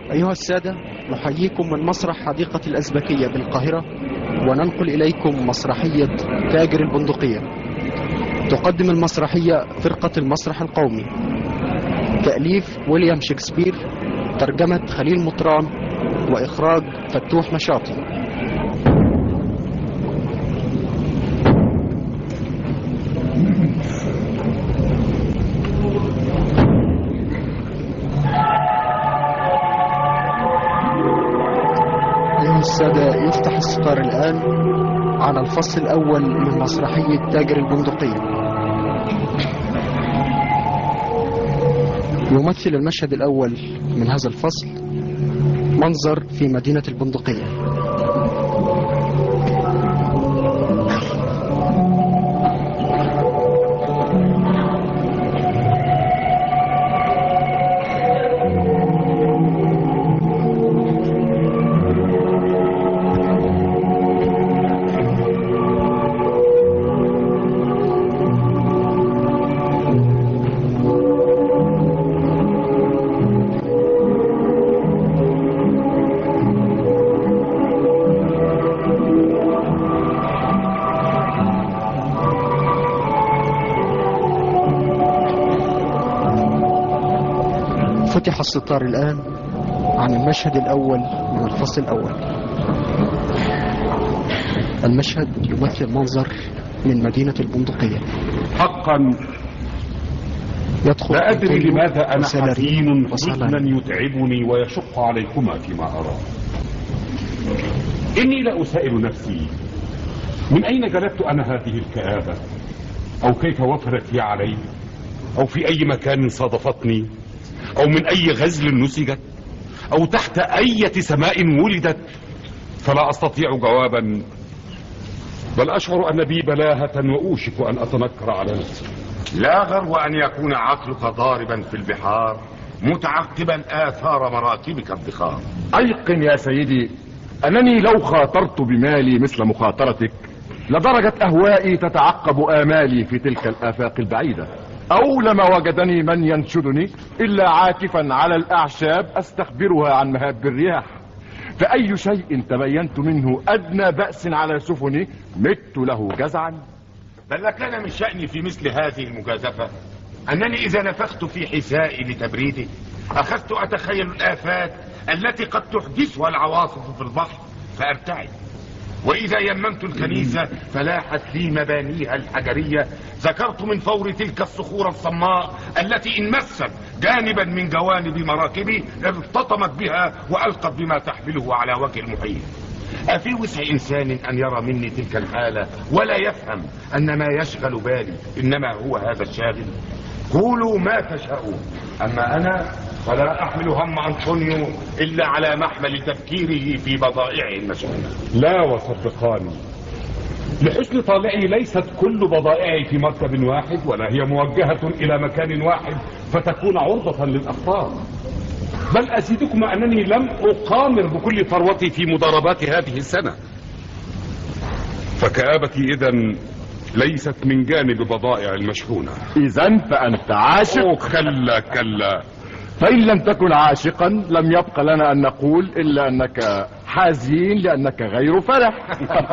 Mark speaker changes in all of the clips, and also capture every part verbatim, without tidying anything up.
Speaker 1: أيها السادة، نحييكم من مسرح حديقة الأزبكية بالقاهرة، وننقل إليكم مسرحية تاجر البندقية. تقدم المسرحية فرقة المسرح القومي، تأليف ويليام شكسبير، ترجمة خليل مطران، وإخراج فتوح نشاطي. أيها السادة، يفتح الستار الآن على الفصل الأول من مسرحية تاجر البندقية. يمثل المشهد الأول من هذا الفصل منظر في مدينة البندقية. فتح الستار الآن عن المشهد الأول من الفصل الأول. المشهد يمثل منظر من مدينة البندقية.
Speaker 2: حقا
Speaker 1: يدخل
Speaker 2: لا أدري لماذا أنا
Speaker 1: وسلارين
Speaker 2: حزين حزنا يتعبني ويشق عليكما فيما أرى. إني لا أسائل نفسي من أين جلبت أنا هذه الكآبة، أو كيف وفرت هي علي، أو في أي مكان صادفتني، أو من أي غزل نسجت، أو تحت أي سماء ولدت. فلا أستطيع جوابا، بل أشعر أن بي بلاهة وأوشك أن أتنكر على نفسي.
Speaker 3: لا غرو أن يكون عقلك ضاربا في البحار متعقبا آثار مراكبك الضخام.
Speaker 4: أيقن يا سيدي أنني لو خاطرت بمالي مثل مخاطرتك لدرجت أهوائي تتعقب آمالي في تلك الآفاق البعيدة، أو لما وجدني من ينشدني إلا عاكفا على الأعشاب أستخبرها عن مهاب الرياح. فأي شيء تبينت منه أدنى بأس على سفني مت له جزعا.
Speaker 3: بل لكان من شأني في مثل هذه المجازفة أنني إذا نفخت في حسائي لتبريده أخذت أتخيل الآفات التي قد تحدثها العواصف في البحر فأرتعد، وإذا يممت الكنيسة فلاحت لي مبانيها الحجرية ذكرت من فور تلك الصخور الصماء التي إن مست جانبا من جوانب مراكبي ارتطمت بها وألقت بما تحمله على وجه المحيط. أفي وسع إنسان أن يرى مني تلك الحالة ولا يفهم أن ما يشغل بالي إنما هو هذا الشاغل؟ قولوا ما تشاءون، أما أنا فلا أحمل هم أنطونيو إلا على محمل تفكيره في بضائعه المشؤونة.
Speaker 2: لا وصدقاني، لحسن طالعي ليست كل بضائعي في مركب واحد، ولا هي موجهة إلى مكان واحد فتكون عرضة للأخطار. بل أزيدكم أنني لم أقامر بكل ثروتي في مضاربات هذه السنة، فكآبتي إذن ليست من جانب بضائع المشحونة.
Speaker 4: إذن فأنت عاشق؟
Speaker 2: أوه كلا كلا.
Speaker 4: فإن لم تكن عاشقا لم يبق لنا أن نقول إلا أنك حزين لأنك غير فرح.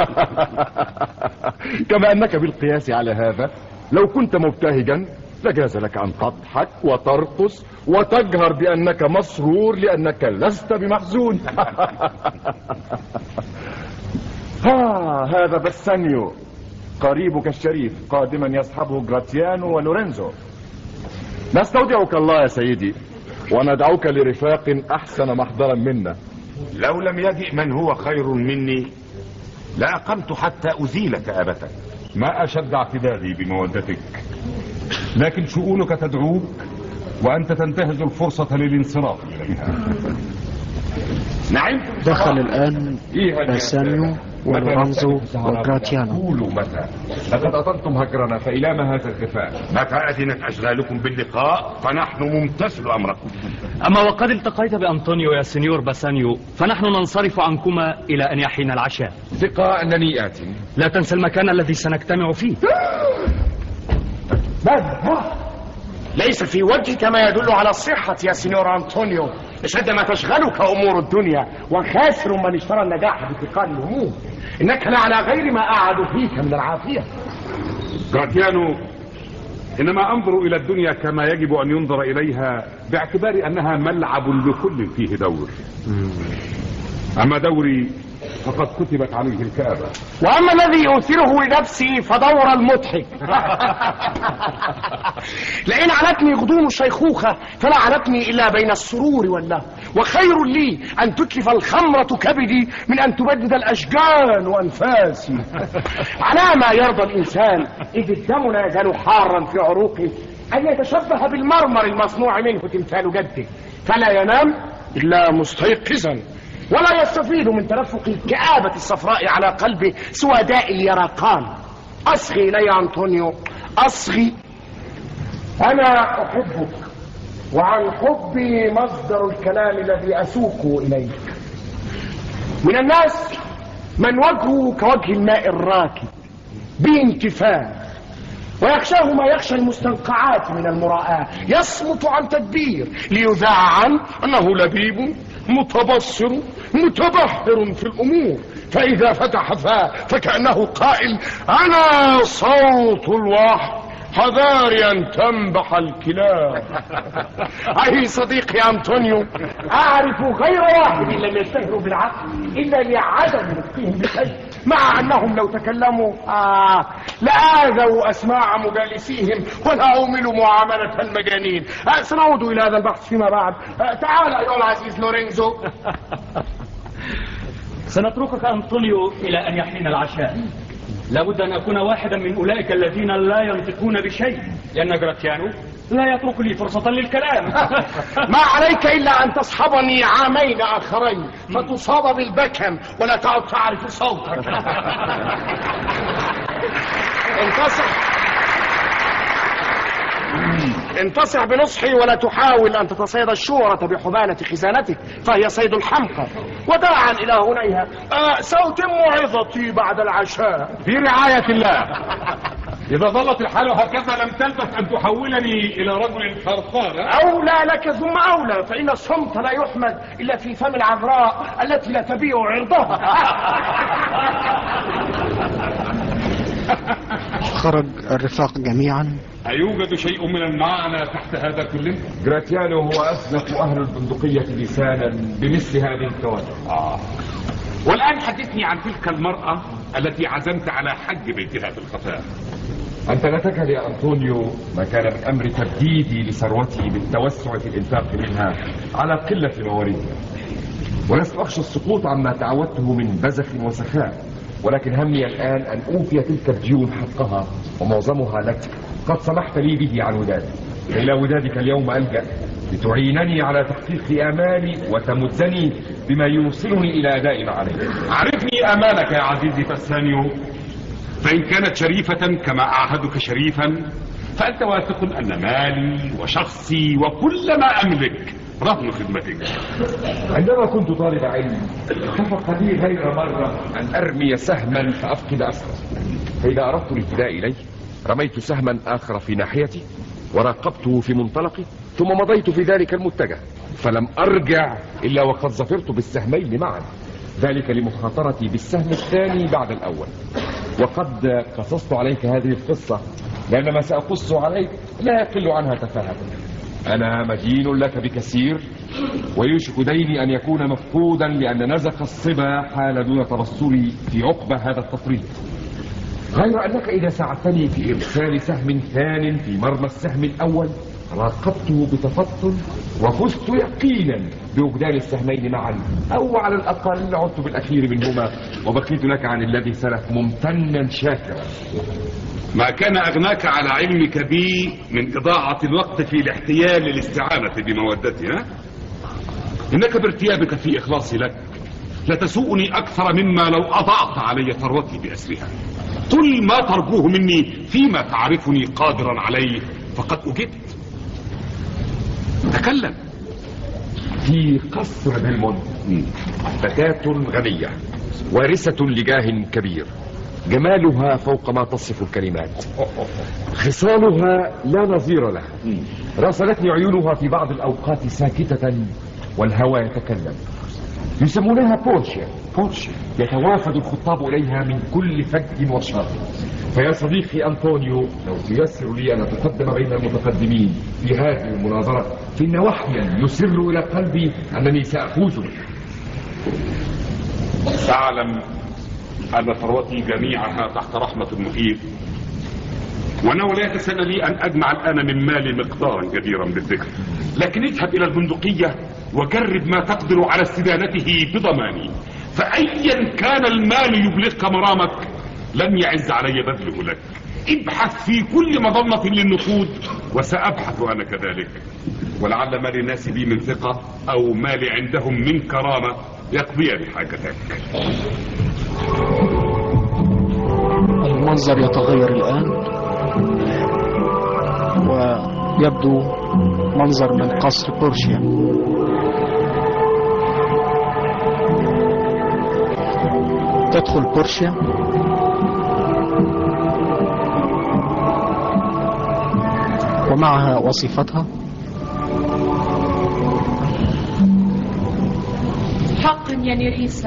Speaker 4: كما أنك بالقياس على هذا لو كنت مبتهجا لجاز لك أن تضحك وترقص وتجهر بأنك مسرور لأنك لست بمحزون. ها هذا بسانيو قريبك الشريف قادما يصحبه جراتيانو ولورينزو. نستودعك الله يا سيدي وندعوك لرفاق أحسن محضرا منا.
Speaker 3: لو لم يجئ من هو خير مني لأقمت حتى أزيل كآبتك.
Speaker 2: ما أشد اعتدادي بمودتك، لكن شؤونك تدعوك وأنت تنتهز الفرصة للانصراف إليها.
Speaker 3: نعم.
Speaker 1: دخل الآن باسانيو ولورانزو وجراتيانو.
Speaker 2: قولوا متى؟ لقد أطلتم هجرنا فإلى ما هذا الخفاء؟
Speaker 3: متى أذنت أشغالكم باللقاء فنحن ممتثل أمركم.
Speaker 5: أما وقد التقيت بأنطونيو يا سنيور باسانيو فنحن ننصرف عنكما إلى أن يحين العشاء.
Speaker 2: ثقة أنني آت.
Speaker 5: لا تنسى المكان الذي سنجتمع فيه.
Speaker 6: ماذا؟ ليس في وجهك ما يدل على الصحة يا سنيور أنطونيو. اشد ما تشغلك امور الدنيا، وخاسر من اشترى النجاح بثقال الهموم. انك لعلى غير ما اعد فيك من العافيه.
Speaker 2: جراتيانو، انما انظر الى الدنيا كما يجب ان ينظر اليها، باعتبار انها ملعب لكل فيه دور. اما دوري فقد كتبت عليه الكآبة،
Speaker 6: واما الذي يؤثره لنفسي فدور المضحك. لئن علتني غضون الشيخوخة فلا علتني الا بين السرور والله، وخير لي ان تتلف الخمرة كبدي من ان تبدد الاشجان انفاسي. على ما يرضى الانسان اذ الدم لا يزال حارا في عروقه ان يتشبه بالمرمر المصنوع منه تمثال جده، فلا ينام الا مستيقظا، ولا يستفيد من ترفق الكآبة الصفراء على قلبه سوى داء اليرقان. أصغي إلي يا أنطونيو، أصغي. أنا أحبك، وعن حبي مصدر الكلام الذي أسوق إليك. من الناس من وجهه كوجه الماء الراكد بانتفاخ، ويخشاه ما يخشى المستنقعات من المراءة، يصمت عن تدبير ليذاع عنه أنه لبيب متبصر متبحر في الأمور، فإذا فتح فاه فكأنه قائل أنا صوت الوحي حذاري أن تنبح الكلاب. أي صديقي أنطونيو، أعرف غير واحد لم يشتهروا بالعقل إلا لعدم نطقهم بشيء، مع أنهم لو تكلموا آه لآذوا أسماع مجالسيهم ولعملوا معاملة المجانين. آه سنعود إلى هذا البحث فيما بعد. آه تعال أيها العزيز لورينزو.
Speaker 5: سنتركك أنطونيو إلى أن يحين العشاء. لابد أن أكون واحدا من أولئك الذين لا ينطقون بشيء، لأن جراتيانو لا يترك لي فرصة للكلام.
Speaker 6: ما عليك إلا أن تصحبني عامين آخرين فتصاب بالبكم ولا تعد تعرف صوتك. انتصح انتصح بنصحي، ولا تحاول أن تتصيد الشورة بحبالة خزانتك، فهي صيد الحمقى. وداعا إلى هنيها. آه سأتم عظتي بعد العشاء
Speaker 2: في رعاية الله. إذا ظلت الحال هكذا لم تلبث أن تحولني إلى رجل خرخار.
Speaker 6: أولى لك ثم أولى، فإن الصمت لا يحمد إلا في فم العذراء التي لا تبيع عرضها.
Speaker 1: خرج الرفاق جميعا.
Speaker 2: أيوجد شيء من المعنى تحت هذا كله؟
Speaker 4: جراتيانو هو أسلك أهل البندقية لسانا بمثل هذه الكوادر.
Speaker 2: آه. والآن حدثني عن تلك المرأة التي عزمت على حج بيتها في الخفاء.
Speaker 4: أنت لا تكل يا أنطونيو ما كان من أمر تبديدي لثروتي بالتوسع في الإنفاق منها على قلة مواردها، ولست أخشى السقوط عما تعودته من بذخ وسخاء، ولكن همي الآن أن أوفي تلك الديون حقها، ومعظمها لك قد سمحت لي به عن ودادي. إلى ودادك اليوم ألجأ لتعينني على تحقيق آمالي وتمدني بما يوصلني إلى أداء ما علي.
Speaker 2: عرفني آمالك يا عزيزي باسانيو، فإن كانت شريفة كما أعهدك شريفا، فأنت واثق أن مالي وشخصي وكل ما أملك رهن خدمتك.
Speaker 4: عندما كنت طالب علم اتفق لي غير مرة أن أرمي سهما فأفقد أسره، فإذا أردت الابتداء إليه رميت سهما آخر في ناحيتي وراقبته في منطلقي، ثم مضيت في ذلك المتجه، فلم أرجع إلا وقد ظفرت بالسهمين معا، ذلك لمخاطرتي بالسهم الثاني بعد الأول. وقد قصصت عليك هذه القصة لأن ما سأقص عليك لا يقل عنها تفاهة. أنا مدين لك بكثير، ويوشك ديني أن يكون مفقودا لأن نزق الصبا حال دون تبصري في عقبة هذا التفريط، غير أنك إذا ساعدتني في إرسال سهم ثان في مرمى السهم الأول راقبته بتفطن وفزت يقينا بوجدان السهمين معا، أو على الأقل عدت بالأخير منهما وبقيت لك عن الذي سلف ممتنا شاكرا.
Speaker 2: ما كان أغناك على علمك بي من إضاعة الوقت في الاحتيال للاستعانة بمودتنا، إنك بارتيابك في إخلاصي لك لتسوءني أكثر مما لو أضعت علي ثروتي بأسرها. طل ما ترجوه مني فيما تعرفني قادرا عليه فقد أجبت. تكلم.
Speaker 4: في قصر بلمونت فتاة غنية وارثة لجاه كبير، جمالها فوق ما تصف الكلمات، خصالها لا نظير لها، راسلتني عيونها في بعض الأوقات ساكتة
Speaker 7: والهوى يتكلم. يسمونها بورشيا. بورشيا يتوافد الخطاب إليها من كل فج وشر. فيا صديقي أنطونيو، لو تيسر لي أن أتقدم بين المتقدمين في هذه المناظرة، فإن وحيا يسر إلى قلبي أنني سأفوز بك.
Speaker 2: تعلم أن ثروتي جميعها تحت رحمة المحيط، وأنه لا يتسنى لي أن أجمع الآن من مالي مقدارا جديرا بالذكر، لكن اذهب إلى البندقية وجرب ما تقدر على استدانته بضماني، فأيا كان المال يبلغك مرامك لن يعز علي بذله لك. ابحث في كل مظنة للنقود وسأبحث أنا كذلك، ولعل مال الناس بي من ثقة أو مال عندهم من كرامة يقضي حاجتك.
Speaker 1: المنظر يتغير الآن ويبدو منظر من قصر بورشيا. تدخل بورشيا ومعها وصفتها.
Speaker 8: حقا يا نيريسا،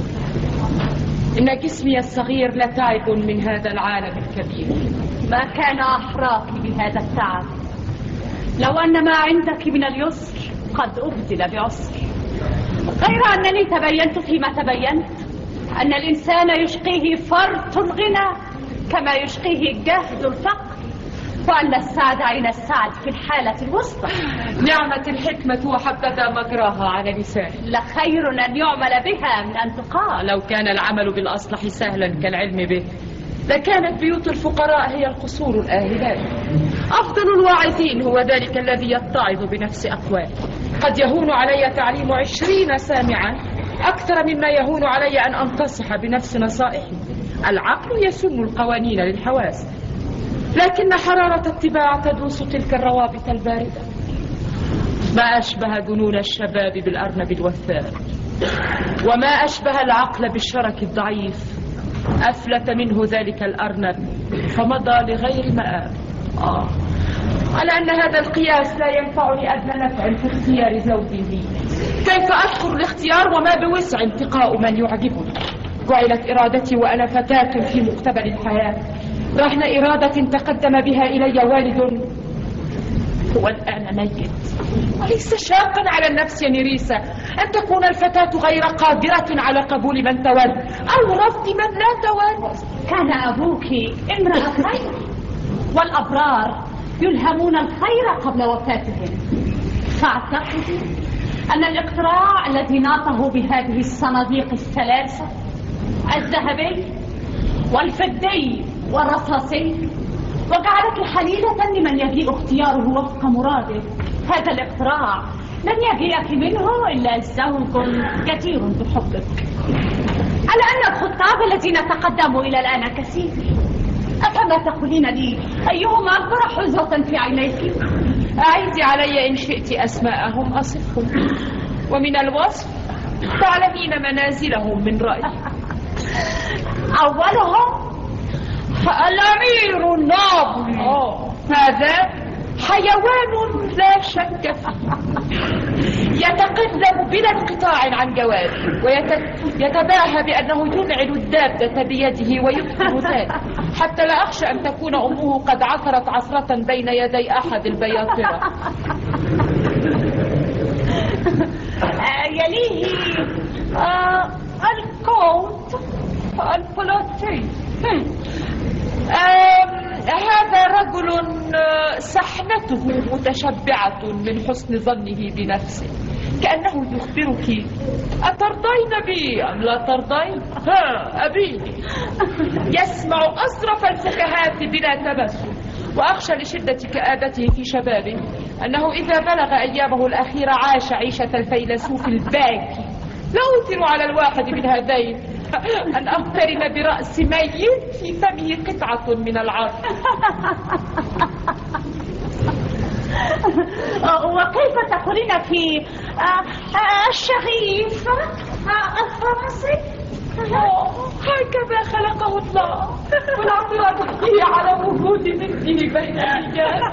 Speaker 8: إن جسمي الصغير لتعب من هذا العالم الكبير.
Speaker 9: ما كان أحراك بهذا التعب، لو أن ما عندك من اليسر قد أبدل بعسر، غير أنني تبينت فيما تبينت أن الإنسان يشقيه فرط الغنى كما يشقيه جهد الفقر، وأن السعد عين السعد في الحالة الوسطى.
Speaker 8: نعمة الحكمة وحبذا مجراها على لساني.
Speaker 9: لخير أن يعمل بها من أن تقال.
Speaker 8: لو كان العمل بالأصلح سهلا كالعلم به لكانت بيوت الفقراء هي القصور الآهلات. أفضل الواعظين هو ذلك الذي يتعظ بنفس أقواله. قد يهون علي تعليم عشرين سامعا أكثر مما يهون علي أن أنتصح بنفس نصائحي. العقل يسن القوانين للحواس، لكن حرارة الطباع تدوس تلك الروابط الباردة. ما أشبه جنون الشباب بالأرنب الوثاء، وما أشبه العقل بالشرك الضعيف. أفلت منه ذلك الأرنب فمضى لغير مآب. آه. على أن هذا القياس لا ينفعني أدنى نفع في اختيار زوجي لي. كيف أذكر الاختيار وما بوسع انتقاء من يعجبني؟ جعلت إرادتي وأنا فتاة في مقتبل الحياة رهن إرادة تقدم بها إلي والد هو الآن ميت. وليس شاقا على النفس يا نيريسا أن تكون الفتاة غير قادرة على قبول من تود أو رفض من لا تود.
Speaker 9: كان أبوك امرأ خير، والأبرار يلهمون الخير قبل وفاتهم. فاعتقد أن الاقتراع الذي ناطه بهذه الصناديق الثلاثة، الذهبي والفضي والرصاصي، وجعلك حليلة لمن يجيء اختياره وفق مراده، هذا الاقتراع لن يجيئك منه إلا زوج جدير بحبك. على أن الخطاب الذين تقدموا إلى الآن كثير، أفما تقولين لي أيهم أكبر حزوة في عينيك؟
Speaker 8: أعيدي علي إن شئت أسماءهم أصفهم، ومن الوصف تعلمين منازلهم من رأيي.
Speaker 9: أولهم
Speaker 8: الأمير النابلي، هذا حيوان لا شك فيه، يتقلب بلا انقطاع عن جواره، ويتباهى بأنه ينعل الدابة بيده ويكثر ذلك، حتى لا أخشى أن تكون أمه قد عثرت عثرة بين يدي أحد البياطرة.
Speaker 9: يليه آه الكوت البلوتي.
Speaker 8: هذا رجل سحنته متشبعة من حسن ظنه بنفسه، كأنه يخبرك أترضين بي أم لا ترضين؟ ها أبيني. يسمع أصرف الفكاهات بلا تبسم، وأخشى لشدة كآبته في شبابه أنه إذا بلغ أيامه الأخيرة عاش عيشة الفيلسوف الباكي. لا أثر على الواحد من هذين أن أقترن برأس ميت في فمه قطعة من العرض.
Speaker 9: وكيف تقولين في الشغيف الفرنسي؟
Speaker 8: هكذا خلقه الله، والاعتراض فيه على وجود مثله بين الرجال.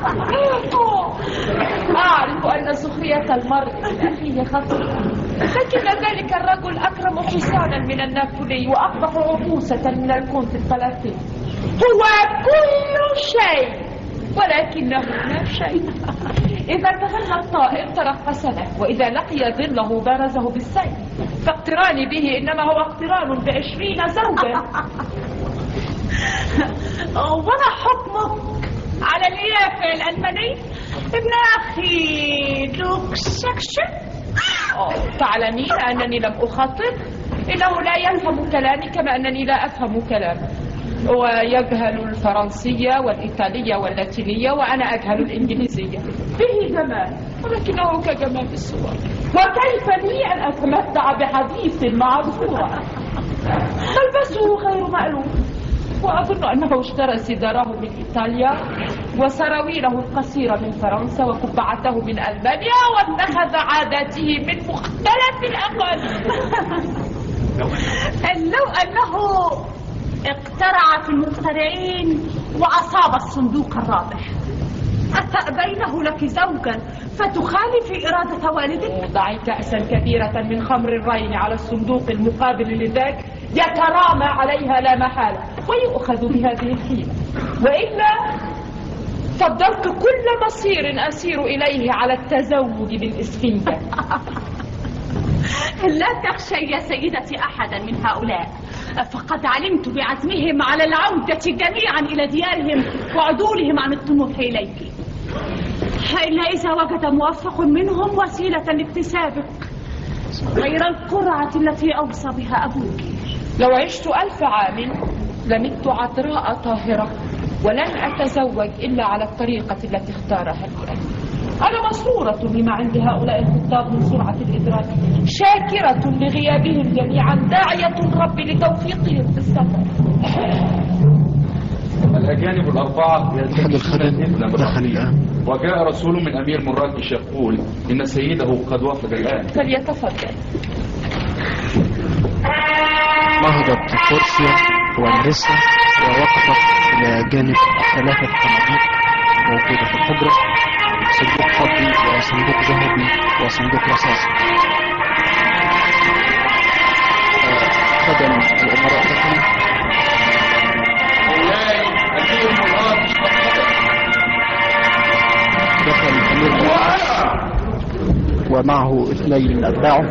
Speaker 8: أعرف أن سخرية المرء من أخيه خطيئة، لكن ذلك الرجل أكرم حصانا من النابلي وأقبح عبوسة من الكونت الثلاثين. هو كل شيء ولكنه لا شيء. إذا تغنى الطائر ترقصنه، وإذا لقي ظله بارزه بالسيف، فاقتراني به إنما هو اقتران بعشرين زوجا.
Speaker 9: وما حكمك على اليافع الألماني ابن أخي لوكسكشن؟
Speaker 8: تعلمين أنني لم أخطط، إنه لا يفهم كلامي كما أنني لا أفهم كلامه. ويجهل الفرنسية والإيطالية واللاتينية، وأنا أجهل الإنجليزية. به جمال ولكنه كجمال الصور، وكيف لي أن أتمتع بحديث مع الصورة؟ ملبسه غير مألوف، وأظن أنه اشترى سداره من إيطاليا وسراويله القصيرة من فرنسا وقبعته من ألمانيا، واتخذ عاداته من مختلف الأقاليم.
Speaker 9: لو أنه اقترع في المخترعين وأصاب الصندوق الرابح، أتأبينه لك زوجا فتخالف إرادة والدك؟
Speaker 8: ضعي كأسا كبيرة من خمر الرين على الصندوق المقابل لذاك يترامى عليها لا محالة ويؤخذ بهذه الحيلة، وإلا فضلت كل مصير أسير إليه على التزوج بالإسفنجة.
Speaker 9: لا تخشي يا سيدتي أحدا من هؤلاء، فقد علمت بعزمهم على العودة جميعا إلى ديارهم وعدولهم عن الطموح إليك، إلا إذا وجد موفق منهم وسيلة لاكتسابك غير القرعة التي أوصى بها أبوك.
Speaker 8: لو عشت ألف عام لمت عذراء طاهرة، ولن أتزوج إلا على الطريقة التي اختارها لي أبي. أنا مسرورة بما عند هؤلاء الخطاب من سرعة الإدراك، شاكرة لغيابهم جميعا، داعية الرب لتوفيقهم في السفر.
Speaker 7: الأجانب الأربعة
Speaker 1: أحد الخدم دخل الآن،
Speaker 7: وجاء رسول من أمير مراكش يقول إن سيده قد وافد الآن.
Speaker 8: فليتفضل.
Speaker 1: نهضت بورسيا ومارسا ووقفت إلى جانب ثلاثة قناديل موجودة في الحجرة، صندوق فضي وصندوق ذهبي وصندوق رصاصي. خدم الأمراء دخلوا. دخل الأمير مراكش ومعه اثنين من أتباعه.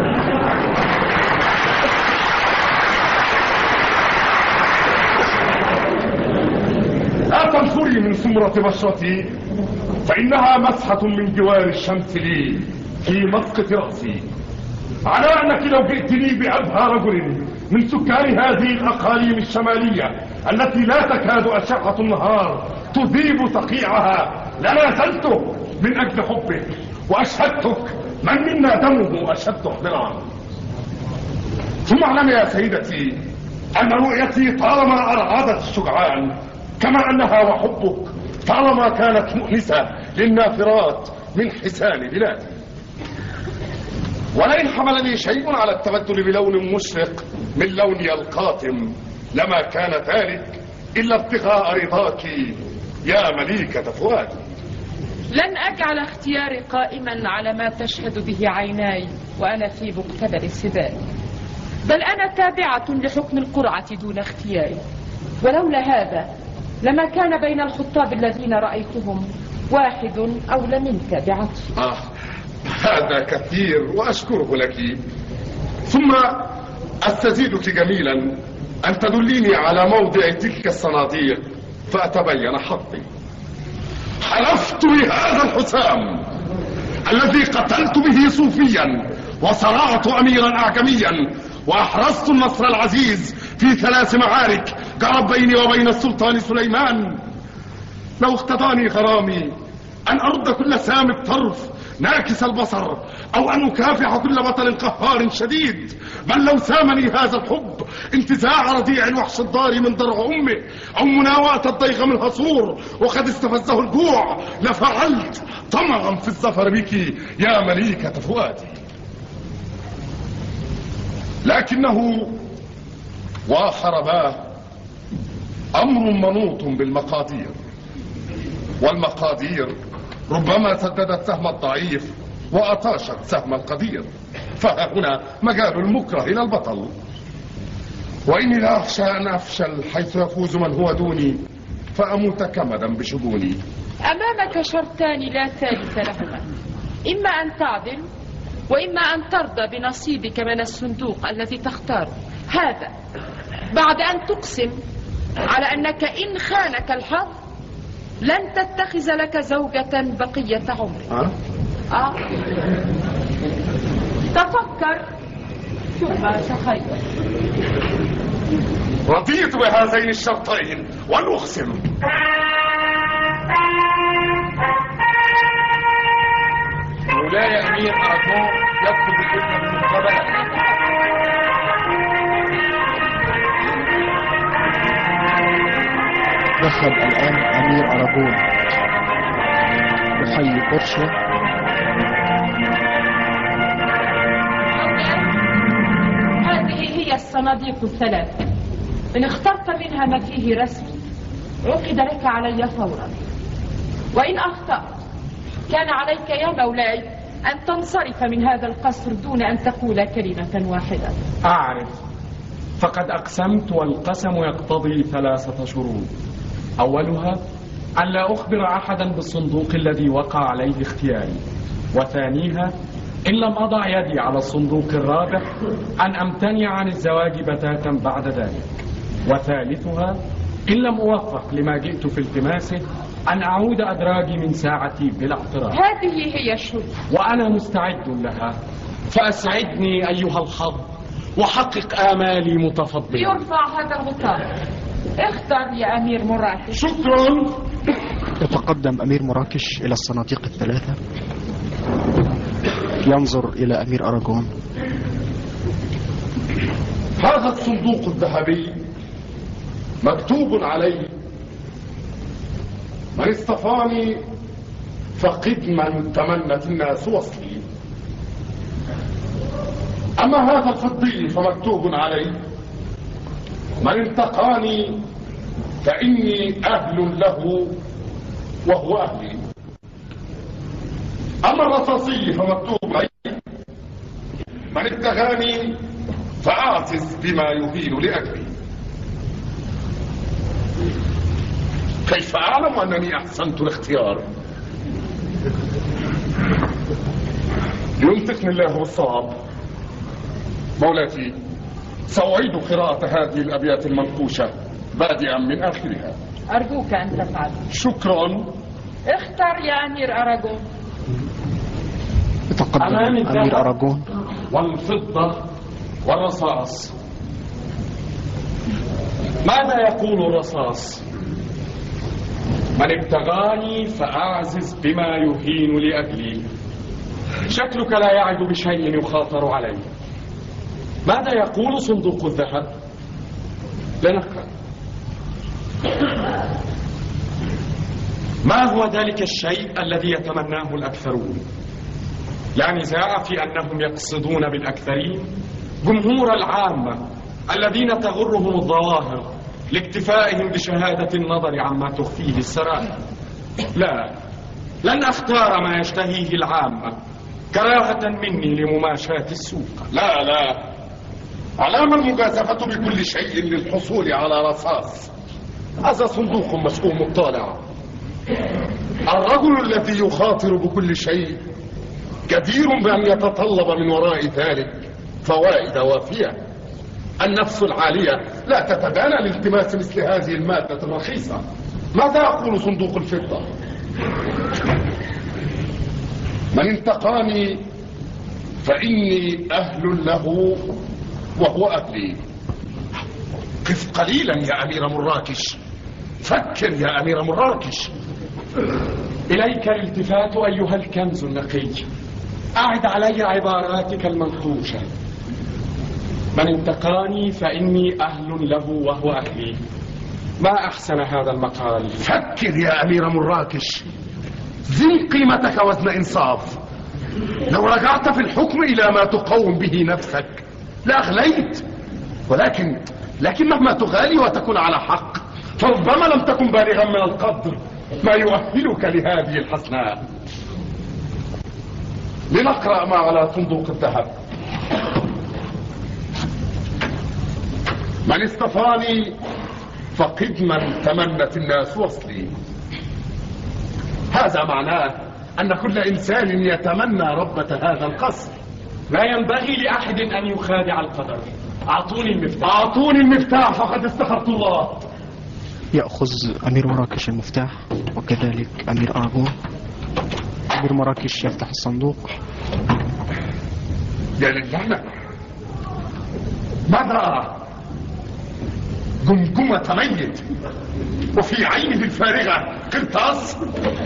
Speaker 6: لا تنفري من سمرة بشرتي، فإنها مسحة من جوار الشمس لي في مسقط رأسي، على أنك لو جئتني بأبهى رجل من سكان هذه الأقاليم الشمالية التي لا تكاد أشعة النهار تذيب صقيعها لنازلته من أجل حبك، وأشهدتك من منا دمه أشد احتراما. ثم اعلم يا سيدتي أن رؤيتي طالما أرعدت الشجعان، كما أنها وحبك طالما كانت مؤنسة للنافرات من حسان بلادي. ولئن حملني شيء على التبدل بلون مشرق من لوني القاتم لما كان ذلك إلا ابتغاء رضاك يا مليكة فؤادي.
Speaker 8: لن أجعل اختياري قائما على ما تشهد به عيناي وأنا في مقتبل السباق، بل أنا تابعة لحكم القرعة دون اختياري، ولولا هذا لما كان بين الخطاب الذين رأيتهم واحد أولى منك بعطف.
Speaker 6: آه هذا كثير وأشكره لك. ثم أستزيدك جميلا أن تدليني على موضع تلك الصناديق فأتبين حظي. حلفت بهذا الحسام الذي قتلت به صوفيا وصرعت أميرا أعجميا وأحرزت النصر العزيز في ثلاث معارك جرت بيني وبين السلطان سليمان، لو اقتضاني غرامي أن أرد كل سام الطرف ناكس البصر، أو أن أكافح كل بطل قهار شديد، بل لو سامني هذا الحب انتزاع رضيع الوحش الضاري من ضرع أمه، أو مناواة الضيغ من هصور وقد استفزه الجوع، لفعلت طمعا في الظفر بك يا مليكة فؤادي. لكنه
Speaker 4: وحرباه أمر منوط بالمقادير، والمقادير ربما سددت سهم الضعيف وأطاشت سهم القدير، فها هنا مجال المكره إلى البطل. وإني لا أخشى أن أفشل حيث يفوز من هو دوني فأموت كمدا بشجوني.
Speaker 8: أمامك شرطان لا ثالث لهما، إما أن تعدل وإما أن ترضى بنصيبك من الصندوق الذي تختاره، هذا بعد أن تقسم على أنك إن خانك الحظ لن تتخذ لك زوجة بقية عمرك.
Speaker 4: أه؟
Speaker 8: آه. تفكر ثم تخيل.
Speaker 4: رضيت بهذين الشرطين ولأقسم.
Speaker 7: مولاي أمير أراغون يكتب الحكم بالمقابلة.
Speaker 1: دخل الآن أمير أراغون يحيي بورشا.
Speaker 8: هذه هي الصناديق الثلاثة، إن اخترت منها ما فيه رسم عقد لك علي فورا، وإن أخطأت كان عليك يا مولاي أن تنصرف من هذا القصر دون أن تقول كلمة واحدة.
Speaker 5: أعرف، فقد أقسمت والقسم يقتضي ثلاثة شروط. أولها أن لا أخبر أحدا بالصندوق الذي وقع عليه اختياري، وثانيها إن لم أضع يدي على الصندوق الرابح أن أمتنع عن الزواج بتاتا بعد ذلك، وثالثها إن لم أوفق لما جئت في التماسه أن أعود أدراجي من ساعتي بلا اعتراض.
Speaker 8: هذه هي الشروط
Speaker 5: وأنا مستعد لها، فأسعدني أيها الحظ وحقق آمالي متفضلا.
Speaker 8: يرفع هذا الغطاء. اختر يا أمير مراكش.
Speaker 5: شكرا.
Speaker 1: يتقدم أمير مراكش إلى الصناديق الثلاثة، ينظر إلى أمير أراغون.
Speaker 4: هذا الصندوق الذهبي مكتوب عليه من اصطفاني فقدما تمنت الناس وصلي، أما هذا الفضي فمكتوب عليه من انتقاني فإني أهل له وهو أهلي، أما الرصاصي فمكتوب عليه من ابتغاني فأعتز بما يهين لأجلي. كيف أعلم أنني أحسنت الاختيار؟ ينطقني الله بالصواب. مولاتي، سأعيد قراءة هذه الأبيات المنقوشة بادئا من آخرها.
Speaker 8: أرجوك أن تفعل.
Speaker 4: شكرا.
Speaker 8: اختر يا أمير أراغون.
Speaker 1: يتقدم أمير أراغون.
Speaker 5: والفضة والرصاص. ماذا يقول الرصاص؟ من ابتغاني فأعزز بما يهين لأجلي. شكلك لا يعد بشيء يخاطر عليه. ماذا يقول صندوق الذهب؟ لنقرأ. ما هو ذلك الشيء الذي يتمناه الأكثرون؟ لا نزاع في أنهم يقصدون بالأكثرين جمهور العامة الذين تغرهم الظواهر لاكتفائهم بشهادة النظر عما تخفيه السرائر. لا، لن أختار ما يشتهيه العامة كراهة مني لمماشاة السوق.
Speaker 4: لا لا، علام المجازفة بكل شيء للحصول على رصاص. هذا صندوق مسؤوم الطالع. الرجل الذي يخاطر بكل شيء جدير بأن يتطلب من وراء ذلك فوائد وافية. النفس العالية لا تتبانى لالتماس مثل هذه المادة الرخيصة. ماذا يقول صندوق الفضة؟ من انتقاني فإني أهل له وهو أهلي. قف قليلا يا أمير مراكش، فكر يا أمير مراكش.
Speaker 5: إليك الالتفات أيها الكنز النقي. أعد علي عباراتك المنقوشة. من انتقاني فإني أهل له وهو أهلي. ما أحسن هذا المقال.
Speaker 4: فكر يا أمير مراكش، زن قيمتك وزن إنصاف. لو رجعت في الحكم إلى ما تقوم به نفسك لأغليت، ولكن
Speaker 6: لكن مهما تغالي وتكون على حق فربما لم تكن بالغا من القدر ما يؤهلك لهذه الحسناء. لنقرأ ما على صندوق الذهب. من اصطفاني فقد من تمنت الناس وصلي. هذا معناه أن كل إنسان يتمنى ربة هذا القصر.
Speaker 5: لا ينبغي لأحد أن يخادع القدر. أعطوني المفتاح.
Speaker 6: أعطوني المفتاح فقد استخرت الله.
Speaker 1: يأخذ أمير مراكش المفتاح وكذلك أمير أراغون. أمير مراكش يفتح الصندوق.
Speaker 6: يا للعنة، ماذا أرى؟ جمجمة ميت وفي عينه الفارغة قرطاس.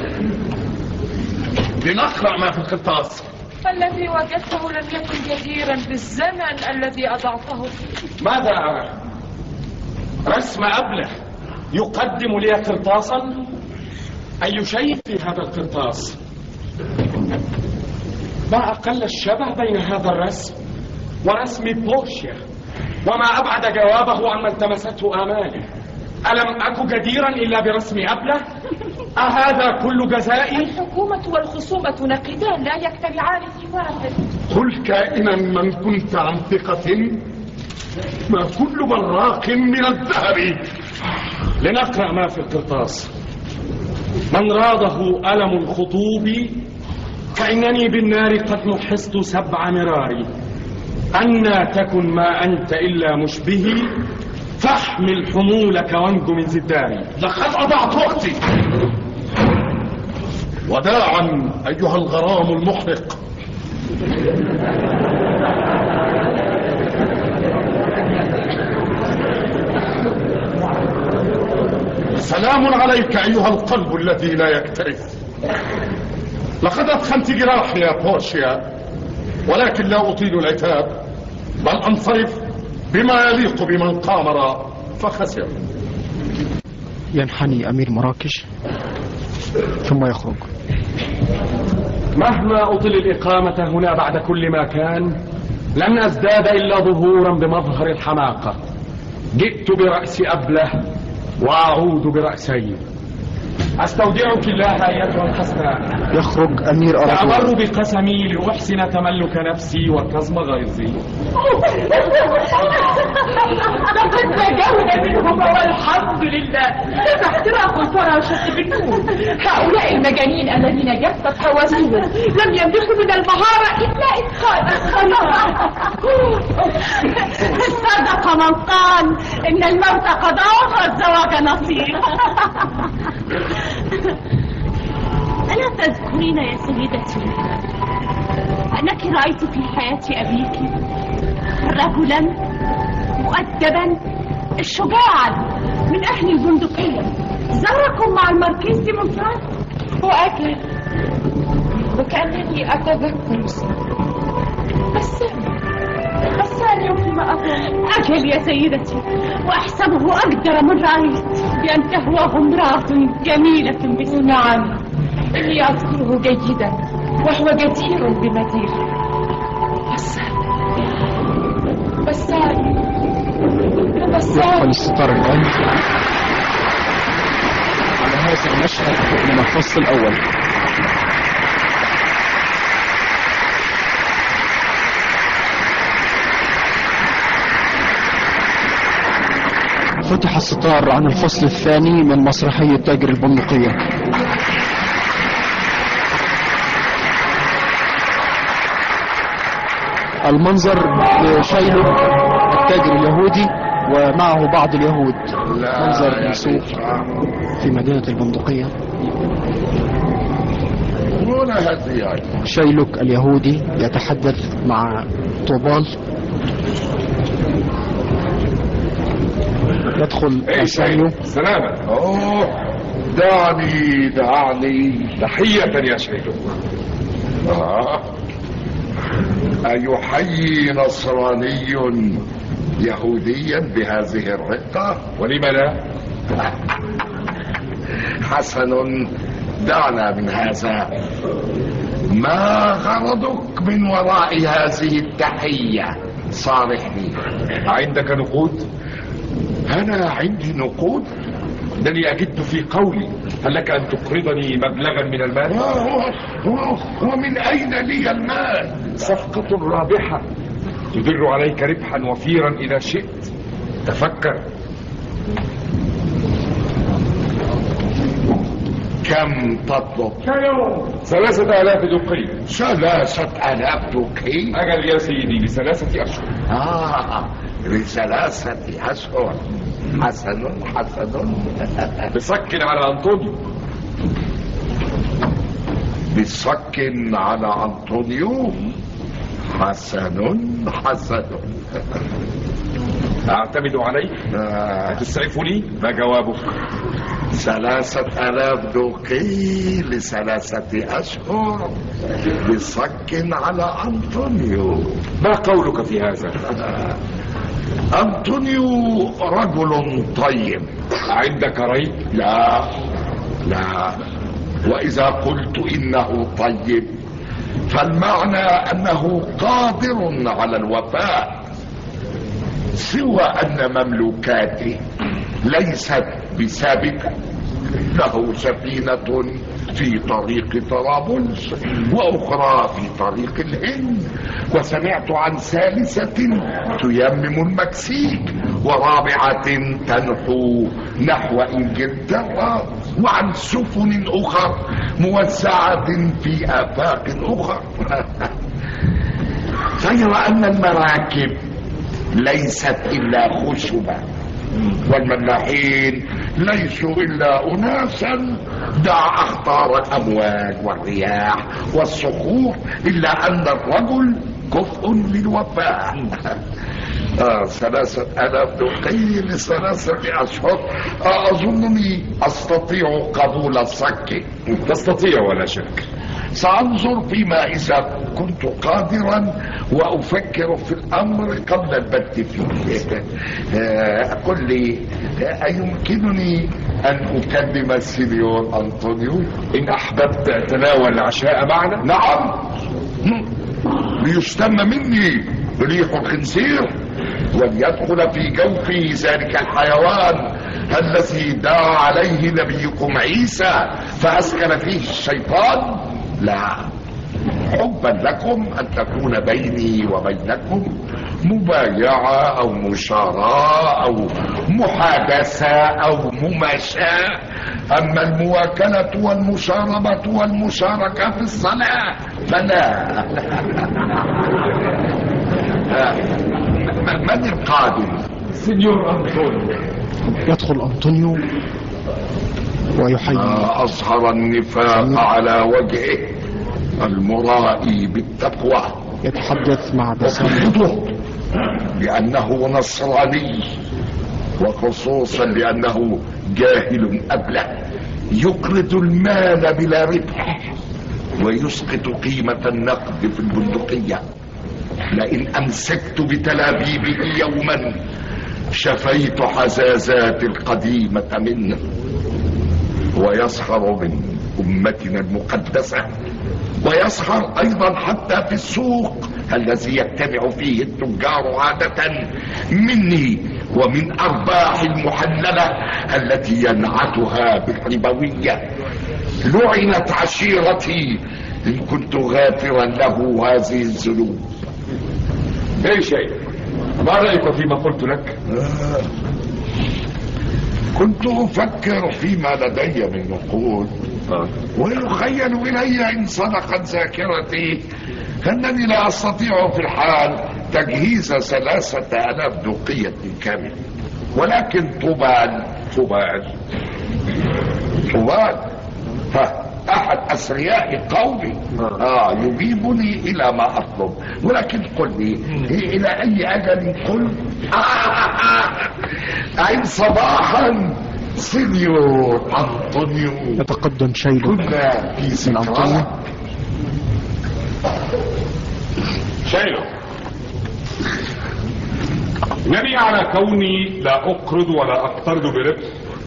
Speaker 6: لنقرأ ما في القرطاس.
Speaker 8: الذي وجدته لم يكن جديرا بالزمن الذي أضعته فيه.
Speaker 5: ماذا أرى؟ رسم أبله يقدم لي قرطاسا. أي شيء في هذا القرطاس؟ ما أقل الشبه بين هذا الرسم ورسم بورشيا، وما أبعد جوابه عما التمسته آمالي. ألم أك جديرا إلا برسم أبله؟ أهذا كل جزائي؟
Speaker 8: الحكومة والخصومة نقيضان لا يجتمعان في واحد.
Speaker 6: قل كائنا من كنت عن ثقة ما كل براق من الذهب.
Speaker 5: لنقرأ ما في القرطاس. من راده ألم الخطوب فإنني بالنار قد نحست سبع مراري. أنا تكن ما أنت إلا مشبهي فاحمل حمولك وانج من زداري.
Speaker 6: لقد أضعت وقتي. وداعا أيها الغرام المحرق. سلام عليك أيها القلب الذي لا يكترث. لقد أدخنت جراحي يا بورشيا، ولكن لا أطيل العتاب بل أنصرف بما يليق بمن قامر فخسر.
Speaker 1: ينحني أمير مراكش ثم يخرج.
Speaker 5: مهما أطل الإقامة هنا بعد كل ما كان لن أزداد إلا ظهورا بمظهر الحماقة. جئت برأس أبله وأعود برأسي. أستودعك الله أيتها الحسناء.
Speaker 1: يخرج أمير أراغون.
Speaker 5: أمر بقسمي لأحسن تملك نفسي وكظم غيظي.
Speaker 8: لقد نجونا منهم والحمد لله. هذا احتراق الفراشة بالنور. هؤلاء المجانين الذين جفت حواسهم لم يملكوا من المهارة إلا إتقان الخلاص.
Speaker 9: صدق من قال إن الموت قضاء والزواج نصيب. ألا تذكرين يا سيدتي أنك رأيت في حياة أبيك رجلا مؤدبا شجاعا من أهل البندقية زاركم مع الماركيز دي مونترال؟
Speaker 8: وأكل وكأنني أتذكر بس بس اليوم فيما أقول.
Speaker 9: أجل يا سيدتي، وأحسبه أقدر من رأيت بأن تهواه امرأة جميلة باسم.
Speaker 8: نعم، إني أذكره جيدا وهو جدير بمدير. بس بس بس
Speaker 1: يدخل الستار الآن على هذا المشهد من الفصل الأول. فتح الستار عن الفصل الثاني من مسرحية تاجر البندقية. المنظر شايله التاجر اليهودي ومعه بعض اليهود. منظر سوق في مدينة البندقية. شايلوك اليهودي يتحدث مع طوبال. يدخل أسانيو.
Speaker 4: سلامة. أوه دعني دعني تحية يا شيخ. آه. أيحيي نصراني يهوديا بهذه الرقة؟ ولم لا؟ حسن، دعنا من هذا. ما غرضك من وراء هذه التحية؟ صارحني. عندك نقود؟
Speaker 3: أنا عندي نقود؟
Speaker 7: انني اجد في قولي. هل لك ان تقرضني مبلغا من المال؟
Speaker 3: ومن اين لي المال؟
Speaker 7: صفقة رابحة تدر عليك ربحا وفيرا اذا شئت. تفكر.
Speaker 3: كم تطلب؟
Speaker 7: ثلاثة آلاف دقي.
Speaker 3: ثلاثة آلاف دقي؟
Speaker 7: أجل يا سيدي لثلاثة أشهر.
Speaker 3: آه لثلاثة أشهر. حسن حسن.
Speaker 7: بصك على أنطونيو.
Speaker 3: بصك على أنطونيو. حسن حسن.
Speaker 7: أعتمد عليك.
Speaker 3: آه.
Speaker 7: تسعف لي؟ ما جوابك؟
Speaker 3: ثلاثة آلاف دوقي لثلاثة أشهر بصك على أنطونيو.
Speaker 7: ما قولك في هذا؟
Speaker 3: أنطونيو رجل طيب.
Speaker 7: عندك ريب؟
Speaker 3: لا لا، وإذا قلت إنه طيب فالمعنى أنه قادر على الوفاء، سوى أن مملوكاته ليست بثابتة. له سفينة في طريق طرابلس وأخرى في طريق الهند، وسمعت عن ثالثة تيمم المكسيك، ورابعة تنحو نحو إنجلترا، وعن سفن أخر موزعة في آفاق أخر. غير أن المراكب ليست إلا خشبة، والملاحين ليسوا إلا أناسا دع أخطار الأمواج والرياح والصخور، إلا أن الرجل كفء للوفاء. آه ثلاثة آلاف دقي لثلاثة أشهر. آه أظنني أستطيع قبول الصك.
Speaker 7: تستطيع ولا شك.
Speaker 3: سأنظر فيما إذا كنت قادرا وأفكر في الأمر قبل البت فيه. قل لي، أيمكنني أن أكلم السينيور أنطونيو؟
Speaker 7: إن أحببت تناول العشاء معنا.
Speaker 3: نعم، ليشتم مني ريح الخنزير وليدخل في جوفي ذلك الحيوان الذي دعا عليه نبيكم عيسى فأسكن فيه الشيطان. لا، حبا لكم أن تكون بيني وبينكم مبايعة أو مشاراة أو محادثة أو مماشاة. أما المواكلة والمشاربة والمشاركة في الصلاة فلا. من القادم؟
Speaker 7: سينيور أنطونيو.
Speaker 1: يدخل أنطونيو ويحيي.
Speaker 3: أظهر النفاق على وجهه المرائي بالتقوى.
Speaker 1: يتحدث مع بسامة
Speaker 3: لأنه نصراني، وخصوصا لأنه جاهل أبله، يقرض المال بلا ربح ويسقط قيمة النقد في البندقية. لئن أمسكت بتلابيبه يوما شفيت حزازات القديمة منه. ويسخر من أمتنا المقدسة، ويسخر أيضا حتى في السوق الذي يجتمع فيه التجار عادة مني ومن أرباح المحللة التي ينعتها بالربوية. لعنت عشيرتي إن كنت غافرا له هذه الذنوب.
Speaker 7: أي شيء، ما رأيك فيما قلت لك؟
Speaker 3: آه. كنت أفكر فيما لدي من نقود، آه. ويخيل إلي إن صدقت ذاكرتي أنني لا أستطيع في الحال تجهيز ثلاثة آلاف دقية كاملة. ولكن طوبال طوبال طوبال أحد أثرياء قومي آه يجيبني إلى ما أطلب. ولكن قل لي، إلى أي أجل قل؟ أعد صباحا سينيور أنطونيو.
Speaker 1: يتقدم شيلو.
Speaker 3: كنا في سنة
Speaker 2: شيلو، نبي على كوني لا أقرض ولا أقترض بربح،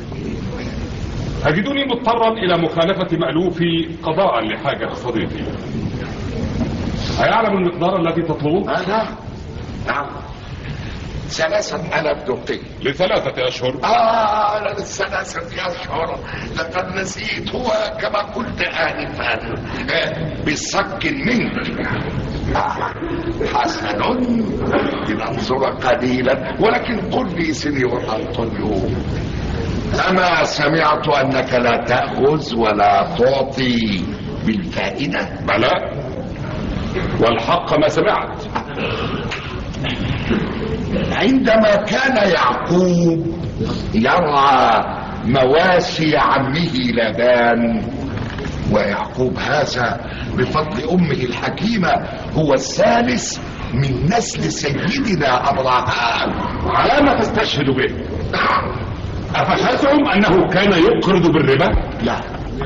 Speaker 2: أجدني مضطرا إلى مخالفة مألوفي قضاء لحاجة صديقي. أيعلم المقدار الذي تطلبه؟
Speaker 3: أنا؟ نعم.
Speaker 10: ثلاثة آلاف دقيقة
Speaker 2: لثلاثة أشهر.
Speaker 10: آه لثلاثة أشهر. لقد نسيت هو كما قلت آنفا بصك منك. آه. حسن، لننظر قليلا، ولكن قل لي سينيور أنطونيو، أما سمعت أنك لا تأخذ ولا تعطي بالفائدة؟
Speaker 2: بلى، والحق ما سمعت.
Speaker 10: عندما كان يعقوب يرعى مواشي عمه لابان، ويعقوب هذا بفضل أمه الحكيمة هو الثالث من نسل سيدنا أبراهام،
Speaker 2: على ما تستشهد به؟ أفحسهم أنه كان يقرض بالربا؟
Speaker 10: لا،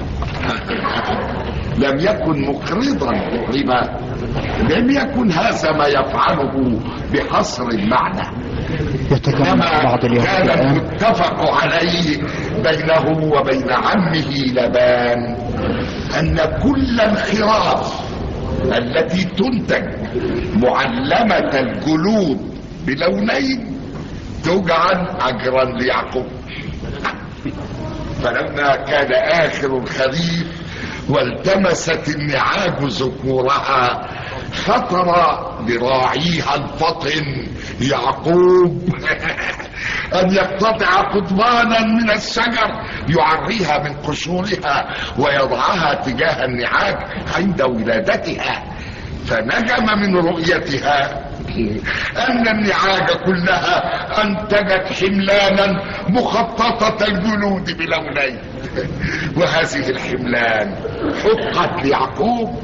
Speaker 10: لم يكن مقرضا بالربا، لم يكن هذا ما يفعله بحصر المعنى، إنما كان المتفق عليه بينه وبين عمه لابان أن كل الخراف التي تنتج معلمة الجلود بلونين تجعل أجرا ليعقوب. فلما كان آخر الخريف والتمست النعاج ذكورها، خطر لراعيها الفطن يعقوب أن يقتطع قضبانا من الشجر يعريها من قشورها ويضعها تجاه النعاج عند ولادتها، فنجم من رؤيتها أن النعاج كلها أنتجت حملانا مخططة الجلود بلونين، وهذه الحملان حقت ليعقوب.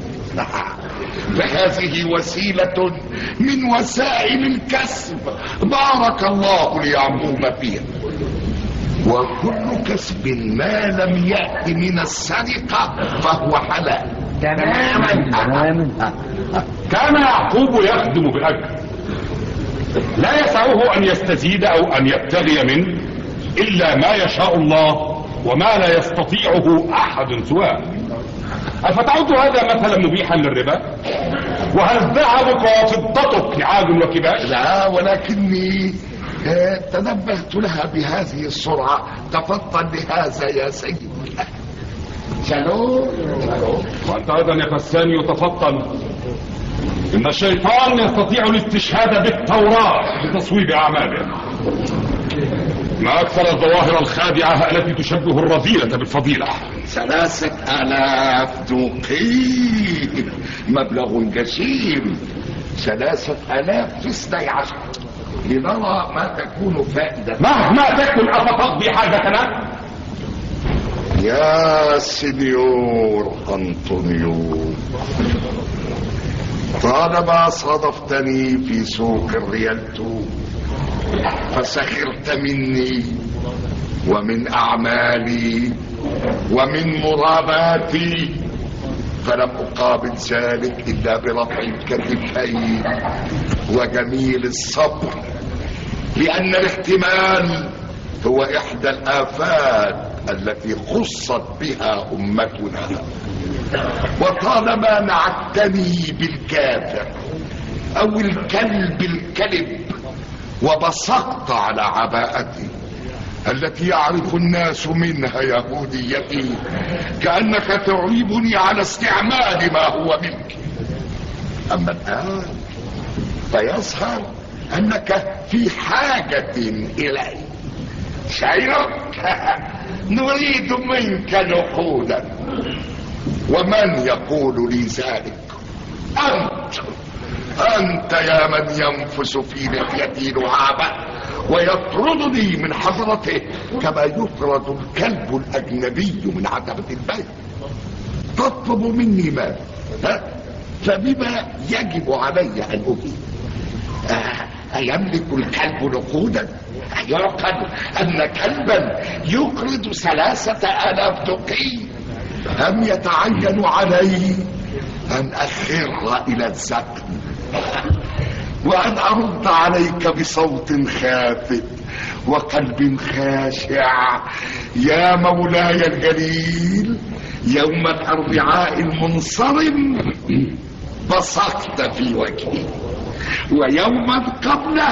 Speaker 10: فهذه وسيلة من وسائل الكسب بارك الله ليعقوب فيها، وكل كسب ما لم يأت من السرقة فهو حلال تماما.
Speaker 2: كان يعقوب يخدم بأجر، لا يسعه أن يستزيد أو أن يبتغي منه إلا ما يشاء الله وما لا يستطيعه أحد سواه. أفتعد هذا مثلا مبيحا للربا؟ وهل ذهبك وفضتك نعاج وكباش؟
Speaker 10: لا، ولكني تنبهت لها بهذه السرعة. تفضل بهذا يا سيدي. شالوم.
Speaker 2: وأنت أيضا يا فساني تفضل. إن الشيطان يستطيع الاستشهاد بالتوراة لتصويب أعماله. ما أكثر الظواهر الخادعة التي تشبه الرذيلة بالفضيلة.
Speaker 10: ثلاثة آلاف دوقي، مبلغ جسيم. ثلاثة آلاف في اثني عشر، لنرى ما تكون فائدة.
Speaker 2: مهما تكن أفتقضي حاجتنا؟
Speaker 10: يا سينيور أنطونيو، طالما صادفتني في سوق الريالتو فسخرت مني ومن أعمالي ومن مراباتي، فلم أقابل ذلك إلا برفع الكتفين وجميل الصبر، لأن الاحتمال هو إحدى الآفات التي خصت بها أمتنا. وطالما نعتني بالكافر أو الكلب الكلب وبصقت على عباءتي التي يعرف الناس منها يهوديتي، كأنك تعيبني على استعمال ما هو منك. أما الآن فيظهر أنك في حاجة إلي. شعرك نريد منك نقودا. ومن يقول لي ذلك؟ أنت أنت يا من ينفس في لحيتي لعابة ويطردني من حضرته كما يطرد الكلب الأجنبي من عتبة البيت. تطلب مني مال، ها؟ فبما يجب علي أن أجيب؟ آه أيملك الكلب نقودا؟ يعقل أن كلبا يقرض ثلاثة آلاف دقي؟ أم يتعين علي أن أخر إلى الزقن وأن أرد عليك بصوت خافت وقلب خاشع؟ يا مولاي الجليل، يوم الأربعاء المنصرم بصقت في وجهي، ويوما قبله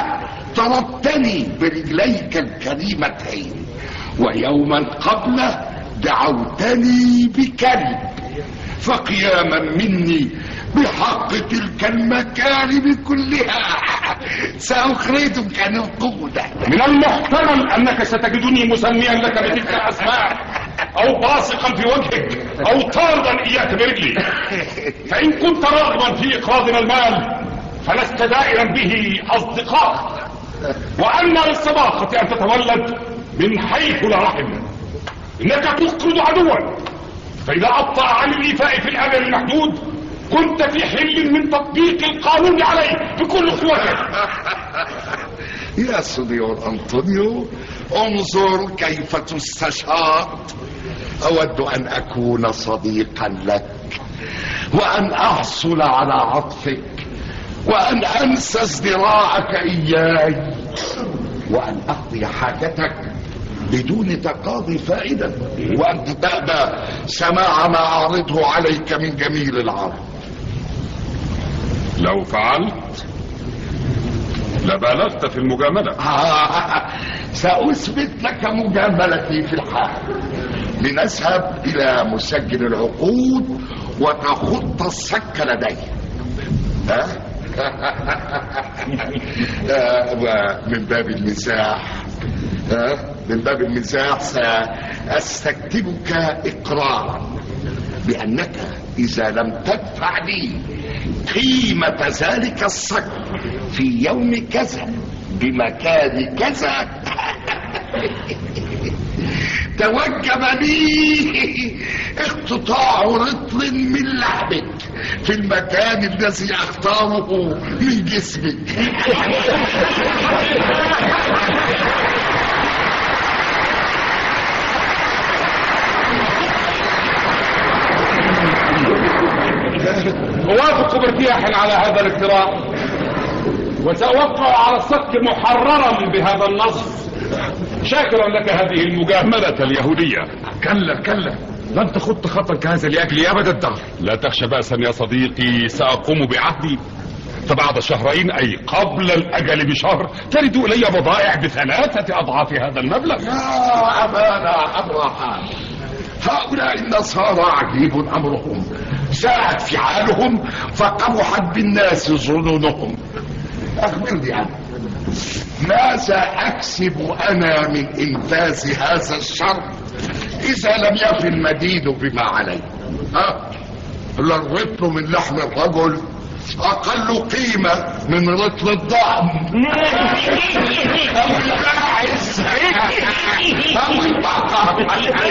Speaker 10: ضربتني برجليك الكريمتين، ويوما قبله دعوتني بكلب، فقياما مني بحق تلك المكارم كلها سأخرجك نقودا.
Speaker 2: من المحتمل أنك ستجدني مسميا لك بتلك الأسماء، أو باصقا في وجهك، أو طاردا إياك برجلي. فإن كنت راغبا في إقراضنا المال فلست دائرا به أصدقاء، وأن للصداقة أن تتولد من حيث لا رحم. إنك تقرض عدوا، فإذا أبطأ عن الإيفاء في الأمر المحدود كنت في حل من تطبيق القانون عليه بكل قوتك.
Speaker 10: يا سنيور أنطونيو، انظر كيف تستشار. أود أن أكون صديقا لك، وأن أحصل على عطفك، وأن أنسى ازدراعك إياي، وأن أقضي حاجتك بدون تقاضي فائدة، وأنت تأبى سماع ما أعرضه عليك من جميل العرب.
Speaker 2: لو فعلت لبالغت في المجاملة.
Speaker 10: سأثبت لك مجاملتي في الحال. لنذهب إلى مسجل العقود وتخط السك لديه. ها؟ ومن باب المزاح من باب المزاح سأستكتبك إقرارا بأنك إذا لم تدفع لي قيمة ذلك الصك في يوم كذا بمكان كذا توجب لي اقتطاع رطل من لحمك في المكان الذي اختاره من جسمك.
Speaker 2: أوافق بارتياح على هذا الاقتراح، وسأوقع على الصك محررا بهذا النص، شاكرا لك هذه المجاملة اليهودية.
Speaker 7: كلا كلا، لن تخط خطا كهذا لأجلي أبدا الدهر.
Speaker 2: لا تخشى بأسا يا صديقي، سأقوم بعهدي، فبعد شهرين أي قبل الأجل بشهر ترد إلي بضائع بثلاثة أضعاف هذا المبلغ.
Speaker 10: يا أبانا أبراهام، هؤلاء النصارى عجيب أمرهم، ساءت فعالهم فقبحت بالناس ظنونهم. أخبرني عنه، ماذا أكسب أنا من إنفاذ هذا الشر إذا لم يفي المدين بما عليه؟ ها؟ الرطل من لحم الرجل أقل قيمة من رطل الضأن أو الباعث أو البقر.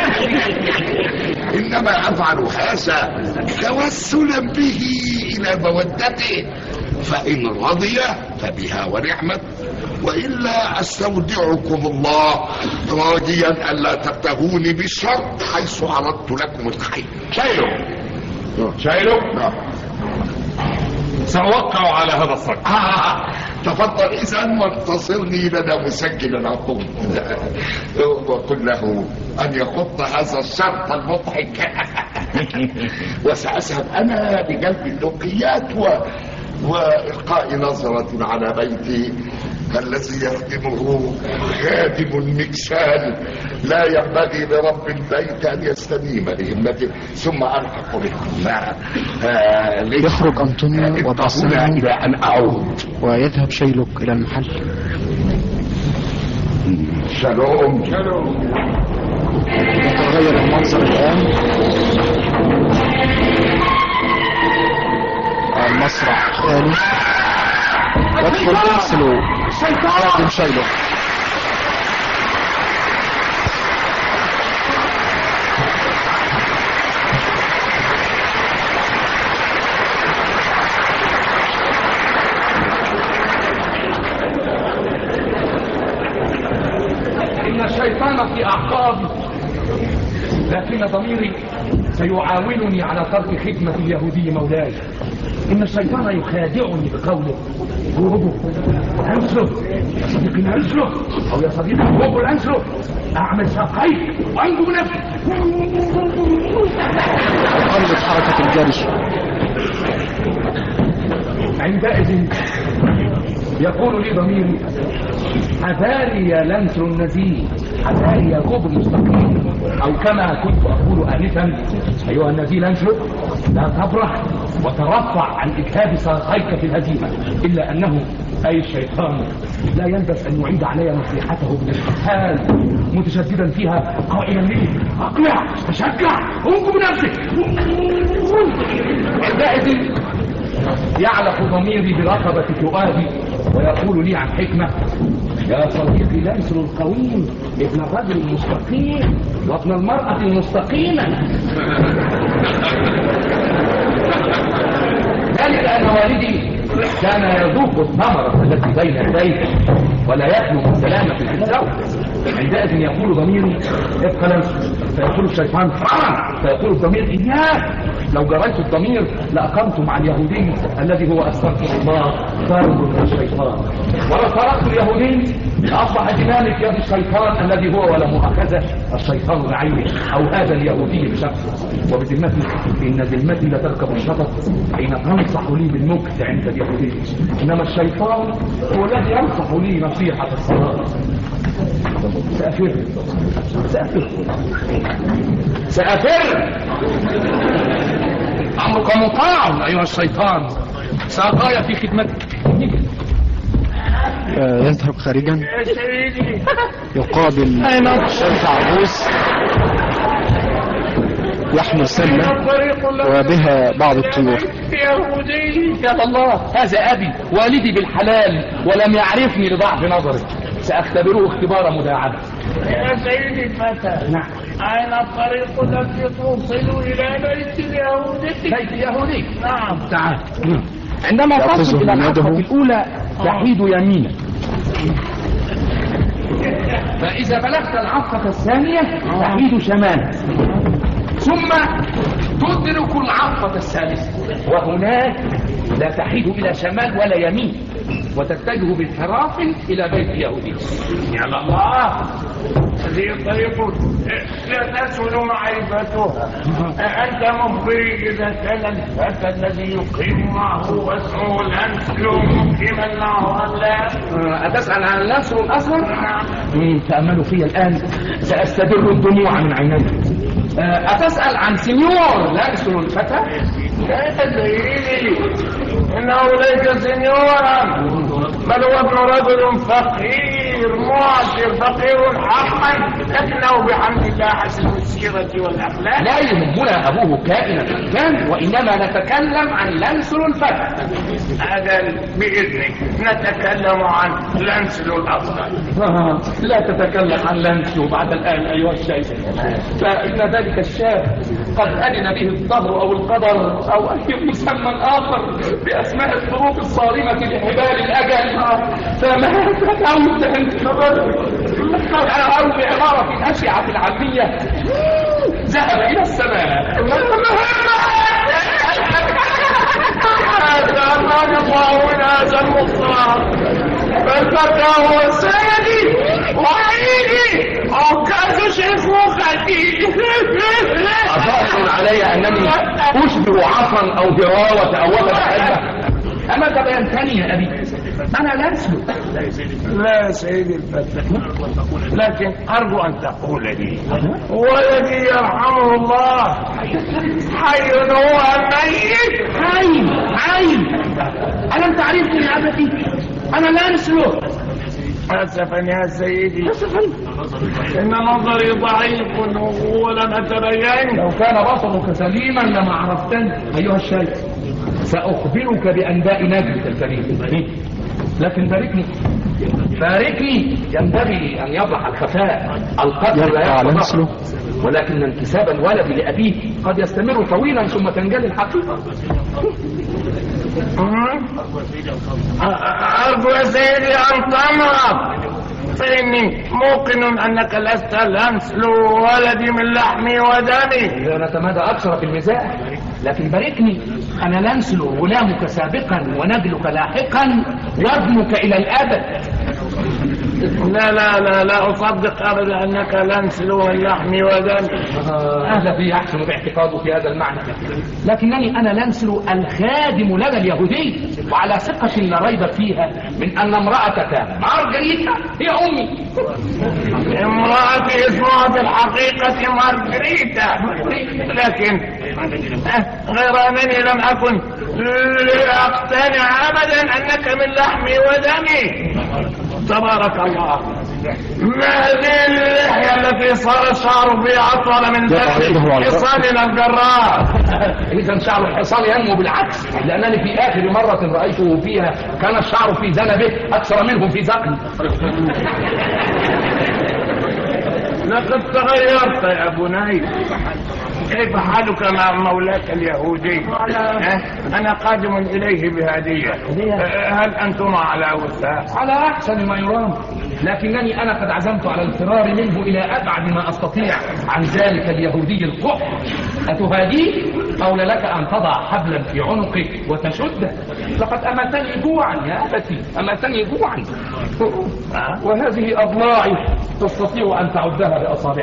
Speaker 10: إنما أفعل هذا توسلا به إلى مودته، فإن رضي فبها ونعمت، وإلا أستودعكم الله راجيا ألا تبتغوني بالشر حيث أردت لكم الخير.
Speaker 2: شايلو شايلو سأوقع على هذا الصك.
Speaker 10: آه. تفضل إذا وانتصرني لدى مسجل العقود وقل له أن يخط هذا الشرط المضحك وسأذهب أنا بجلب اللقيات و... وإلقاء نظرة على بيتي الذي يخدمه خادم المكسال. لا ينبغي لرب البيت أن يستديم لهمته، ثم ألحق بكم.
Speaker 1: آه يخرج أنطونيو وبعثنا
Speaker 10: إلى أن أعود،
Speaker 1: ويذهب شيلوك إلى المحل.
Speaker 10: شالوم
Speaker 1: شالوم. يتغير المنظر الآن، المسرح خالي، يدخل ترسلوا خادم شيلوك.
Speaker 6: إن الشيطان في أعقابي، لكن ضميري سيعاونني على ترك خدمة اليهودي مولاي. إن الشيطان يخادعني بقوله هوبو أنسلو يا صديقي أنسلو، أو يا صديقي هوبو أنسلو، أعمل ساقيك وأنجو نفسي.
Speaker 1: قلت حركة الجري.
Speaker 6: عندئذ
Speaker 7: يقول لي ضميري حذاري يا لنسل النزيه، حذاري يا كوب المستقيم، او كما كنت اقول انفا ايها النزيه لنسل لا تفرح وترفع عن اجهاد ساقيك في الهزيمه، الا انه اي الشيطان لا يلبس ان يعيد علي نصيحته بالاستحال متشددا فيها قائلا لي اقلع تشجع انقذ بنفسك. عندئذ يعلق ضميري برقبة فؤادي ويقول لي عن حكمة يا صديقي لنسل القويم ابن الرجل المستقيم وابن المرأة المستقيمة. ذلك أن والدي كان يذوق الثمرة التي بين يديه ولا يخلو من سلامة الزوج. عندئذ يقول ضميري ابقى لنسل، فيقول الشيطان حرام، فيقول الضمير إياك. لو جريت الضمير لأقمت مع اليهودي الذي هو أستغفر الله ضارب من الشيطان، ولو تركت اليهودي لأصبح جنان في يد الشيطان الذي هو ولا مؤاخذة الشيطان بعينه أو هذا اليهودي بشخصه. وبذمتي إن ذمتي لتركب الشطط حين تنصح لي بالنكت عند اليهودي، إنما الشيطان هو الذي ينصح لي نصيحة الصلاة. سأفر سأفر سأفر أمرك مطاع أيها الشيطان، سأغاية في خدمتك.
Speaker 1: يذهب خارجا يقابل الشيخ عروس يحمل سلة وبها بعض الطيور.
Speaker 7: يا الله هذا أبي والدي بالحلال ولم يعرفني لضعف نظري، سأختبره اختبار مداعبة.
Speaker 6: يا سيدي الفتى
Speaker 7: نعم.
Speaker 6: أين الطريق التي توصل إلى بيت اليهودي؟
Speaker 7: بيت يهودي؟
Speaker 6: نعم.
Speaker 7: تعال. عندما تصل إلى الحافة الأولى تحيد يمينك، فإذا بلغت العقبة الثانية تحيد شمالك، ثم تدرك العقبة الثالثة، وهناك لا تحيد إلى شمال ولا يمين، وتتجه بانحراف إلى بيت يهودي.
Speaker 6: يا الله هذه الطريق لا تسهل معرفتها. أنت مخبري إذا كان الفتى الذي يقيم معه واسمه لنسل مقيما له أم لا؟
Speaker 7: أتسأل عن لنسل الأصغر؟ نعم. تأملوا في الآن سأستدر الدموع من عيني. أتسأل عن سنيور لنسل الفتى؟
Speaker 6: لا تدريني إنه ليس سنيورا، بل هو ابن رجل فقير معسر، فقير حقا، لكنه بحمد الله حسن السيرة والأخلاق.
Speaker 7: لا يهمنا أبوه كائنا من كان، وإنما نتكلم عن لنسل الفتى.
Speaker 6: أجل بإذنك نتكلم عن لنسل الأصغر.
Speaker 7: لا تتكلم عن لنسل بعد الآن أيها الشيخ، فإن ذلك الشاب قد أذن به الظهر أو القدر أو أي مسمى آخر بأسماء الظروف الصارمة لحبال الأجل، فماذا تعود أنت أو بعبارة أشعة العامية ذهب إلى السماء.
Speaker 6: هذا ما الله هذا المختار، فالفتى هو سيدي وعيدي أوكاد شيخوختي.
Speaker 7: أظهر علي أنني أشبه عصا أو هراوة أو وضع حلة. أما تبينتني يا أبي أنا لا أسلو.
Speaker 6: لا سيدي الفتى، لكن أرجو أن تقول لي ولدي يرحمه الله حي هو ميت؟
Speaker 7: حي حي. ألم تعرفني يا أبتي؟ أنا لا أسلو.
Speaker 6: أسفا يا سيدي، أسفا إن نظري ضعيف ولم أتبين.
Speaker 7: لو كان بصرك سليما لما عرفتني أيها الشيخ. سأخبرك بأنباء نجدك الكريم، لكن باركني باركني. ينبغي أن يضع الخفاء القدر لا يضع، ولكن انتساب الولد لأبيه قد يستمر طويلا ثم تنجلي الحقيقة.
Speaker 6: أرجو يا سيدي أن تمرض، فإني موقن أنك لست لنسل ولدي من لحمي ودمي.
Speaker 7: لا نتمادى أكثر في المزاح، لكن باركني. أنا لنسل غلامك سابقا ونجلك لاحقا وابنك إلى الأبد.
Speaker 6: لا لا لا لا أصدق أبدا أنك لنسل من لحمي ودمي.
Speaker 7: هذا في أحسن باعتقاده في هذا المعنى، لكنني أنا لنسل الخادم لدى اليهودي.
Speaker 11: وعلى ثقة لا ريب فيها من أن امرأتك مارغريتا هي أمي.
Speaker 6: امرأتي اسمها في الحقيقة مارغريتا، لكن غير أنني لم أكن لأقتنع أبدا أنك من لحمي ودمي. تبارك الله، ما هذه اللحية التي صار الشعر فيها أطول من ذلك حصاننا الجراح؟
Speaker 11: إذا شعر الحصان ينمو بالعكس، لأنني في آخر مرة رأيته فيها كان الشعر في ذنبه أكثر منه في ذقني.
Speaker 6: لقد تغيرت يا بني. كيف حالك مع مولاك اليهودي؟ أنا قادم إليه بهدية، هل أنتم على وثاق؟
Speaker 11: على أحسن ما يرام، لكنني أنا قد عزمت على الفرار منه إلى أبعد ما أستطيع عن ذلك اليهودي القح. أتهاديه؟ أولى لك أن تضع حبلا في عنقك وتشده. لقد أمتني جوعا يا أبتي، أمتني جوعا، وهذه أضلاعي تستطيع أن تعدها بأصابعك.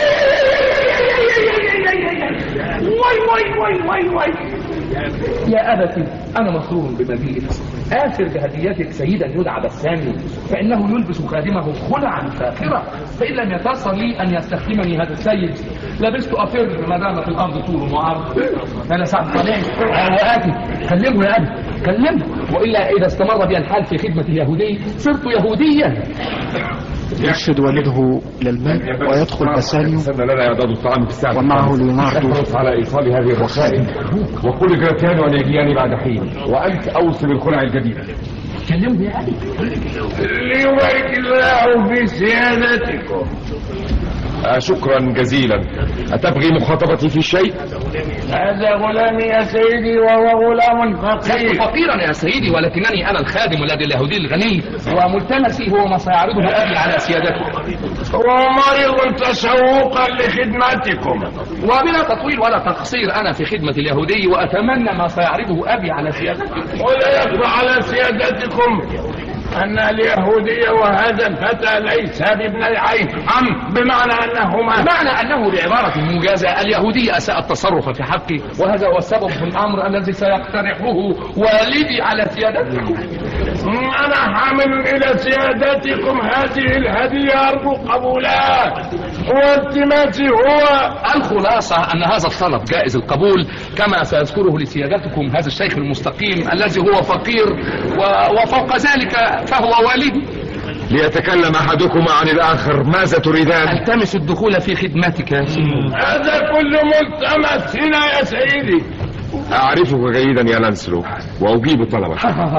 Speaker 6: واي واي واي واي واي
Speaker 11: يا أبتي، أنا مسرور بمجيئك. آثر بهديتك سيدا يدعى بسامي، فإنه يلبس خادمه خلعا فاخرة، فإن لم يتيسر لي أن يستخدمني هذا السيد لبست أفر ما دامت الأرض طول وعرض. أنا سعد طبيعي. أنا آتي. كلمه يا أبي، كلمه، وإلا إذا استمر بي الحال في خدمة اليهودي صرت يهوديا.
Speaker 1: يرشد والده إلى الماء ويدخل بسانيو
Speaker 7: لنا إعداد الطعام في الساعة
Speaker 1: ومعه ليوناردو.
Speaker 7: احرص على إيصال هذه الرسائل وقل جراتيانو أن يجياني بعد حين، وأنت أوصل الخلع الجديدة.
Speaker 11: كلمه يا أبي.
Speaker 6: ليبارك الله في سيادتكم.
Speaker 7: آه شكرا جزيلا. أتبغي مخاطبتي في شيء؟
Speaker 6: هذا غلامي يا سيدي وهو غلام فقير.
Speaker 11: لست فقيرا يا سيدي، ولكنني أنا الخادم الذي اليهودي الغني، وملتمسي هو ما سيعرضه أبي على سيادتكم.
Speaker 6: ومرض تشوقا لخدمتكم.
Speaker 11: وبلا تطويل ولا تقصير أنا في خدمة اليهودي، وأتمنى ما سيعرضه أبي على سيادتكم.
Speaker 6: ولا يخفى على سيادتكم أن اليهودية وهذا الفتى ليس بابن عين، أم بمعنى أنهما
Speaker 11: بمعنى أنه بعبارة موجزة اليهودية أساء التصرف في حقي، وهذا هو السبب في الأمر الذي سيقترحه والدي على سيادتكم.
Speaker 6: أنا حامل إلى سيادتكم هذه الهدية أرجو قبولها، والتماسي هو
Speaker 11: الخلاصة أن هذا الطلب جائز القبول، كما سيذكره لسيادتكم هذا الشيخ المستقيم الذي هو فقير وفوق ذلك فهو والدي.
Speaker 7: ليتكلم أحدكما عن الآخر، ماذا تريدان؟
Speaker 11: التمس الدخول في خدمتك يا سيدي.
Speaker 6: هذا كل ملتمس هنا يا سيدي.
Speaker 7: أعرفك جيدا يا لانسلو وأجيب طلبك.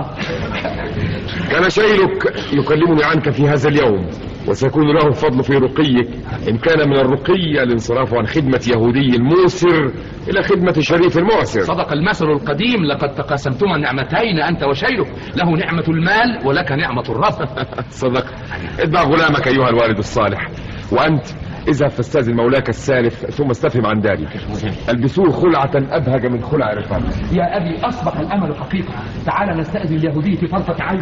Speaker 7: كان شيلك يكلمني عنك في هذا اليوم، وسيكون له الفضل في رقيك إن كان من الرقي الانصراف عن خدمة يهودي الموسر إلى خدمة شريف المعسر.
Speaker 11: صدق المثل القديم، لقد تقاسمتما نعمتين أنت وشيلك، له نعمة المال ولك نعمة الرفق.
Speaker 7: صدق. اتبع غلامك أيها الوالد الصالح، وأنت اذهب فاستاذن مولاك السالف ثم استفهم عن ذلك. البسوه خلعة أبهج من خلع رفاق.
Speaker 11: يا أبي أصبح الأمل حقيقة، تعال نستأذن اليهودي في طرفة عين.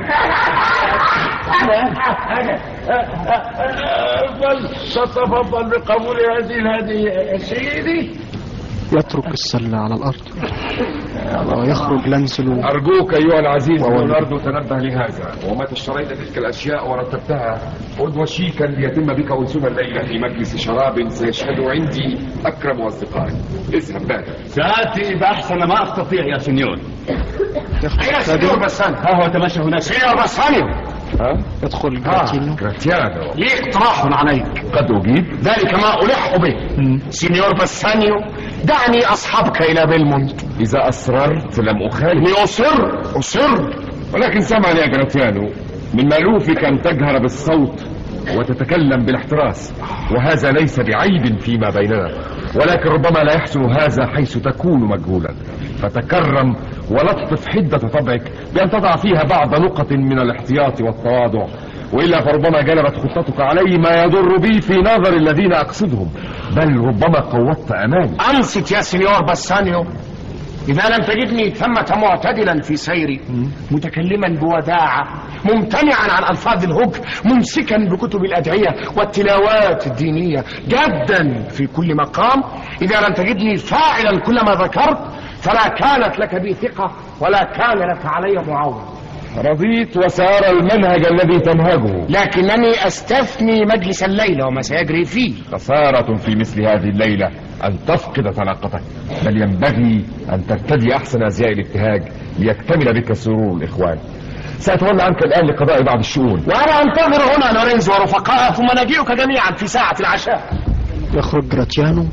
Speaker 6: ستفضل بقبول هذه الهدية يا سيدي.
Speaker 1: يترك السلة على الأرض ويخرج لانسلو.
Speaker 7: أرجوك أيها العزيز ليوناردو تنبه لهذا، ومتى اشتريت تلك الأشياء ورتبتها خذ وشيكا ليتم بك أنسنا الليلة في مجلس شراب سيشهد عندي أكرم أصدقائي. اذهب بعد.
Speaker 12: سآتي بأحسن ما أستطيع يا سنيور.
Speaker 6: يا سنيور بسان.
Speaker 12: ها هو تمشى هناك.
Speaker 6: سنيور بسانيو.
Speaker 7: ها؟
Speaker 1: يدخل جراتيانو.
Speaker 7: جراتيانو.
Speaker 6: لي اقتراح عليك.
Speaker 7: قد أجيب.
Speaker 6: ذلك ما ألح به. سنيور بسانيو، دعني أصحبك إلى بيلمونت.
Speaker 7: إذا أصررت لم أخالف.
Speaker 6: أصر أصر
Speaker 7: ولكن سمعني يا جراتيانو، من مألوفك أن تجهر بالصوت وتتكلم بالاحتراس، وهذا ليس بعيب فيما بيننا، ولكن ربما لا يحسن هذا حيث تكون مجهولا، فتكرم ولطف حدة طبعك بأن تضع فيها بعض نقط من الاحتياط والتواضع، وإلا فربما جلبت خطتك علي ما يضر بي في نظر الذين أقصدهم، بل ربما قوضت أماني.
Speaker 6: أنصت يا سنيور بسانيو، إذا لم تجدني ثمة معتدلا في سيري، متكلما بوداعة، ممتنعا عن ألفاظ الهجر، ممسكا بكتب الأدعية والتلاوات الدينية، جادا في كل مقام، إذا لم تجدني فاعلا كل ما ذكرت، فلا كانت لك بي ثقة ولا كان لك علي معاونة.
Speaker 7: رضيت وسار المنهج الذي تنهجه،
Speaker 6: لكنني أستثني مجلس الليلة وما سيجري فيه.
Speaker 7: خسارة في مثل هذه الليلة أن تفقد طلاقتك، بل ينبغي أن ترتدي أحسن أزياء الابتهاج ليكتمل بك سرور الإخوان. سأتولى عنك الآن لقضاء بعض الشؤون،
Speaker 6: وأنا أنتظر هنا لورينزو ورفقائه ثم نجيئك جميعا في ساعة العشاء.
Speaker 1: يخرج جراتيانو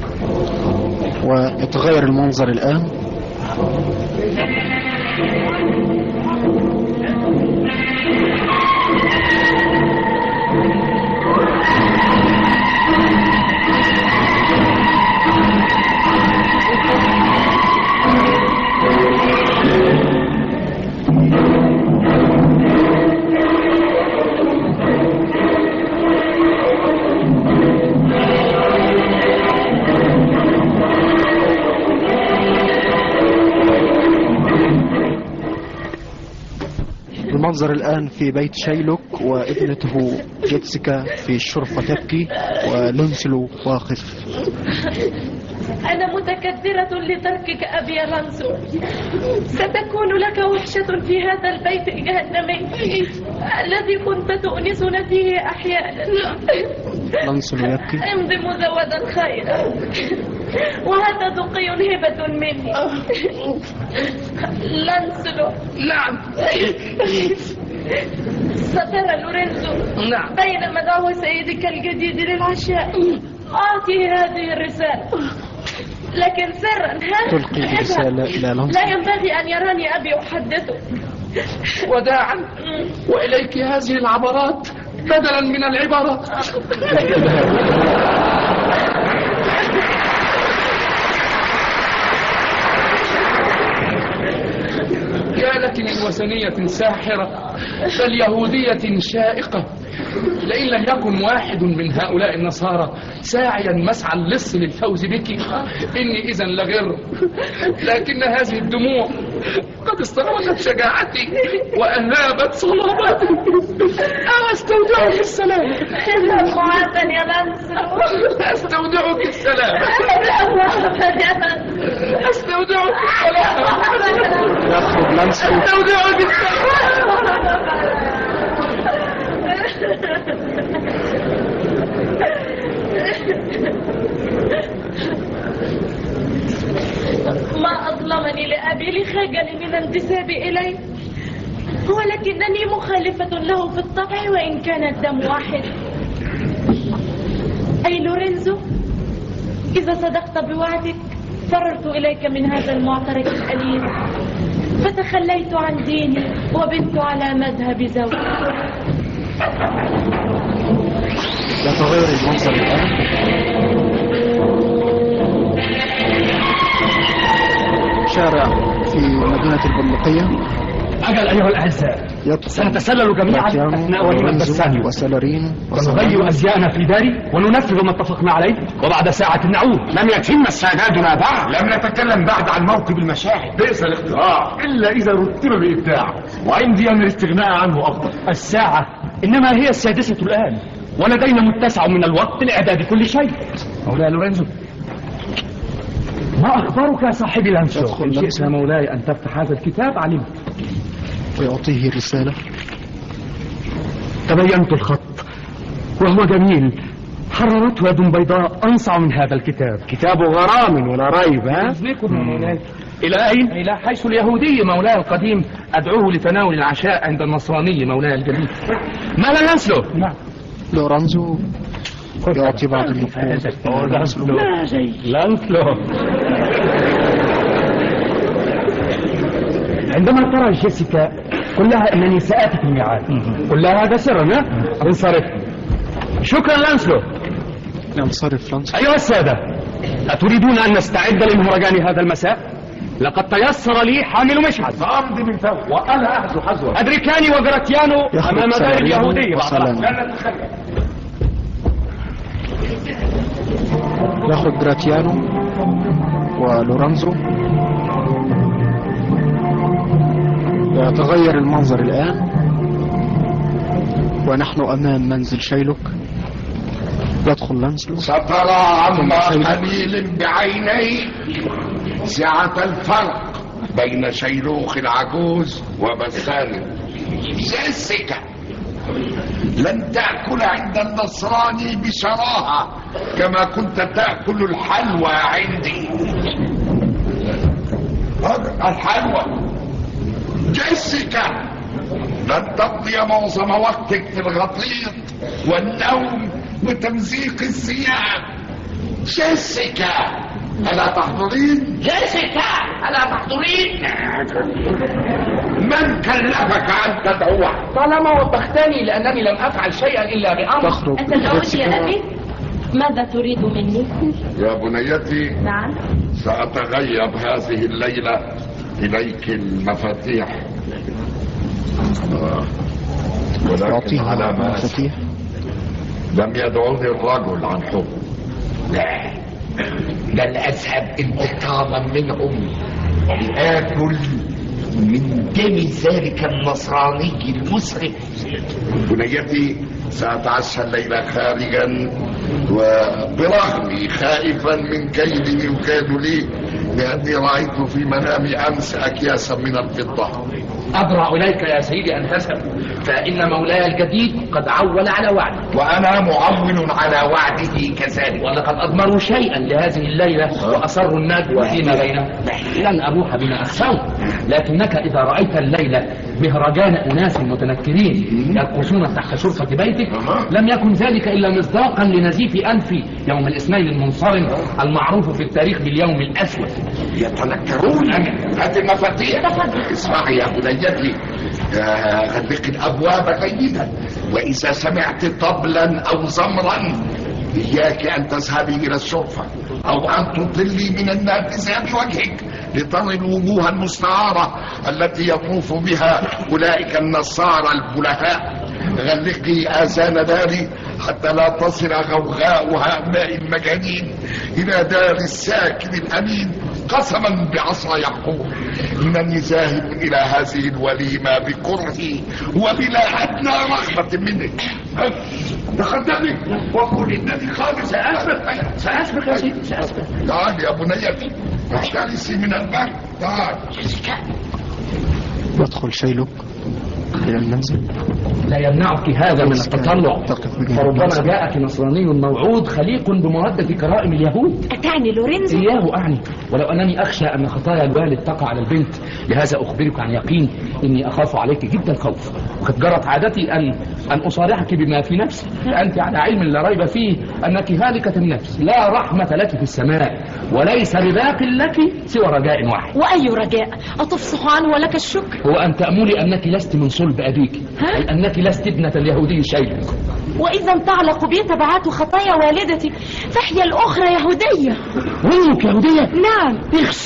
Speaker 1: ويتغير المنظر الآن. المنظر الآن في بيت شايلوك وابنته جيتسيكا في الشرفة تبكي ولونسلو واقف.
Speaker 8: أنا متكدرة لتركك أبي لانسو. ستكون لك وحشة في هذا البيت الجهنمي الذي كنت تؤنسنا فيه أحيانا.
Speaker 1: لانسلو يبكي.
Speaker 8: امضي مزودا خيرا وهذا دقي هبة مني. لانسلو.
Speaker 11: نعم.
Speaker 8: سترى لورينزو
Speaker 11: نعم
Speaker 8: بين مدعو سيدك الجديد للعشاء. أعطي هذه الرسالة لكن سرا. ها
Speaker 1: تلقي الرسالة إلى لانسلو.
Speaker 8: لا ينبغي أن يراني أبي أحدثه.
Speaker 11: وداعا وإليك هذه العبرات بدلا من العبارات. يا لك من وثنية ساحرة بل يهودية شائقة. لئن لم يكن واحد من هؤلاء النصارى ساعيا مسعى اللص للفوز بك إني إذا لغر. لكن هذه الدموع قد استغرقت شجاعتي وأهابت صلابتي. أستودعك السلام.
Speaker 8: معاذا يا لانسلو.
Speaker 11: أستودعك السلام. أستودعك السلام.
Speaker 1: يخرج لانسلو.
Speaker 11: أستودعك السلام.
Speaker 8: ما أظلمني لأبي لخجلي من الانتساب إليه، ولكنني مخالفة له في الطبع وإن كان الدم واحد. أي لورينزو، إذا صدقت بوعدك فررت إليك من هذا المعترك الأليم، فتخليت عن ديني وبت على مذهب زوجي.
Speaker 1: يتغير المنظر الآن. شارع في مدينة البندقية.
Speaker 12: أجل أيها الأعزاء، سنتسلل جميعا أثناء وليمة بسانيو
Speaker 1: وسلرين
Speaker 12: ونغير أزياءنا في داري وننفذ ما اتفقنا عليه، وبعد ساعة نعود.
Speaker 6: لم يتم استعدادنا بعد.
Speaker 3: لم نتكلم بعد عن موكب المشاعر.
Speaker 4: بئس الاختراع إلا إذا رتب بإبداع، وعندي أن الاستغناء عنه أفضل.
Speaker 12: الساعة إنما هي السادسة الآن، ولدينا متسع من الوقت لإعداد كل شيء. مولاي لورينزو، ما أخبارك يا صاحبي لانسو؟ إن شئت يا مولاي أن تفتح هذا الكتاب علمت.
Speaker 1: ويعطيه الرسالة.
Speaker 12: تبينت الخط وهو جميل، حررته يد بيضاء أنصع من هذا الكتاب.
Speaker 6: كتاب غرام ولا ريب. ها
Speaker 12: أذنكم يا مولاي. إلى أين؟ إلى حيث اليهودي مولاي القديم أدعوه لتناول العشاء عند النصراني مولاي الجديد. ماذا لانسلو؟ نعم.
Speaker 1: لورانزو يعطي بعض النفوذ.
Speaker 12: لانسلو لانسلو عندما ترى جيسيكا قل لها انني سآتي في الميعاد. قل لها هذا سرا. انصرف. شكرا لانسلو.
Speaker 1: ينصرف لانسلو.
Speaker 12: ايها السادة، اتريدون ان نستعد لمهرجان هذا المساء؟ لقد تيسر لي حامل مشعل.
Speaker 4: سأمضي من فوق وانا احذو حذوه.
Speaker 12: ادريكاني وجراتيانو امام دار اليهودية.
Speaker 1: يخرج جراتيانو ولورانزو. يتغير المنظر الآن ونحن أمام منزل شايلوك. يدخل لانسلو.
Speaker 10: سترى عم قليل بعيني سعة الفرق بين شيلوخ العجوز وبسام. جيسيكا، لن تأكل عند النصراني بشراهة كما كنت تأكل الحلوى عندي. الحلوى. جيسيكا، لن تقضي معظم وقتك في الغطيط والنوم وتمزيق الثياب. جيسيكا، ألا تحضرين؟
Speaker 12: جيسيكا، ألا تحضرين؟
Speaker 10: من كلفك أن تدعوه؟
Speaker 12: طالما وبختني لأنني لم أفعل شيئا إلا بأمر.
Speaker 1: تخرج
Speaker 8: أتدعوني يا أبي؟ ماذا تريد مني؟
Speaker 10: يا بنيتي،
Speaker 8: نعم.
Speaker 10: سأتغيب هذه الليلة إليك المفاتيح. آه. ولكن على ما
Speaker 1: المفاتيح.
Speaker 10: لم يدعني الرجل عن حب.
Speaker 3: لا، لن أذهب انتقاما منهم لآكل من دم ذلك النصراني المسرف.
Speaker 10: بنيتي، سأتعشى الليلة خارجا، وبرغمي خائفا من كيد يكاد لي، لأني رأيت في منامي أمس أكياسا من الفضة.
Speaker 12: أبرع إليك يا سيدي أن تذهب، فإن مولاي الجديد قد عول على وعده،
Speaker 10: وأنا معول على وعده كذلك.
Speaker 12: ولقد أضمروا شيئا لهذه الليلة وأصروا النجوى فيما بينهم. لن أروح بما أخشوا، لكنك إذا رأيت الليلة مهرجان أناس متنكرين يرقصون تحت شرفة بيتك، لم يكن ذلك إلا مصداقا لنزيف أنفي يوم الاثنين المنصرم المعروف في التاريخ باليوم الأسود.
Speaker 10: يتنكرون. هات المفاتيح. اسمعي يا بنيتي، غلقي الأبواب جيدا، وإذا سمعت طبلا أو زمرا إياك أن تذهبي إلى الشرفة أو أن تطلي من النافذة بوجهك لتري الوجوه المستعارة التي يطوف بها أولئك النصارى البلهاء. غلقي آذان داري حتى لا تصل غوغاء هؤلاء المجانين إلى دار الساكن الأمين. قسما بعصا يعقوب إنني ذاهب إلى هذه الوليمة بكرهي وبلا أدنى رغبة منك. تقدمي وقولي إنني خالص.
Speaker 12: سأسبق سأسبق يا سيدي، سأسبق.
Speaker 10: تعالي يا بنيتي، احترسي من البرد. تعالي.
Speaker 1: يدخل شيلوك إلى المنزل.
Speaker 12: لا يمنعك هذا من التطلع، فربما جاءك نصراني موعود خليق بمودة كرائم اليهود.
Speaker 8: أتعني لورينزو؟
Speaker 12: إياه أعني، ولو أنني أخشى أن خطايا الوالد تقع على البنت، لهذا أخبرك عن يقين إني أخاف عليك جدا الخوف، وقد جرت عادتي أن أن أصارحك بما في نفسي. أنت على علم لا ريب فيه أنك هالكة النفس، لا رحمة لك في السماء، وليس بباق لك سوى رجاء واحد.
Speaker 8: وأي رجاء؟ أتفصح عنه ولك الشكر.
Speaker 12: هو أن تأملي أنك لست من صلب أبيك، أي أنك لست ابنة اليهودي شيء.
Speaker 8: وإذا تعلق بي تبعات خطايا والدتي فهي الأخرى يهودية.
Speaker 12: أمك يهودية؟
Speaker 8: نعم.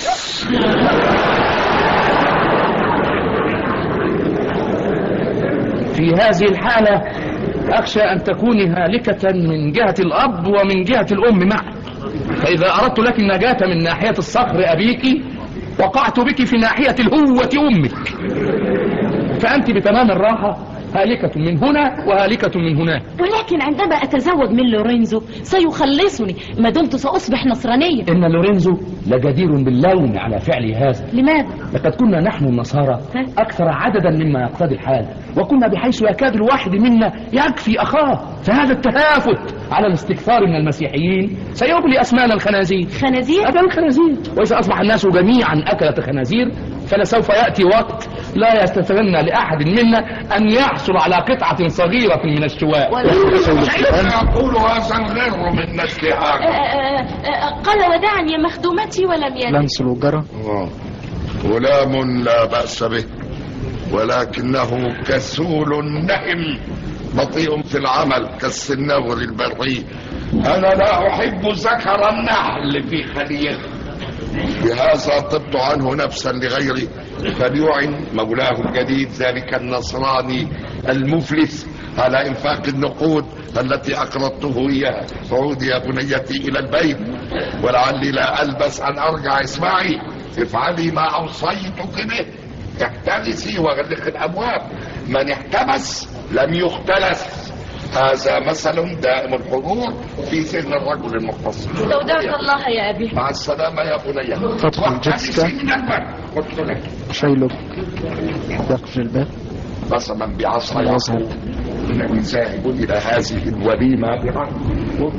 Speaker 12: في هذه الحالة أخشى أن تكوني هالكة من جهة الأب ومن جهة الأم معا، فإذا أردت لك النجاة من ناحية الصخر أبيك وقعت بك في ناحية الهوة أمك، فأنت بتمام الراحة هالكة من هنا وهالكة من هناك.
Speaker 8: ولكن عندما أتزوج من لورينزو سيخلصني ما دمت سأصبح نصرانية.
Speaker 12: إن لورينزو لجدير باللوم على فعل هذا.
Speaker 8: لماذا؟
Speaker 12: لقد كنا نحن النصارى أكثر عددا مما يقتضي الحال، وكنا بحيث يكاد الواحد منا يكفي أخاه، فهذا التهافت على الاستكثار من المسيحيين سيبلي أسمان الخنازير.
Speaker 8: خنازير؟
Speaker 12: أبا الخنازير. وإذا أصبح الناس جميعا أكلة خنازير فلسوف يأتي وقت لا يستثنى لأحد منا أن يحصل على قطعة صغيرة من الشواء.
Speaker 10: يقول هذا الغير من نسلها.
Speaker 8: قال ودعني يا مخدومتي ولم يلد.
Speaker 1: لانسلو جرى.
Speaker 10: غلام لا بأس به، ولكنه كسول نهم بطيء في العمل كالسنور البري. أنا لا أحب ذكر النحل في خليته، بهذا طبت عنه نفسا لغيري، فليعن مولاه الجديد ذلك النصراني المفلس على انفاق النقود التي اقرضته اياها. عودي يا بنيتي الى البيت، ولعلي لا البس ان ارجع. اسمعي، افعلي ما اوصيتك به، احترسي وغلق الابواب، من احتبس لم يختلس. هذا مثل دائم الحضور في ذهن الرجل المختص.
Speaker 8: استودعك الله يا أبي.
Speaker 10: مع السلامة يا بني.
Speaker 1: تدخل جيسيكا.
Speaker 10: قلت لك
Speaker 1: شيلوك يقفل الباب
Speaker 10: قسما بعصا يعقوب انني ذاهب الى هذه الوليمه برغم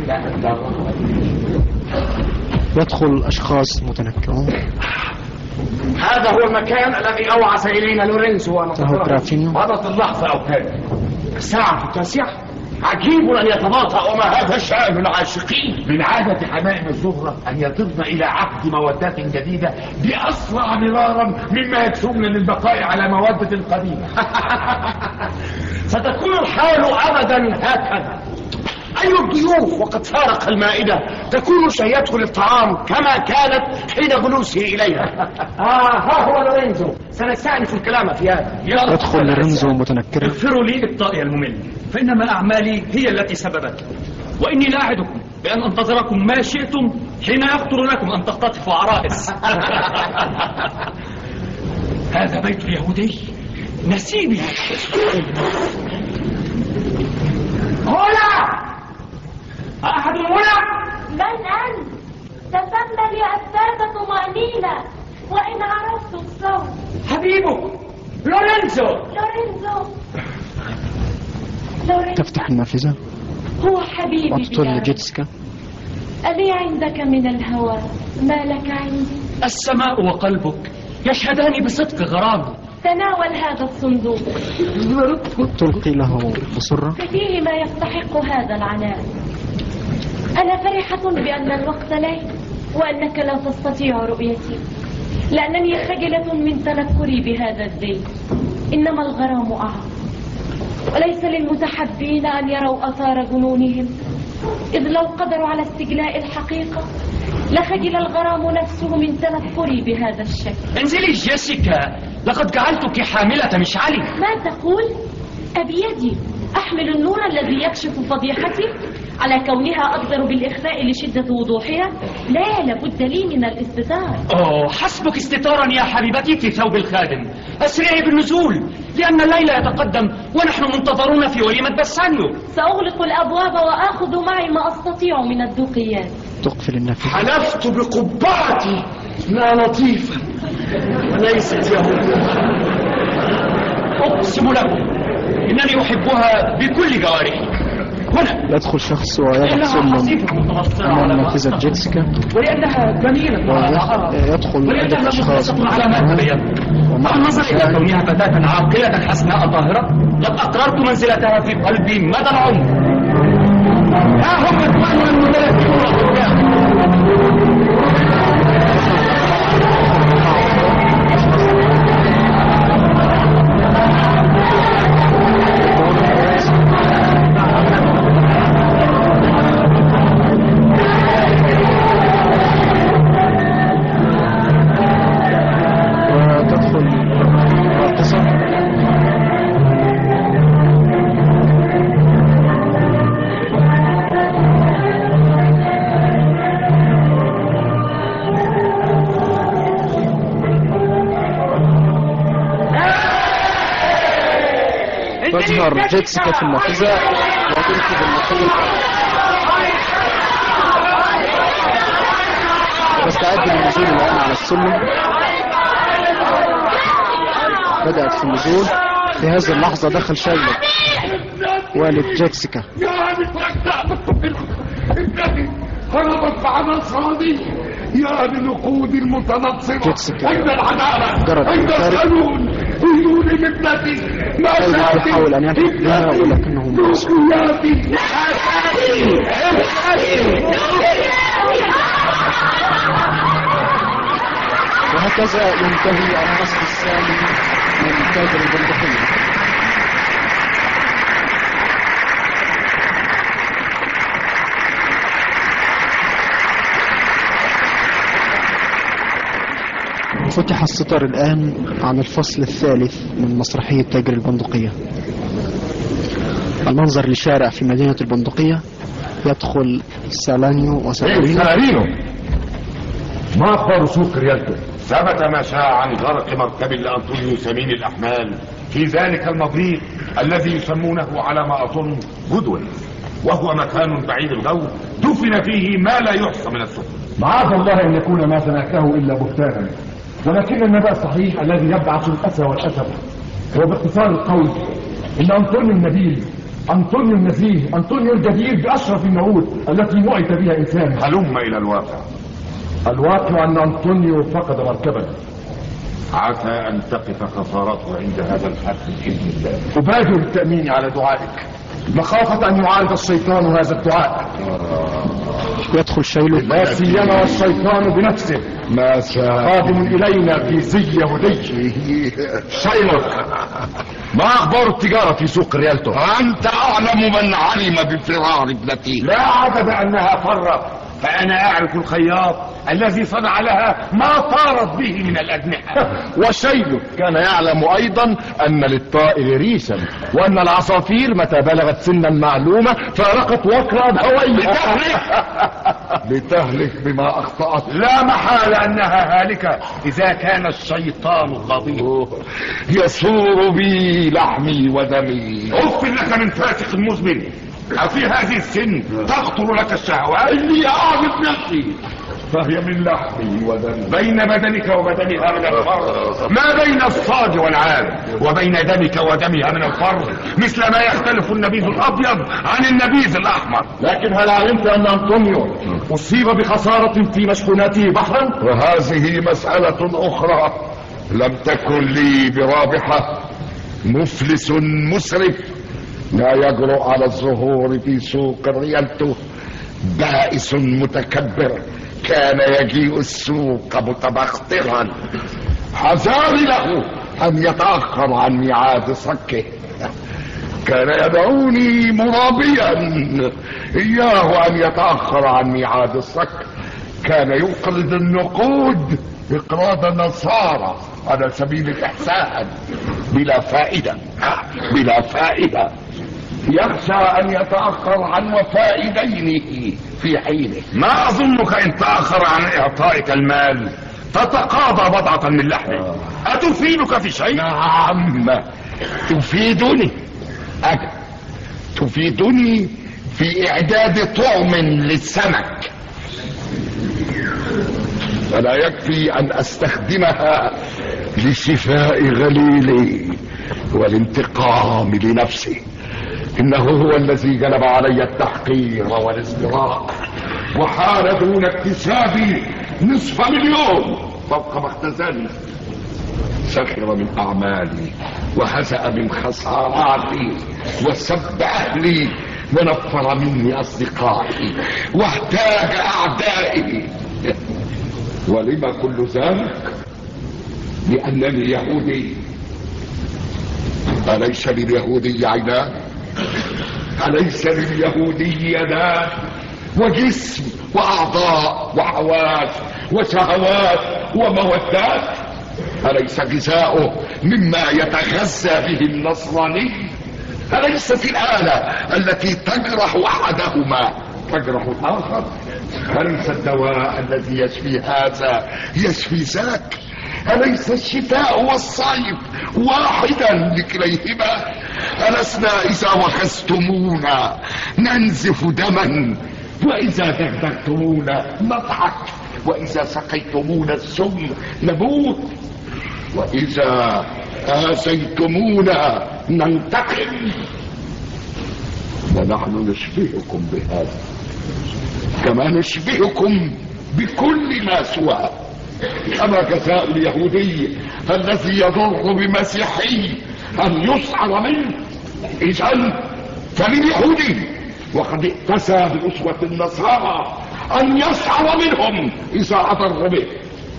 Speaker 1: يدخل أشخاص متنكرون.
Speaker 6: هذا هو المكان الذي أوعز إلينا لورينزو
Speaker 1: جرافينيو.
Speaker 6: مضت اللحظة أو كانت الساعة التاسعة. عجيب أن يتباطأ، وما هذا شأن العاشقين.
Speaker 3: من عادة حمائم الزهرة أن يطرن إلى عقد مودات جديدة بأسرع مرارا مما يكسبن للبقاء على مودة قديمة.
Speaker 6: ستكون الحال أبدا هكذا. أي الضيوف وقد فارق المائدة تكون شهيته للطعام كما كانت حين جلوسه إليها. آه ها هو لورينزو، سنستأنف الكلام في هذا.
Speaker 1: يدخل لورينزو متنكرا.
Speaker 13: اغفروا لي إبطائي الممل، فإنما أعمالي هي التي سببت، وإني لا أعدكم بأن أنتظركم ما شئتم حين يخطر لكم أن تختطفوا عرائس. هذا بيت اليهودي نسيبي.
Speaker 6: هنا أحد هنا؟
Speaker 14: من أنت؟ تسمى لي أسباب طمأنينة وإن عرفت الصوت.
Speaker 6: حبيبك لورينزو.
Speaker 14: لورينزو لورينزو
Speaker 1: تفتح النافذة.
Speaker 14: هو حبيبي.
Speaker 1: وتطل جيسيكا.
Speaker 14: ألي عندك من الهوى ما لك عندي؟
Speaker 13: السماء وقلبك يشهدان بصدق غرامي.
Speaker 14: تناول هذا الصندوق.
Speaker 1: تلقي له بسرة.
Speaker 14: فيه ما يستحق هذا العناء. أنا فرحة بأن الوقت ليل وأنك لا تستطيع رؤيتي، لأنني خجلة من تنكري بهذا الزيت. إنما الغرام أعظم، وليس للمتحبين أن يروا أثار جنونهم، إذ لو قدروا على استجلاء الحقيقة لخجل الغرام نفسه من تنكري بهذا الشكل.
Speaker 13: انزلي جيسيكا، لقد جعلتك حاملة مشعلي.
Speaker 14: ما تقول؟ أبيدي أحمل النور الذي يكشف فضيحتي على كونها أقدر بالإخفاء لشدة وضوحها؟ لا، لابد لي من الاستتار.
Speaker 13: أوه، حسبك استتارا يا حبيبتي في ثوب الخادم. أسرعي بالنزول لأن الليل يتقدم ونحن منتظرون في وليمة بسانيو.
Speaker 14: سأغلق الأبواب وآخذ معي ما أستطيع من الدقيات.
Speaker 1: تقفل النافذة.
Speaker 6: حلفت بقبعتي لا لطيفة ليست يهودية.
Speaker 13: أقسم لكم إنني أحبها بكل جوارحي. هنا
Speaker 1: يدخل شخص ويدخل أمام نافذة جيسيكا،
Speaker 13: ولأنها جميلة
Speaker 1: ويدخل عدة أشخاص
Speaker 13: على ما تبين. مع النظر إلى كونها فتاة عاقلة حسناء طاهرة، لقد أقررت منزلتها في قلبي مدى العمر. ها هم إخواننا المتلفون.
Speaker 1: تظهر جيسيكا في النافذة وتركض النقيب. تستعد للنزول الآن على السلم. بدأت في النزول. في هذه اللحظة دخل شيلوك والد جيسيكا.
Speaker 10: هربت مع نصراني يا لنقود المتنصرة. أين العدالة؟ أين القانون؟ بدون ابنتي ما
Speaker 1: شيلوك يحاول أن ينفق بها ولكنه منصر. وهكذا ينتهي الفصل الثاني من تاجر البندقية. فتح الستار الآن عن الفصل الثالث من مسرحية تاجر البندقية. المنظر لشارع في مدينة البندقية. يدخل سالانيو وسالارينو.
Speaker 4: سالارينو، ما أخبار سوق ريالتو؟
Speaker 3: ثبت ما شاع عن غرق مركب لأنطونيو سمين الأحمال في ذلك المضيق الذي يسمونه على ما أظن جدول، وهو مكان بعيد الغو دفن فيه ما لا يحصى من السفن.
Speaker 4: معاذ الله ان يكون ما سمعته الا بهتانا، ولكن النبأ الصحيح الذي يبعث الاسى والاسف هو باختصار القول ان انطونيو النبيل، انطونيو النزيه، انطونيو الجدير باشرف النعود التي نعت بها انسان.
Speaker 3: هلم الى الواقع.
Speaker 4: الواقع ان انطونيو فقد مركبا.
Speaker 3: عسى ان تقف خسارته عند هذا الحد باذن الله.
Speaker 4: ابادر بالتامين على دعائك مخافه ان يعارض الشيطان هذا الدعاء.
Speaker 1: يدخل شيله
Speaker 4: لا سيما والشيطان بنفسه
Speaker 10: ما
Speaker 4: قادم الينا في زي يهودي.
Speaker 10: شيلك،
Speaker 4: ما اخبار التجاره في سوق ريالتو؟
Speaker 10: انت اعلم من علم بفرار ابنتي.
Speaker 3: لا عجب انها فرت، فانا اعرف الخياط الذي صنع لها ما طارت به من الاجنحه.
Speaker 4: وشيله كان يعلم ايضا ان للطائر ريشا، وان العصافير متى بلغت سنا معلومه فارقت وكرا هويه.
Speaker 10: لتهلك بما اخطأت.
Speaker 3: لا محالة انها هالكة اذا كان الشيطان غضيب.
Speaker 10: يصور بي لحمي ودمي.
Speaker 3: اف لك من فاسق مزمن، افي هذه السن تخطر لك الشهوات؟
Speaker 10: اني اعرف نفسي فهي من لحمي ودمي.
Speaker 3: بين بدنك وبدنها من الفرد ما بين الصاج والعاب، وبين دمك ودمها من الفرد مثل ما يختلف النبيذ الابيض عن النبيذ الاحمر.
Speaker 4: لكن هل علمت ان انطونيو اصيب بخسارة في مشحوناته بحرا؟
Speaker 10: وهذه مسألة اخرى لم تكن لي برابحة. مفلس مسرف لا يجرؤ على الظهور في سوق ريالتو، بائس متكبر كان يجيء السوق متبخترا. حذاري له ان يتأخر عن ميعاد صكه. كان يدعوني مرابيا اياه ان يتأخر عن ميعاد الصك. كان يقرض النقود اقراض النصارى على سبيل الاحسان بلا فائدة بلا فائدة. يخشى ان يتأخر عن وفاء دينه في حينه.
Speaker 3: ما اظنك ان تأخر عن اعطائك المال تتقاضى بضعة من لحمه. اتفيدك في شيء؟
Speaker 10: نعم تفيدني. أجل تفيدني في اعداد طعم للسمك، فلا يكفي ان استخدمها لشفاء غليلي والانتقام لنفسي. انه هو الذي جلب علي التحقير والازدراء، وحال دون اكتسابي نصف مليون فوق ما اختزلت. سخر من اعمالي وهزأ من خساراتي، وسب اهلي ونفر مني اصدقائي، واحتاج اعدائي. ولما كل ذلك؟ لانني يهودي. اليس لليهودي عينان؟ اليس لليهودي يدان وجسم واعضاء وحواس وشهوات ومودات؟ أليس غذاؤه مما يتغذى به النصراني؟ أليست الآلة التي تجرح أحدهما تجرح الآخر؟ أليس الدواء الذي يشفي هذا يشفي ذاك؟ أليس الشتاء والصيف واحدا لكليهما؟ ألسنا إذا وخزتمونا ننزف دما، وإذا دغدغتمونا نضحك، وإذا سقيتمونا السم نموت، وإذا آسيتمونا ننتقم. ونحن نشبهكم بهذا كما نشبهكم بكل ما سواه. كما جزاء اليهودي الذي يضر بمسيحي أن يسعر منه، إذن فلليهودي وقد ائتسى بأسوة النصارى أن يسعر منهم إذا أضر به.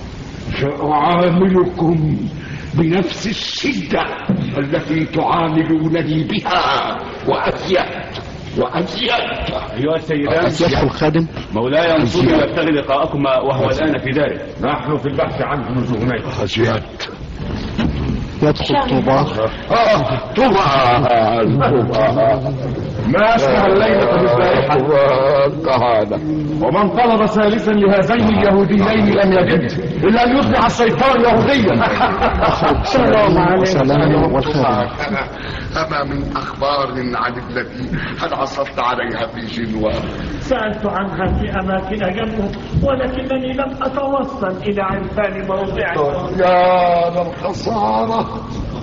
Speaker 10: سأعاملكم بنفس الشدة التي تعاملونني بها وأزيد وأزيد.
Speaker 13: أيها السيدان،
Speaker 1: يدخل الخادم.
Speaker 13: مولاي أنطونيو يبتغي لقاءكما وهو الآن في داره.
Speaker 3: نحن في البحث عنه منذ هناك.
Speaker 10: أزيد
Speaker 1: يدخل طوبال.
Speaker 10: آه طوبال طوبال.
Speaker 4: ما أشبه الليلة بالبارحة.
Speaker 10: تعالى.
Speaker 4: ومن طلب ثالثا لهذين اليهوديين لم يجد إلا أن يصبح الشيطان يهوديا.
Speaker 1: سلام عليكم والخير.
Speaker 10: أما من أخبار عن التي هل عثرت عليها في جنوة؟
Speaker 15: سألت عنها في أماكن جنة ولكنني لم أتوصل إلى عرفان موضعها.
Speaker 10: يا للخسارة،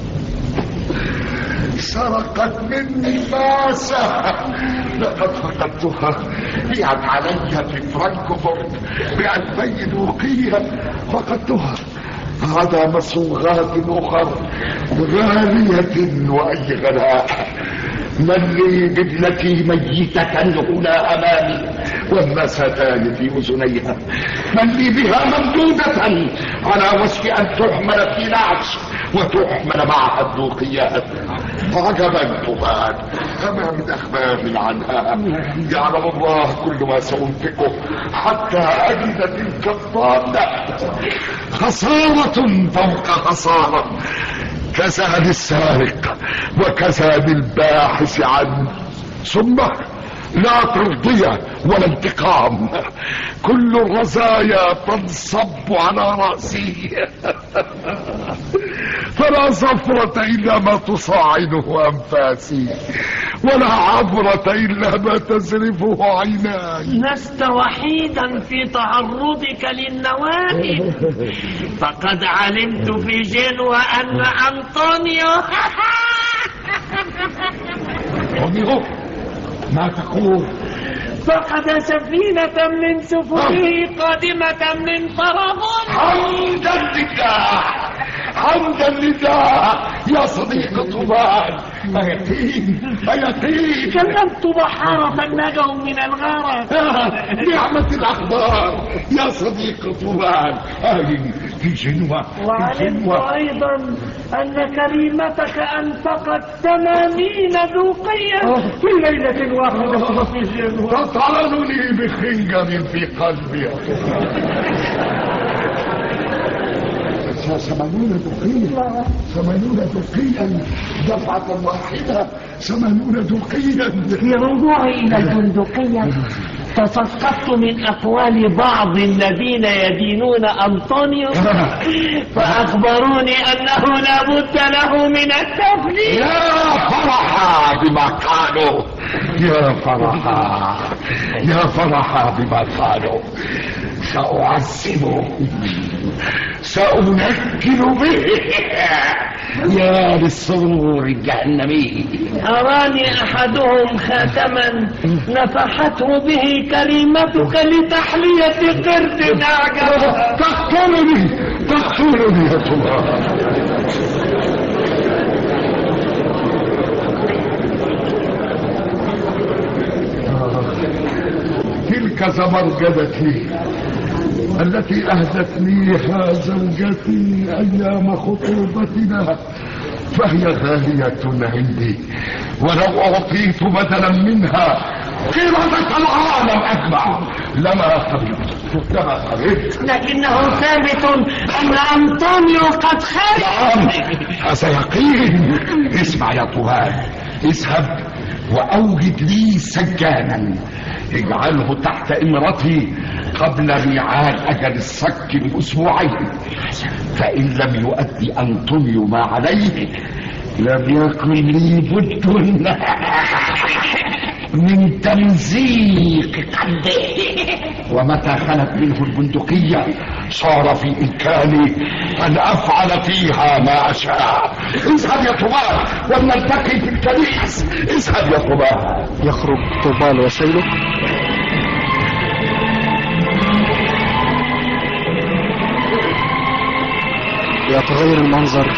Speaker 10: سرقت مني ماسة، لقد فقدتها. بيعت علي في فرانكفورت بألفي دوقية، فقدتها عدا مصوغات أخرى غالية وأي غلاء. من لي بابنتي ميتة هنا أمامي والمستان في أذنيها، من لي بها ممدودة على وشك أن تحمل في نعش وتحمل معها الدوقيات. عجبا طوبال، أما من أخبار عنها. يعلم الله كل ما سأنفقه حتى أجد تلك الضالة. خسارة فوق خسارة، كساد السارق وكساد الباحث عنه. ثم لا ترضية ولا انتقام، كل الرزايا تنصب على رأسي. فلا صفرة إلا ما تصاعده أنفاسي، ولا عبرة إلا ما تزرفه عيناي.
Speaker 15: لست وحيدا في تعرضك للنوائب، فقد علمت في جنوة أن أنطونيو
Speaker 10: أنطونيو ما تقول؟
Speaker 15: فقد سفينة من سفنه قادمة من طرابلس.
Speaker 10: حمدا لله، حمدا لله يا صديق طوبال. أيقين أيقين،
Speaker 15: كلمت بحارة نجوا من الغارة.
Speaker 10: نعمة الأخبار يا صديق طوبال. آه في جنوة.
Speaker 15: وعلمت أيضا أن كريمتك أنفقت ثمانين دوقية في ليلة واحدة في جنوة.
Speaker 10: تطعنني بخنجر في قلبي. ثمانون دوقيا، ثمانون دوقيا دفعة واحدة، ثمانون دوقيا.
Speaker 15: في رجوعي إلى البندقية تسقطت من أقوال بعض الذين يدينون أنطونيو، فأخبروني أنه لا بد له من التفليس.
Speaker 10: يا فرحا بما قالوا، يا فرحا، يا فرحا بما قالوا. سأعذبه، سأنكل به، يا للسرور الجهنمي.
Speaker 15: أراني أحدهم خاتما نفحته به كلمتك لتحلية قرد أعجبها.
Speaker 10: تقتلني، تقتلني يا طوبال. تلك زمرجدتي التي أهدتنيها زوجتي أيام خطوبتنا، فهي غالية عندي، ولو أعطيت بدلا منها قيمة العالم أجمع لما قبلت لما قبلت.
Speaker 15: لكنه ثابت أن أنطونيو قد خرج.
Speaker 10: نعم هذا يقين. اسمع يا طوبال، اذهب وأوجد لي سجانا، اجعله تحت امرتي قبل ميعاد اجل الصك باسبوعين، فان لم يؤدي انطونيو ما عليه لم يكن لي بد من تمزيق قلبه. ومتى خلت منه البندقية صار في إمكاني أن أفعل فيها ما أشاء. اذهب يا طوبال ولنلتقي في الكنيس. اذهب يا طوبال.
Speaker 1: يخرج طوبال وسيله. يتغير المنظر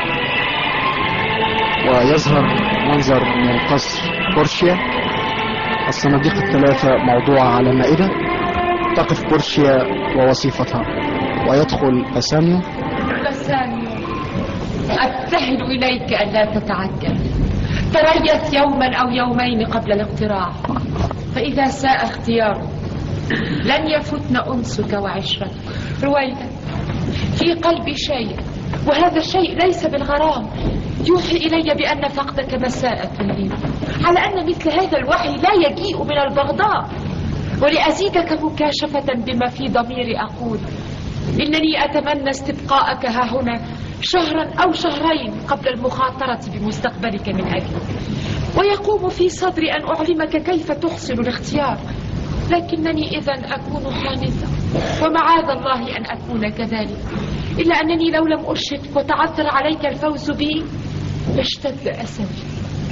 Speaker 1: ويظهر منظر من قصر بورشيا. الصناديق الثلاثة موضوعة على مائدة، تقف بورشيا ووصيفتها ويدخل بسانيو.
Speaker 8: بسانيو، أبتهل إليك ألا تتعجل، تريث يوما أو يومين قبل الاقتراع، فإذا ساء اختيارك لن يفتن أنسك وعشرتك. رويدا، في قلبي شيء وهذا الشيء ليس بالغرام، يوحي إلي بأن فقدك مساءة لي، على أن مثل هذا الوحي لا يجيء من البغضاء. ولأزيدك مكاشفة بما في ضميري أقول إنني أتمنى استبقاءك ها هنا شهرا أو شهرين قبل المخاطرة بمستقبلك من أجلي، ويقوم في صدري أن أعلمك كيف تحسن الاختيار، لكنني إذن أكون حانثة، ومعاذ الله أن أكون كذلك، إلا أنني لو لم أرشدك وتعثر عليك الفوز بي لاشتد أسفي.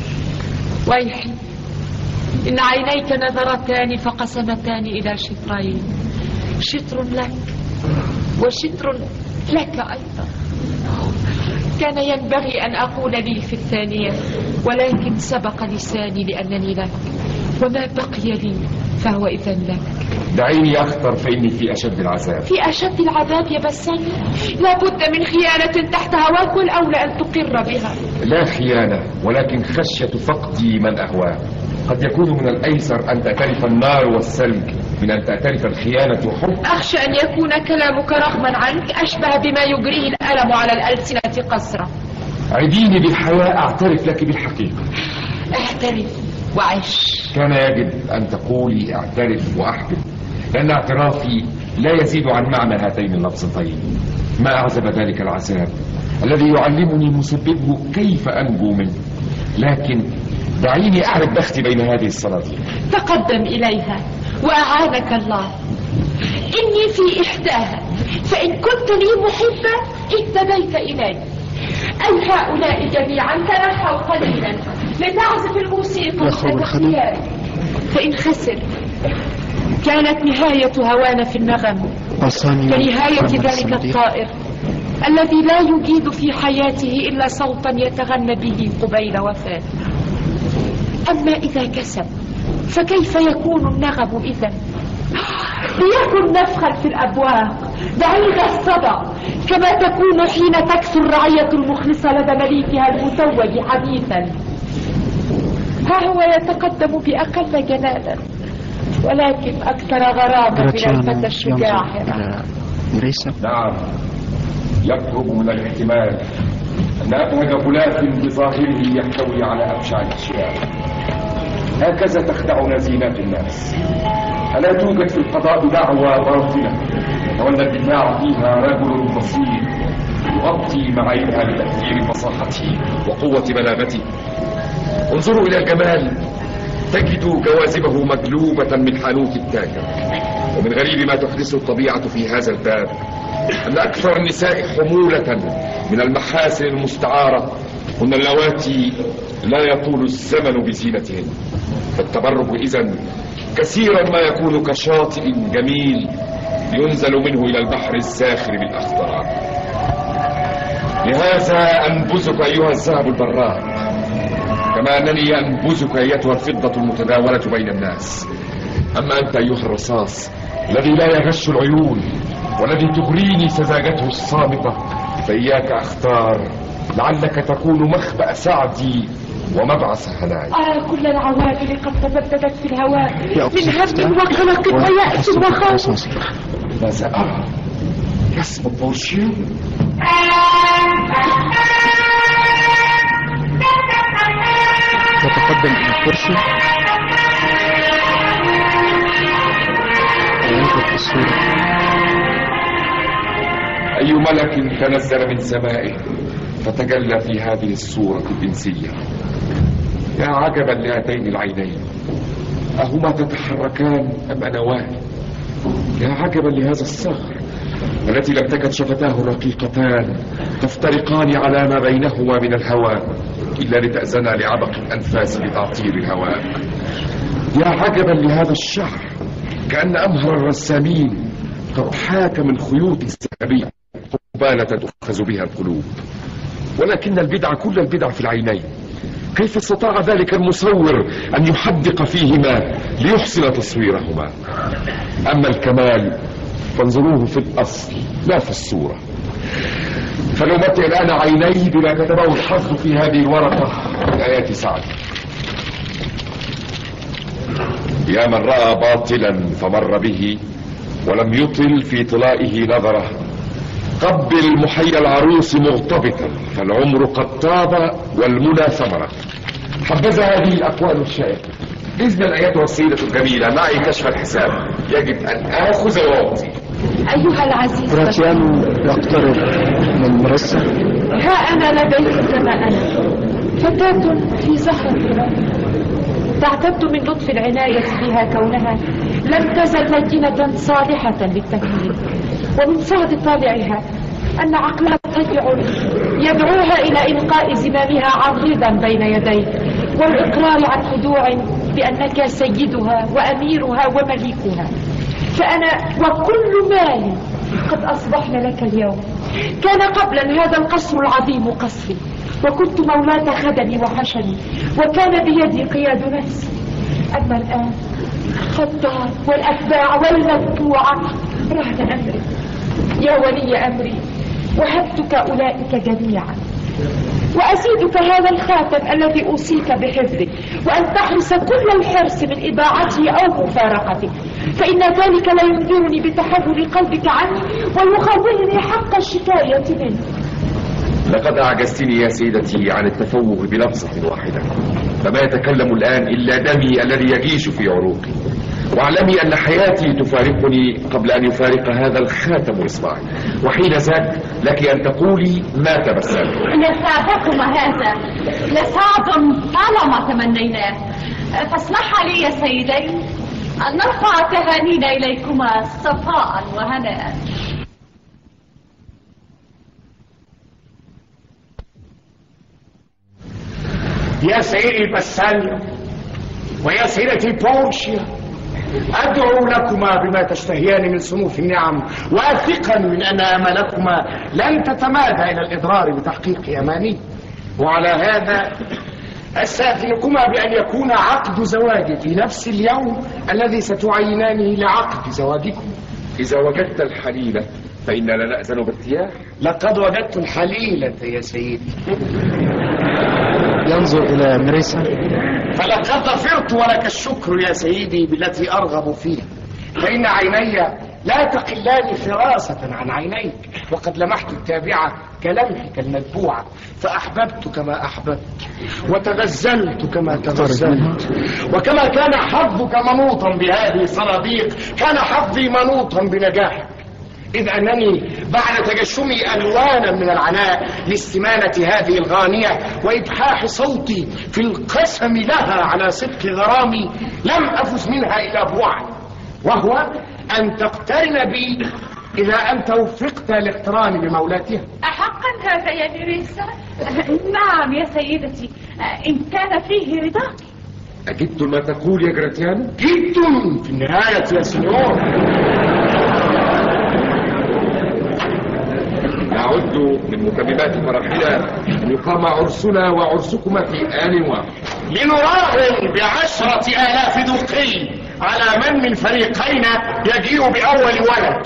Speaker 8: ويحي إن عينيك نظرتان فقسمتان إلى شطرين، شطر لك وشطر لك أيضا. كان ينبغي أن أقول لي في الثانية، ولكن سبق لساني لأنني لك، وما بقي لي فهو إذن لك.
Speaker 7: دعيني أخطر فإني في أشد العذاب.
Speaker 8: في أشد العذاب يا بسام؟ لابد من خيانة تحت هواك، والأولى أن تقر بها.
Speaker 7: لا خيانة، ولكن خشية فقدي من أهواه. قد يكون من الأيسر أن تعترف النار والثلج من أن تعترف الخيانة وحب.
Speaker 8: أخشى أن يكون كلامك رغما عنك أشبه بما يجريه الألم على الألسنة قسرة.
Speaker 7: عديني بالحياة أعترف لك بالحقيقة.
Speaker 8: اعترف وعش.
Speaker 7: كان يجب أن تقولي اعترف وأحبب، لأن اعترافي لا يزيد عن معنى هاتين اللفظتين. ما أعزب ذلك العذاب الذي يعلمني مسببه كيف أنجو منه. لكن دعيني أعرف بختي بين هذه الصناديق.
Speaker 8: تقدم إليها وأعانك الله. إني في إحداها، فإن كنت لي محبة اهتديت إلي. أي هؤلاء جميعا تنحوا قليلا لتعزف الموسيقى بتخيل، فإن خسر كانت نهاية هوانا في النغم كنهاية ذلك الطائر الذي لا يجيد في حياته إلا صوتا يتغنى به قبيل وفاته. أما إذا كسب فكيف يكون النغم إذن؟ ليكن نفخا في الأبواق بعيد الصدى، كما تكون حين تكسو الرعية المخلصة لدى مليكها المتوج حديثا. ها هو يتقدم بأقل جلالا ولكن أكثر غرابة من الفتى الشجاع.
Speaker 7: نعم، يقرب من الاحتمال أن أبهج غلاف بظاهره يحتوي على أبشع الأشياء. هكذا تخدعنا زينات الناس. ألا توجد في القضاء دعوى باطلة يتولى الدفاع فيها رجل بسيط يغطي معينها لتأثير فصاحته وقوة بلاغته؟ انظروا إلى الجمال تجدوا جوازبه مجلوبة من حانوت التاجر. ومن غريب ما تحدثه الطبيعة في هذا الباب أن أكثر النساء حمولة من المحاسن المستعارة هن اللواتي لا يطول الزمن بزينتهن. فالتبرج إذن كثيرا ما يكون كشاطئ جميل ينزل منه إلى البحر الساخر بالأخضرات. لهذا أنبذك أيها الذهب البراق، كما أنني أنبذك أيتها الفضة المتداولة بين الناس. أما أنت أيها الرصاص الذي لا يغش العيون والذي تغريني سذاجته الصامتة، فإياك أختار، لعلك تكون مخبأ سعدي ومبعث هناي.
Speaker 8: أرى كل العوامل قد تبددت في الهواء من هم وقلق ويأس وخوف.
Speaker 7: ماذا أرى؟ اسم بورشيو؟
Speaker 1: يتقدم إلى الكرسي وينظر الصورة.
Speaker 7: أي ملك تنزل من سمائه فتجلى في هذه الصورة الإنسية؟ يا عجبا لهاتين العينين، أهما تتحركان أم أنوان؟ يا عجبا لهذا الصخر التي لم تكن شفتاه الرقيقتان تفترقان على ما بينهما من الهواء إلا لتأذن لعبق الأنفاس بتعطير الهواء. يا عجبا لهذا الشعر، كأن أمهر الرسامين قد حاك من خيوط ذهبية قبالة تؤخذ بها القلوب. ولكن البدع كل البدع في العينين. كيف استطاع ذلك المصور أن يحدق فيهما ليحسن تصويرهما؟ أما الكمال فانظروه في الأصل لا في الصورة. فلو متع الآن عينيه بما كتبه الحظ في هذه الورقة من آيات سعد. يا من رأى باطلا فمر به ولم يطل في طلائه نظره،
Speaker 4: قبل محيا العروس مغتبطا فالعمر قد طاب والمنى ثمرة. حبذا هذه الأقوال الشائكة. إذن أيتها السيدة الجميلة معي كشف الحساب، يجب أن آخذ وأعطي.
Speaker 8: أيها العزيز
Speaker 1: غراتيانو يقترب من مرسى.
Speaker 8: ها أنا لديك كما أنا، فتاة في زهرة العمر، تعتد من لطف العناية بها كونها لم تزل لجنة صالحة للتكوين، ومن صعد طالعها أن عقلها طيع يدعوها إلى إلقاء زمامها عريضا بين يديك والإقرار عن خضوع بأنك سيدها وأميرها ومليكها. فأنا وكل مالي قد أصبحنا لك اليوم. كان قبلا هذا القصر العظيم قصري، وكنت مولاة خدمي وحشمي، وكان بيدي قياد نفسي. أما الآن فالدار والأتباع والمتبوعة رهن أمري. يا ولي أمري، وهبتك أولئك جميعا، وأزيدك هذا الخاتم الذي أوصيك بحفظه، وأن تحرص كل الحرص من إضاعته أو مفارقته، فإن ذلك لا ينذرني بتحول قلبك عني ويخولني حق الشكاية منه.
Speaker 4: لقد أعجزتني يا سيدتي عن التفوه بلفظة واحدة، فما يتكلم الآن إلا دمي الذي يجيش في عروقي. واعلمي أن حياتي تفارقني قبل أن يفارق هذا الخاتم إصبعي، وحين ذاك لك أن تقولي ما تبسمت.
Speaker 9: لسعدكما هذا لسعد طالما تمنيناه، فاسمح لي يا سيدي أن نرفع تهانينا إليكما صفاء وهناء.
Speaker 6: يا سيدي بسانيو ويا سيدتي بورشيا، أدعو لكما بما تشتهيان من صنوف النعم، واثقا من أن أملكما لن تتمادى إلى الإضرار بتحقيق أماني. وعلى هذا أستأذنكما بأن يكون عقد زواجي في نفس اليوم الذي ستعينانه لعقد زواجكم.
Speaker 4: إذا وجدت الحليلة فإننا لا نأذن بارتياح.
Speaker 6: لقد وجدت الحليلة يا سيدي.
Speaker 1: ينظر إلى مريسا.
Speaker 6: فلقد ظفرت ولك الشكر يا سيدي بالتي أرغب فيها، فإن عيني لا تقلان فراسة عن عينيك، وقد لمحت التابعة كلمحك المتبوعة، فأحببت كما أحببت وتغزلت كما تغزلت، وكما كان حظك منوطا بهذه الصناديق كان حظي منوطا بنجاحك، إذ أنني بعد تجشمي ألوانا من العناء لاستمانة هذه الغانية وإبحاح صوتي في القسم لها على صدق غرامي لم أفز منها إلا بوعد، وهو أن تقترن بي إذا أنت وفقت لاقتراني بمولاتها.
Speaker 9: أحقا هذا يا ميريسا؟ نعم يا سيدتي، إن كان فيه رضاك.
Speaker 4: أجدت ما تقول يا جراتيانو؟
Speaker 6: جدت في النهاية يا سنور.
Speaker 4: نعد من متممات فرحنا أن يقام عرسنا وعرسكما في آن واحد،
Speaker 6: لنراهن بعشرة آلاف دقي على من من فريقين يجيء بأول ولد.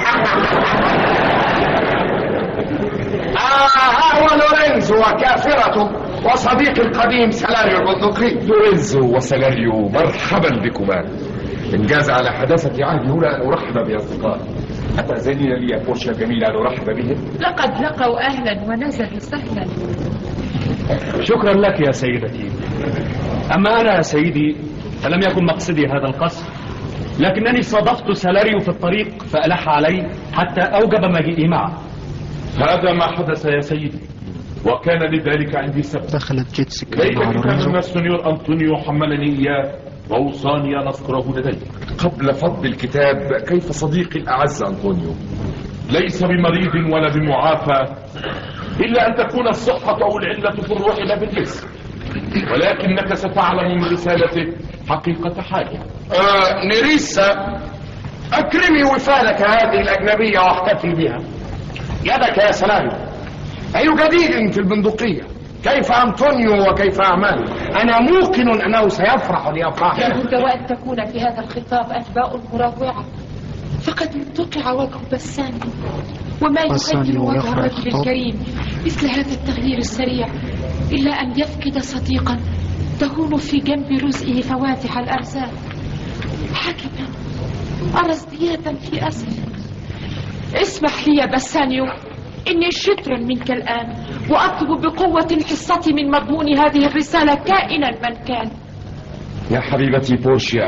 Speaker 6: آه ها هو لورينزو وكافرته وصديقي القديم سلاريو البندقي.
Speaker 4: لورينزو وسلاريو مرحبا بكما. إن جاز على حداثة عهدي هنا أن أرحب بأصدقائي. أتأذنين لي يا بورشيا الجميلة أن أرحب بهم؟
Speaker 8: لقد لقوا أهلا ونزلوا سهلا.
Speaker 13: شكرا لك يا سيدتي. أما أنا يا سيدي فلم يكن مقصدي هذا القصر، لكنني صادفت سلاريو في الطريق فألح علي حتى أوجب مجيئي معه.
Speaker 2: هذا ما حدث يا سيدي، وكان لذلك عندي سبب.
Speaker 1: دخلت جيتسك
Speaker 2: ليلة كان السنيور أنطونيو حملني إياه وأوصاني أن أذكره لدي.
Speaker 4: قبل فض الكتاب، كيف صديقي الأعز أنطونيو؟
Speaker 2: ليس بمريض ولا بمعافى، إلا أن تكون الصحة أو العلة في الروح لا بالجسم، ولكنك ستعلم من رسالته حقيقة حاجة.
Speaker 6: آه نيريسا، أكرمي وفالك هذه الأجنبية واحتفل بها. يدك يا سلام. أي جديد في البندقية؟ كيف أنطونيو وكيف أعماله؟ أنا موقن أنه سيفرح لأفراحه.
Speaker 8: لابد وأن تكون في هذا الخطاب أنباء مروعة، فقد انتقع وجه بساني، وما يغير وجه الرجل الكريم مثل هذا التغيير السريع إلا أن يفقد صديقا تهون في جنب رزقه فواتح الأرزاق. حكما أرى ازديادا في أسفل، اسمح لي يا بسانيو، إني شطر منك الآن، وأطلب بقوة حصتي من مضمون هذه الرسالة كائنا من كان.
Speaker 7: يا حبيبتي بورشيا،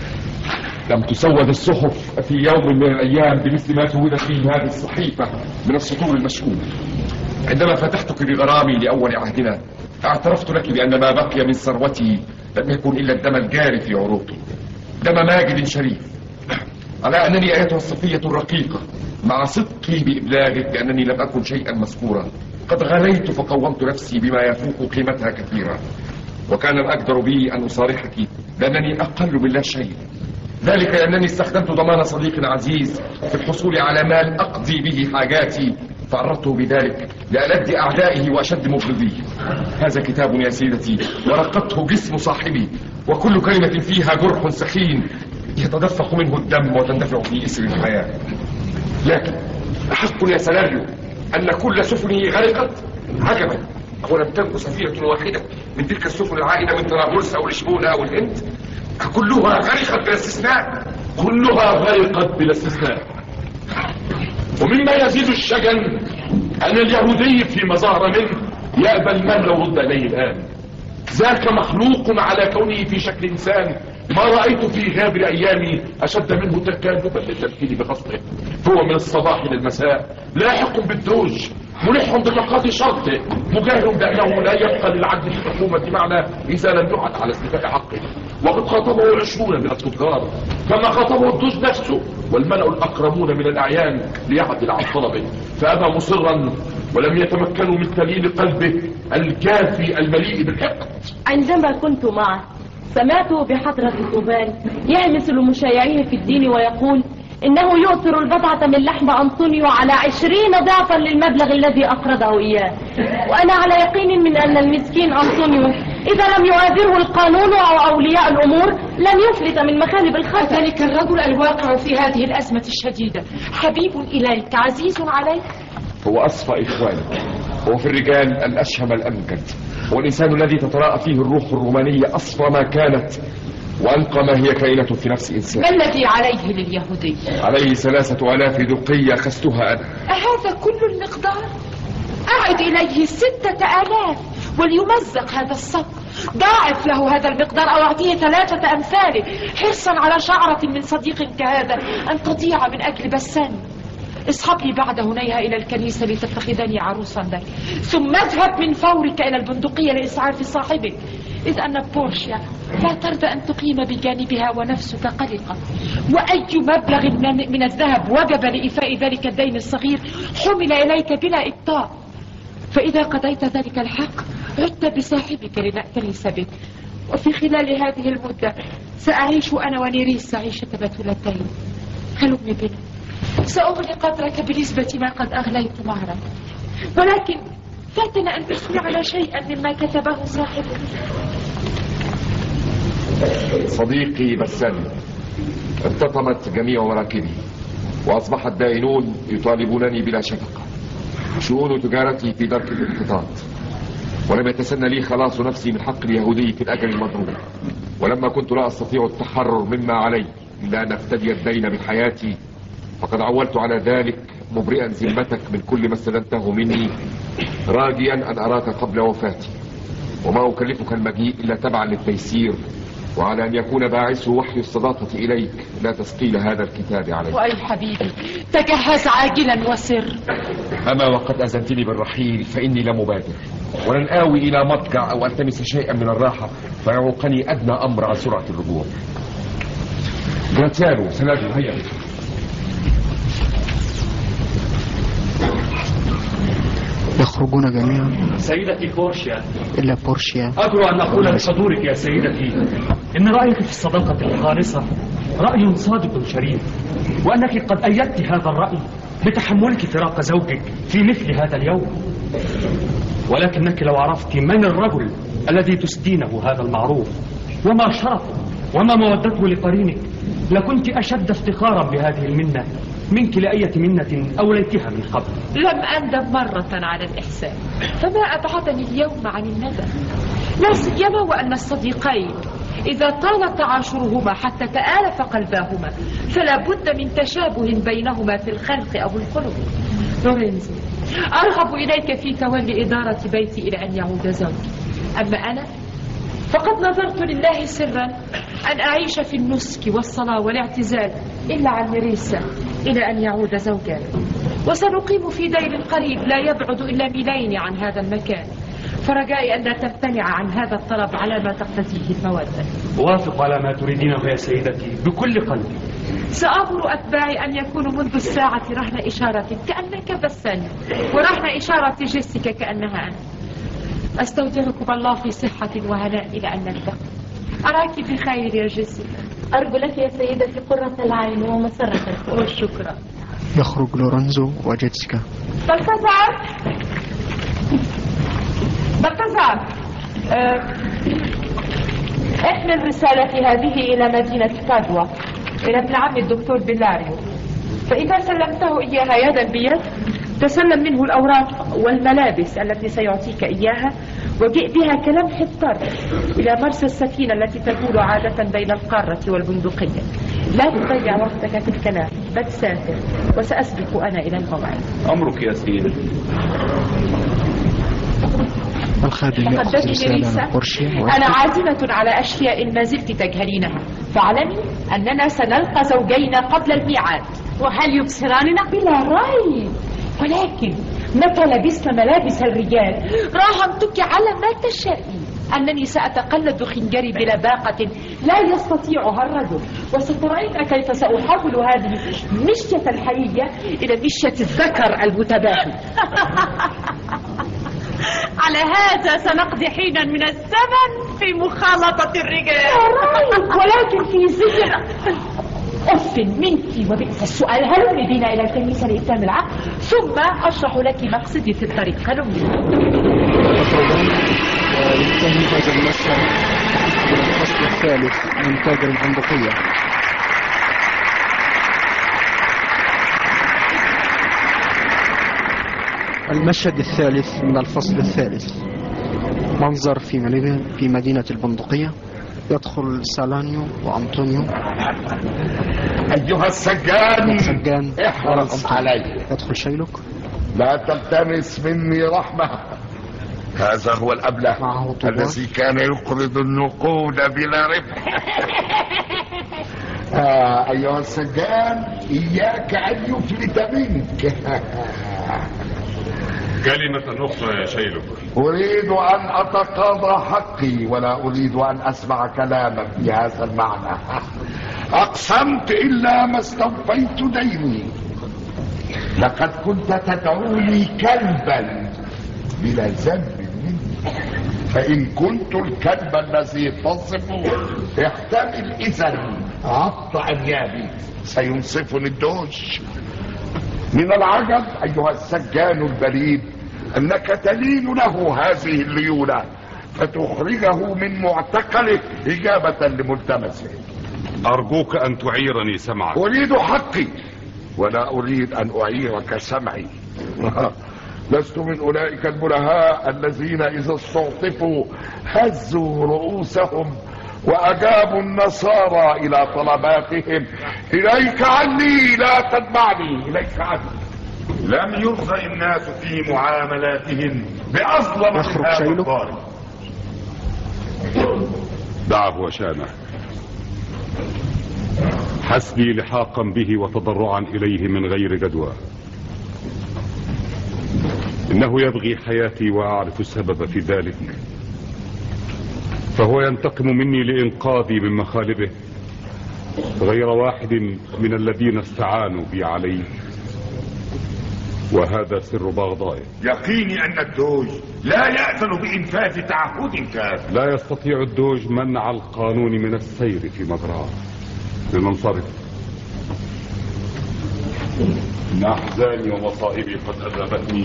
Speaker 7: لم تسود الصحف في يوم من الأيام بمثل ما سودت فيه هذه الصحيفة من السطور المشؤومة. عندما فتحتك بغرامي لأول عهدنا اعترفت لك بأن ما بقي من ثروتي لم يكن إلا الدم الجاري في عروقي، دم ماجد شريف، على أنني أيتها الصفية الرقيقة مع صدقي بإبلاغك بأنني لم أكن شيئا مذكورا قد غليت فقومت نفسي بما يفوق قيمتها كثيرا، وكان الأقدر بي أن أصارحك بأنني أقل من لا شيء، ذلك لأنني استخدمت ضمان صديق عزيز في الحصول على مال أقضي به حاجاتي، فعرضته بذلك لألد أعدائه وأشد مفرضيه. هذا كتاب يا سيدتي ورقته جسم صاحبي، وكل كلمة فيها جرح سخين يتدفق منه الدم وتندفع في إسر الحياة. لكن أحق يا سلاريو أن كل سفنه غرقت؟ عجبا، أولم تنجو سفينة واحدة من تلك السفن العائدة من طرابلس أو لشبونة أو الهند؟ كلها غرقت بلا استثناء،
Speaker 13: كلها غرقت بلا استثناء. ومما يزيد الشجن أن اليهودي فيما ظهر منه يأبى المال لو رد إليه الآن. ذاك مخلوق على كونه في شكل إنسان، ما رأيت في غابر أيامي أشد منه تكالبا للتفكير بقصده. هو من الصباح للمساء لاحق بالدوج، ملح بمقاضي شرطه، مجاهر بأنه لا يبقى للعدل في الحكومة معنى إذا لم يعد على استيفاء حقه. وقد خاطبه العشرون من التجار كما خاطبه الدوج نفسه والملأ الأقربون من الأعيان ليعدل عن طلبه، فأبى مصرا ولم يتمكنوا من تليل قلبه الجافي المليء بالحقد.
Speaker 14: عندما كنت معه سمعته بحضرة الثوبان يهمس لمشايعيه في الدين ويقول إنه يؤثر البضعة من لحم أنطونيو على عشرين ضعفا للمبلغ الذي أقرضه إياه، وأنا على يقين من أن المسكين أنطونيو إذا لم يؤثره القانون أو أولياء الأمور لن يفلت من مخالب الخطر.
Speaker 8: ذلك الرجل الواقع في هذه الأزمة الشديدة حبيب إليك عزيز عليك.
Speaker 7: هو أصفى إخوانك، هو في الرجال الأشهم الأمجد، هو الإنسان الذي تتراءى فيه الروح الرومانية أصفى ما كانت وأنقى ما هي كائنة في نفس إنسان.
Speaker 8: ما الذي عليه لليهودي؟
Speaker 7: عليه ثلاثة آلاف دقية أخذتها أنا.
Speaker 8: أهذا كل المقدار؟ أعد إليه ستة آلاف وليمزق هذا الصف، ضاعف له هذا المقدار أو أعطيه ثلاثة أمثاله، حرصا على شعرة من صديق كهذا أن تضيع من أجل بسان. اصحب لي بعد هنيها إلى الكنيسة لتتخذني عروسا لك، ثم اذهب من فورك إلى البندقية لإسعاف صاحبك، إذ أن بورشيا لا ترضى أن تقيم بجانبها ونفسك قلقة، وأي مبلغ من الذهب وجب لإيفاء ذلك الدين الصغير حمل إليك بلا إبطاء، فإذا قضيت ذلك الحق عدت بصاحبك لنأتنس بك، وفي خلال هذه المدة سأعيش أنا ونيريس عيشة بتولتين. هلم بنا، سأغلي قدرك بنسبة ما قد أغليت مهرا، ولكن فاتنا أن تسمعنا شيئا مما كتبه صاحبك.
Speaker 7: صديقي بساني، ارتطمت جميع مراكبي وأصبح الدائنون يطالبونني بلا شفقة. شؤون تجارتي في درك الانحطاط، ولم يتسنى لي خلاص نفسي من حق اليهودي في الأجل المضروب، ولما كنت لا أستطيع التحرر مما علي إلا أن أفتدي الدين بحياتي، فقد عولت على ذلك مبرئا ذمتك من كل ما استدنته مني، راجيا أن أراك قبل وفاتي، وما أكلفك المجيء إلا تبعا للتيسير، وعلى أن يكون باعث وحي الصداقة إليك لا تثقيل هذا الكتاب عليك.
Speaker 8: وأي حبيبي تجهز عاجلا وسر.
Speaker 7: أما وقد أذنتني بالرحيل فإني لمبادر، ولن آوي إلى مضجع أو ألتمس شيئا من الراحة فيعوقني أدنى أمر عن سرعة الرجوع. جراتيانو سنادو، هيا.
Speaker 1: يخرجون جميعا
Speaker 13: سيدتي بورشيا،
Speaker 1: إلا بورشيا.
Speaker 13: أجرؤ أن أقول لحضورك يا سيدتي إن رأيك في الصداقة الخالصة رأي صادق شريف، وأنك قد أيدت هذا الرأي بتحملك فراق زوجك في مثل هذا اليوم، ولكنك لو عرفت من الرجل الذي تسدينه هذا المعروف وما شرفه وما مودته لقرينك لكنت أشد افتخارا بهذه المنة منك لأية منة أوليتها من قبل.
Speaker 8: لم أندم مرة على الإحسان، فما أبعدني اليوم عن الندم، لا سيما وأن الصديقين إذا طال تعاشرهما حتى تآلف قلباهما فلا بد من تشابه بينهما في الخلق أو الخلق. لورينزو، أرغب إليك في تولي إدارة بيتي إلى أن يعود زوجي. أما أنا فقد نظرت لله سرا أن أعيش في النسك والصلاة والاعتزال إلا عن مريسا إلى أن يعود زوجنا، وسنقيم في دير قريب لا يبعد إلا ميلين عن هذا المكان، فرجائي أن لا تمتنع عن هذا الطلب على ما تقتضيه المودة.
Speaker 13: أوافق على ما تريدينه يا سيدتي بكل قلبي.
Speaker 8: سأمر أتباعي أن يكونوا منذ الساعة رهن إشارة كأنك بسني، ورهن إشارة جيسيكا كأنها أنا. أستودعكم الله في صحة وهناء إلى أن نلتقي. أراك بخير يا جيسيكا.
Speaker 14: أرجو لك يا سيدتي قرة العين ومسرة الفؤاد.
Speaker 8: والشكر.
Speaker 1: يخرج لورينزو وجيسيكا.
Speaker 8: بلتزار بلتزار أه... احمل رسالتي هذه إلى مدينة بادوا إلى ابن عم الدكتور بيلاريو، فإذا سلمته إياها يدا بيد تسلم منه الأوراق والملابس التي سيعطيك إياها، وجئ بها كلمح الطرف إلى مرسى السفينة التي تدور عادة بين القارة والبندقية. لا تضيع وقتك في الكلام، بل سافر وسأسبق أنا إلى الموعد.
Speaker 13: أمرك يا سيدي.
Speaker 1: الخادم يأخذ رسالة
Speaker 8: أنا عازمة على أشياء ما زلت تجهلينها، فاعلمي أننا سنلقى زوجينا قبل الميعاد.
Speaker 9: وهل يبصراننا؟
Speaker 8: بلا ريب، ولكن متى لبست ملابس الرجال راهنتك على ما تشائي أنني سأتقلد خنجري بلباقة لا يستطيعها الرجل، وسترين كيف سأحول هذه مشية الحية إلى مشية الذكر المتباهي.
Speaker 9: على هذا سنقضي حينا من الزمن في مخالطة الرجال.
Speaker 8: ولكن في زجرة. أف منك وبئس السؤال. هلمي بنا إلى الكنيسة لإتمام العقد، ثم أشرح لك مقصدي في الطريق. هلمي.
Speaker 1: وينتهي هذا المشهد من الفصل الثالث من تاجر البندقية. المشهد الثالث من الفصل الثالث. منظر في مدينة في مدينة البندقية. يدخل سالانيو وأنطونيو.
Speaker 10: أيها السجان
Speaker 1: السجان
Speaker 10: احرص علي.
Speaker 1: يدخل شيلوك.
Speaker 10: لا تلتمس مني رحمة، هذا هو الأبله الذي كان يقرض النقود بلا ربح. آه أيها السجان إياك أن يفلت منك.
Speaker 2: كلمة أخرى يا شيلوك.
Speaker 10: أريد أن أتقاضى حقي ولا أريد أن أسمع كلامك بهذا المعنى. أقسمت إلا ما استوفيت ديني. لقد كنت تدعوني كلبا بلا ذنب مني، فإن كنت الكلب الذي تصفه احتمل إذن عض أنيابي سينصفني الدوش. من العجب أيها السجان البريد أنك تلين له هذه الليونة فتخرجه من معتقله إجابة لملتمسه.
Speaker 2: أرجوك أن تعيرني سمعك.
Speaker 10: أريد حقي ولا أريد أن أعيرك سمعي. لست من أولئك البلهاء الذين إذا استعطفوا هزوا رؤوسهم وأجابوا النصارى إلى طلباتهم. إليك عني، لا تتبعني، إليك عني.
Speaker 3: لم يرضى الناس في معاملاتهم بأظلم من هذا الظالم.
Speaker 2: دعه وشانه. حسبي لحاقا به وتضرعا إليه من غير جدوى. إنه يبغي حياتي وأعرف السبب في ذلك، فهو ينتقم مني لإنقاذي من مخالبه غير واحد من الذين استعانوا بي عليه، وهذا سر بغضائه.
Speaker 3: يقيني أن الدوج لا يأذن بإنفاذ تعهد كافٍ.
Speaker 2: لا يستطيع الدوج منع القانون من السير في مجراه. لننصرف. إن أحزاني ومصائبي قد أذابتني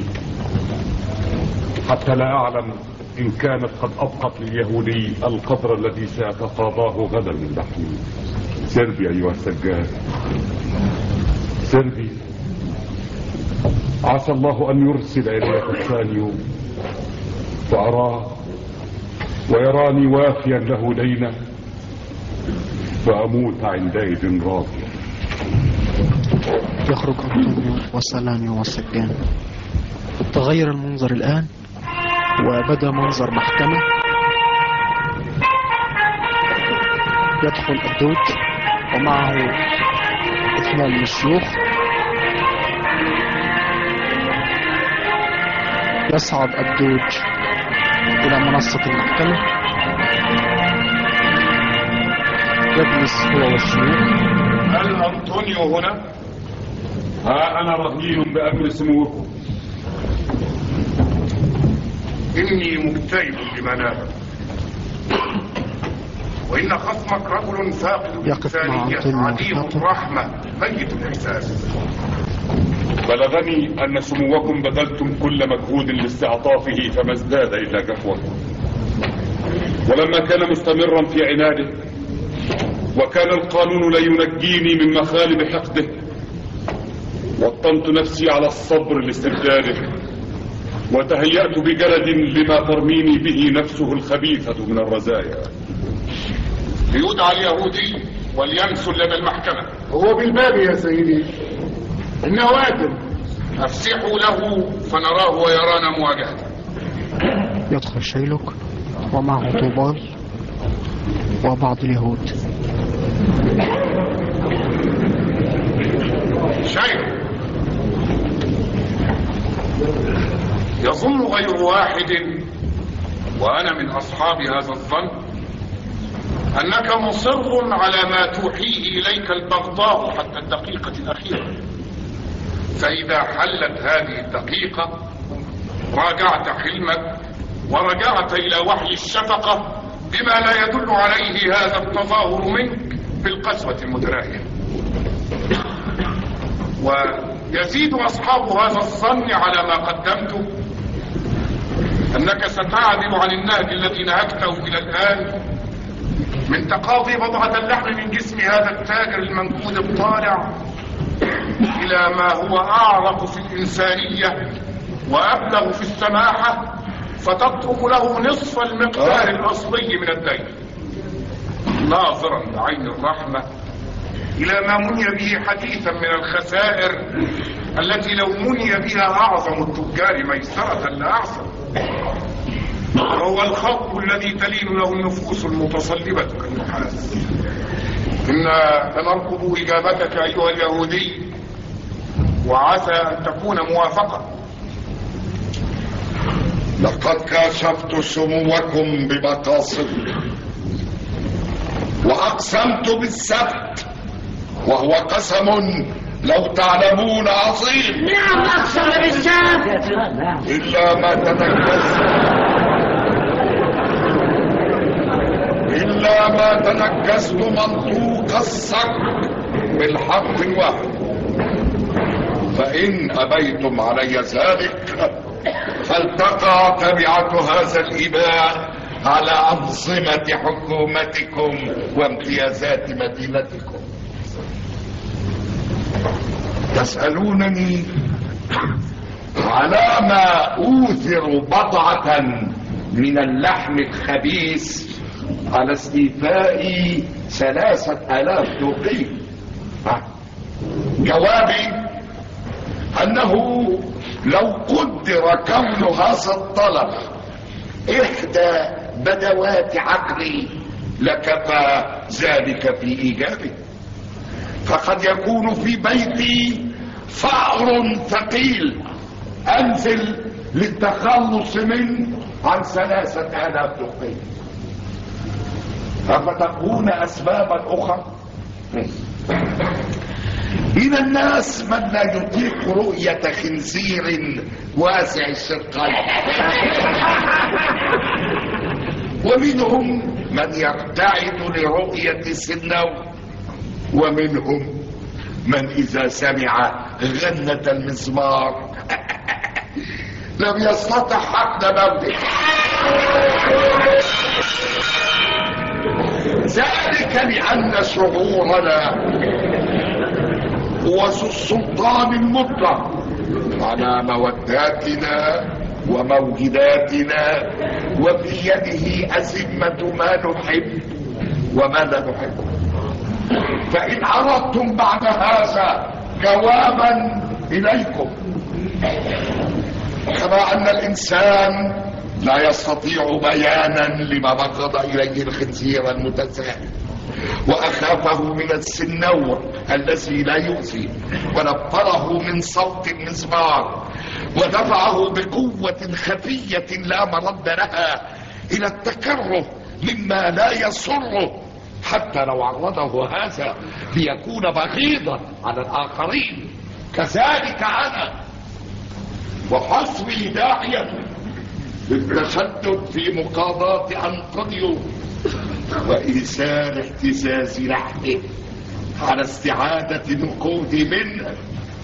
Speaker 2: حتى لا أعلم إن كانت قد أبقت لليهودي القدر الذي سيتقاضاه غدا من لحمي. سربي أيها السجاد، سربي. عسى الله أن يرسل إليك الثاني فأراه ويراني وافيا له دينه وأموت عندئذ راضيا.
Speaker 1: يخرج أنطونيو وسلانيو والسجان. تغير المنظر الآن وبدأ منظر محكمة. يدخل الدوج ومعه اثنان من الشيوخ. يصعد الدوج إلى منصة المحكمة. يجلس هو والشيوخ.
Speaker 3: هل أنطونيو هنا؟
Speaker 2: ها أنا رهين بأمر سموكم.
Speaker 3: إني مكتئب بمنامك، وإن خصمك رجل فاقد الإنسانية عديم الرحمة ميت الإحساس.
Speaker 2: بلغني أن سموكم بذلتم كل مجهود لاستعطافه فما ازداد إلا جفوة، ولما كان مستمرا في عناده وكان القانون لا ينجيني من مخالب حقده وطنت نفسي على الصبر لاستبداله، وتهيأت بجلد لما ترميني به نفسه الخبيثة من الرزايا.
Speaker 3: ليدعى اليهودي وليمثل لدى المحكمة.
Speaker 10: هو بالباب يا سيدي، إنه آدم.
Speaker 3: أفسحوا له فنراه ويرانا مواجهته.
Speaker 1: يدخل شيلوك ومعه طوبال وبعض اليهود.
Speaker 3: شيلوك، يظن غير واحد وأنا من أصحاب هذا الظن أنك مصر على ما توحيه إليك البغضاء حتى الدقيقة الأخيرة، فإذا حلت هذه الدقيقة راجعت حلمك ورجعت إلى وحي الشفقة بما لا يدل عليه هذا التظاهر منك بالقسوة المتراهية. ويزيد أصحاب هذا الظن على ما قدمته أنك ستعدل عن النهج الذي نهجته إلى الآن من تقاضي بضعة اللحم من جسم هذا التاجر المنكود الطالع إلى ما هو أعرق في الإنسانية وأبلغ في السماحة، فتترك له نصف المقدار الأصلي من الدين، ناظرا بعين الرحمة إلى ما مني به حديثا من الخسائر التي لو مني بها أعظم التجار ميسرة لأعظم، وهو الخط الذي تلين له النفوس المتصلبة كالنحاس. إنا لنرقب إجابتك أيها اليهودي، وعسى أن تكون موافقة.
Speaker 10: لقد كاشفت سموكم بمقاصدي وأقسمت بالسبت، وهو قسم لو تعلمون عظيم.
Speaker 16: نعم أقسم بالسبت.
Speaker 10: إلا ما تنكست إلا ما تنكست منطوق الصك بالحق الواحد، فإن أبيتم علي ذلك فالتقى تبعة هذا الإباء على أنظمة حكومتكم وامتيازات مدينتكم. تسألونني على ما أوثر بضعة من اللحم الخبيث على استيفاء ثلاثة آلاف دوقي. جوابي أنه لو قدر كون هذا الطلب إحدى بدوات عقلي لكفى ذلك في إيجابه، فقد يكون في بيتي فأر ثقيل أنزل للتخلص منه عن ثلاثة آلاف دقيق. أفتكون أسبابا أخرى؟ من الناس من لا يطيق رؤية خنزير واسع الشقين، ومنهم من يرتعد لرؤية سنو، ومنهم من إذا سمع غنة المزمار لم يستطع حقن موته. ذلك لأن شعورنا هو السلطان المطلق على موداتنا وموجداتنا، وفي يده أزمة ما نحب وما لا نحب. فإن أردتم بعد هذا جوابا إليكم، كما أن الإنسان لا يستطيع بيانا لما بغض إليه الخنزير المتساهل وأخافه من السنور الذي لا يؤذي ونفره من صوت المزمار ودفعه بقوة خفية لا مرد لها إلى التكره مما لا يسره، حتى لو عرضه هذا ليكون بغيضا على الآخرين، كذلك أنا وحسبي داعية للتشدد في مقاضاة أنطونيو وإيثار اهتزاز لحمه على استعادة نقود منه،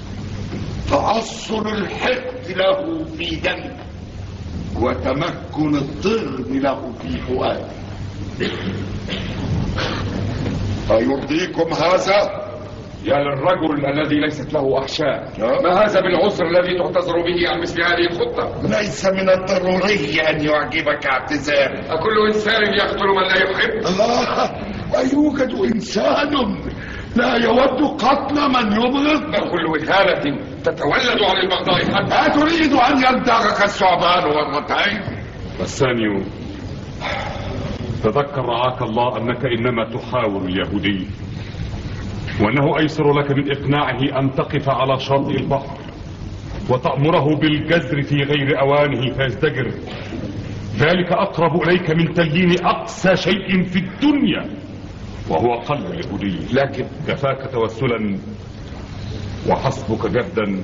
Speaker 10: تعصر الحقد له في دمه وتمكن الضرب له في فؤاده. أيرضيكم هذا؟
Speaker 7: يا للرجل الذي ليست له أحشاء، ما هذا بالعسر الذي تعتذر به عن مثل هذه الخطة؟
Speaker 10: ليس من الضروري أن يعجبك اعتذار.
Speaker 7: أكل إنسان يقتل من لا يحب؟
Speaker 10: الله، أيوجد إنسان لا يود قتل من يبغض؟
Speaker 7: كل إهانة تتولد عن البغضاء حتى
Speaker 10: أتريد أن يلدغك الثعبان مرتين؟
Speaker 2: بسانيو، تذكر رعاك الله أنك إنما تحاور اليهودي، وأنه أيسر لك من إقناعه أن تقف على شاطئ البحر وتأمره بالجزر في غير أوانه فيزدجر. ذلك أقرب إليك من تليين أقسى شيء في الدنيا وهو قلب اليهودي.
Speaker 7: لكن
Speaker 2: كفاك توسلا وحسبك جهدا،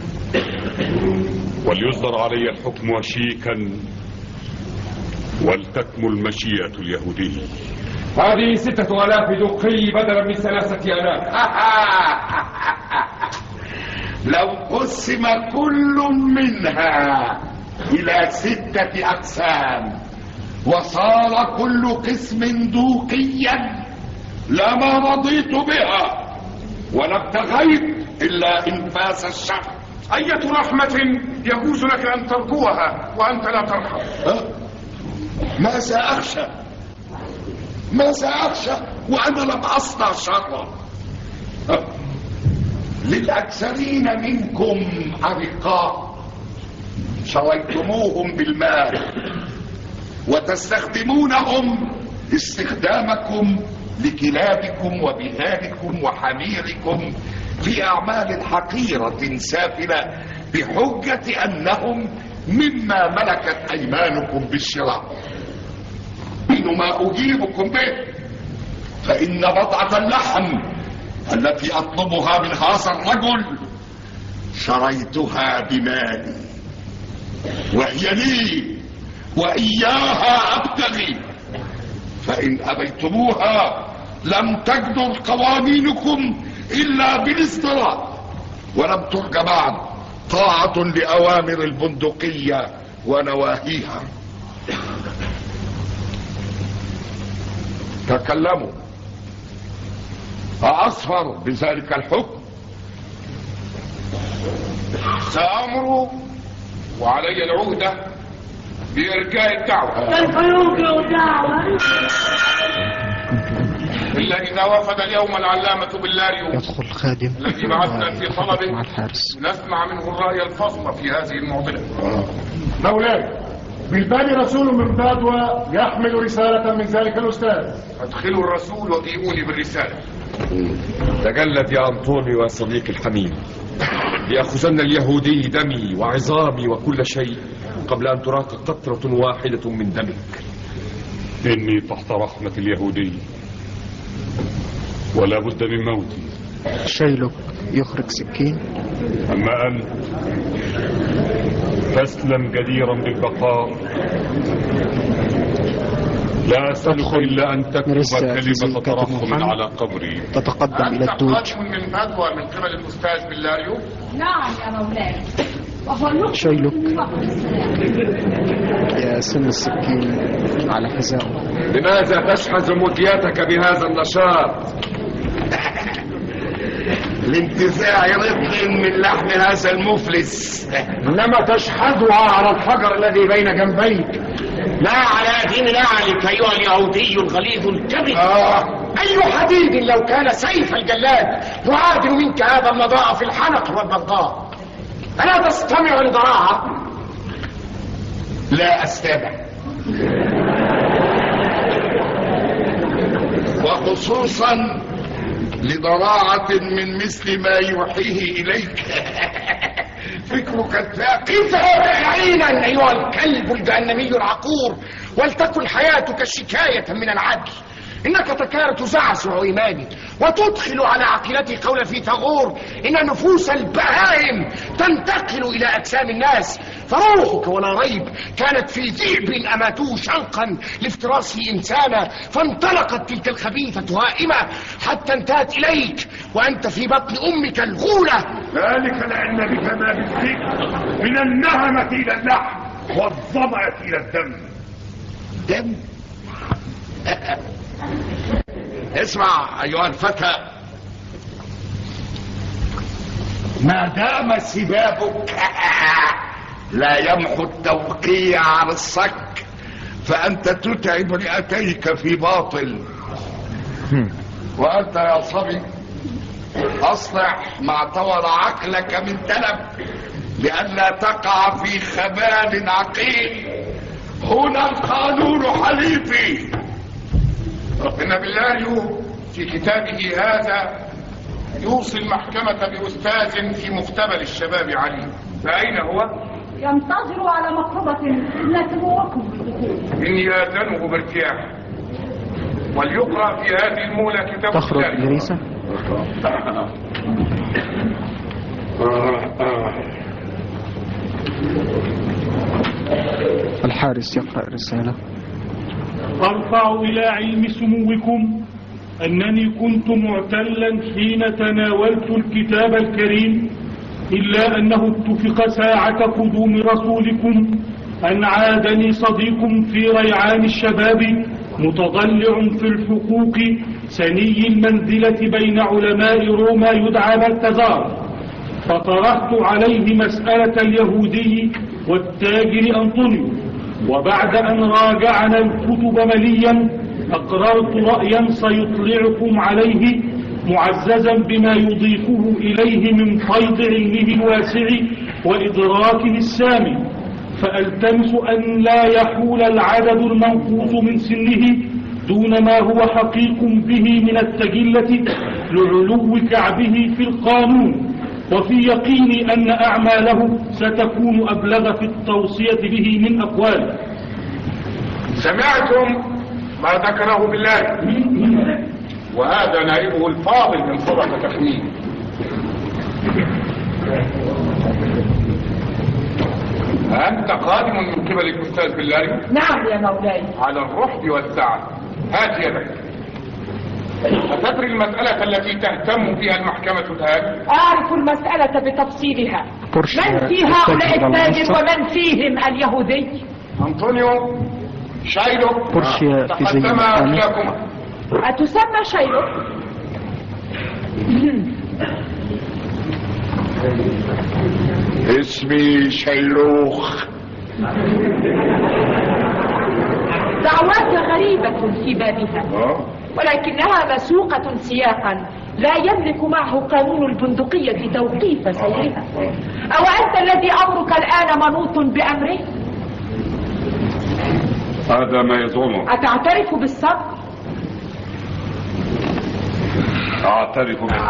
Speaker 2: وليصدر علي الحكم وشيكا ولتكمل مشيئة اليهودي.
Speaker 7: هذه ستة آلاف دقي بدلا من ثلاثة آلاف.
Speaker 10: لو قسم كل منها إلى ستة أقسام وصار كل قسم دوقيا لما رضيت بها ولا ابتغيت إلا إنفاس الشر.
Speaker 6: أية رحمة يجوز لك أن ترجوها وأنت لا ترحم؟
Speaker 10: ماذا أخشى؟ ماذا أخشى وأنا لم أصنع شرا؟ للأكثرين منكم أرقاء شويتموهم بالمال وتستخدمونهم استخدامكم لكلابكم وبهائكم وحميركم في أعمال حقيرة سافلة بحجة أنهم مما ملكت أيمانكم بالشراء. إنما أجيبكم به فإن بضعة اللحم التي أطلبها من هذا الرجل شريتها بمالي وهي لي وإياها أبتغي، فإن أبيتموها لم تجدر قوانينكم إلا بالازدراء، ولم ترج بعد طاعة لأوامر البندقية ونواهيها. تكلموا، أأصفر بذلك الحكم؟
Speaker 6: سأمر وعلي العهدة بإرجاء الدعوة.
Speaker 16: الفلوك ودعوة
Speaker 6: إلا إذا وفد اليوم العلامة باللاريو
Speaker 1: يدخل خادم
Speaker 6: الذي بعثنا في طلبه
Speaker 1: مع الحارس
Speaker 6: نسمع منه الرأي الفصل في هذه المعضلة.
Speaker 15: مولاي، بالبالي رسول من بادوى يحمل رسالة من ذلك الأستاذ.
Speaker 6: ادخلوا الرسول وجيبوني بالرسالة.
Speaker 7: تجلد يا أنطونيو يا صديقي الحميم، ليأخذن اليهودي دمي وعظامي وكل شيء قبل أن تراق قطرة واحدة من دمك.
Speaker 2: إني تحت رحمة اليهودي ولا بد من موتي.
Speaker 1: شيلك يخرج سكين.
Speaker 2: أما أنت فاسلم جديرا بالبقاء، لا أسألك إلا أن تكتب كلمة ترحم على قبري.
Speaker 1: تتقدم إلى الدوج.
Speaker 6: أنت من بدوى من قبل الأستاذ باللاريو؟
Speaker 9: نعم يا مولاي، وهو
Speaker 1: شيلك يا سن السكين على حذائه.
Speaker 7: لماذا تشحذ مدياتك بهذا النشاط؟
Speaker 10: لانتزاع رطل من لحم هذا المفلس.
Speaker 6: إنما تشحذها على الحجر الذي بين جنبيك،
Speaker 16: لا على دين نعلك أيها اليهودي الغليظ الكبد.
Speaker 10: آه
Speaker 6: أي حديد لو كان سيف الجلاد يعادل منك هذا النضاء في الحنق والبغضاء. ألا تستمع لضراعة؟
Speaker 10: لا أستمع، وخصوصا لضراعة من مثل ما يوحيه إليك. فكرك الثاقب.
Speaker 6: عينا أيها الكلب الجهنمي العقور، ولتكن حياتك شكاية من العدل. إنك تكاد تزعزع إيماني وتدخل على عقيلتي قول في ثغور إن نفوس البهائم تنتقل إلى أجسام الناس، فروحك ولا ريب كانت في ذئب أماتوه شنقا لافتراسه إنسانا، فانطلقت تلك الخبيثة هائمة حتى انتهت إليك وأنت في بطن أمك الغولة.
Speaker 3: ذلك لأن بك ما بالذكر من النهمة إلى اللحم والظمأة إلى الدم.
Speaker 10: دم؟ اسمع أيها الفتى، ما دام سبابك لا يمحو التوقيع عن الصك، فأنت تتعب رئتيك في باطل. وأنت يا صبي أصلح ما طول عقلك من تلف لئلا تقع في خبال عقيل. هنا القانون حليفي.
Speaker 3: إن بالله في كتابه هذا يوصي المحكمة بأستاذ في مختبر الشباب علي. فأين هو؟
Speaker 9: ينتظر على مقربة نتبوكم بالدخول.
Speaker 3: إني آذنه بارتياح، وليقرأ في هذه المولى كتاب
Speaker 1: تخرج إدريسة. الحارس يقرأ الرسالة.
Speaker 15: أرفع إلى علم سموكم أنني كنت معتلا حين تناولت الكتاب الكريم، إلا أنه اتفق ساعة قدوم رسولكم أن عادني صديق في ريعان الشباب متضلع في الحقوق سني المنزلة بين علماء روما يدعى بلتزار، فطرحت عليه مسألة اليهودي والتاجر أنطونيو، وبعد أن راجعنا الكتب مليا أقررت رأيا سيطلعكم عليه معززا بما يضيفه إليه من فيض علمه الواسع وإدراكه السامي، فألتمس أن لا يحول العدد المنقوص من سنه دون ما هو حقيق به من التجلة لعلو كعبه في القانون، وفي يقيني أن أعماله ستكون أبلغ في التوصية به من أقواله.
Speaker 3: سمعتم ما ذكره بالله، وهذا نائبه الفاضل من صدق تخمين. أنت قادم من قبل الأستاذ بالله؟
Speaker 8: نعم يا مولاي.
Speaker 3: على الرحب والسعة. هات يدك. أتدري المسألة التي تهتم بها المحكمة الآن؟
Speaker 8: أعرف المسألة بتفصيلها. من في هؤلاء التاجر ومن فيهم اليهودي؟
Speaker 3: أنطونيو شايلو
Speaker 1: تقدم
Speaker 3: أخلاكما.
Speaker 8: أتسمى شايلو؟
Speaker 10: اسمي شيلوخ.
Speaker 8: دعواك غريبة في بابها، ولكنها مسوقة سياقا لا يملك معه قانون البندقية توقيف سيرها. أو أنت الذي أمرك الآن منوط بأمره؟
Speaker 3: هذا ما يزعمه.
Speaker 8: أتعترف بالصبر؟
Speaker 3: أعترف به.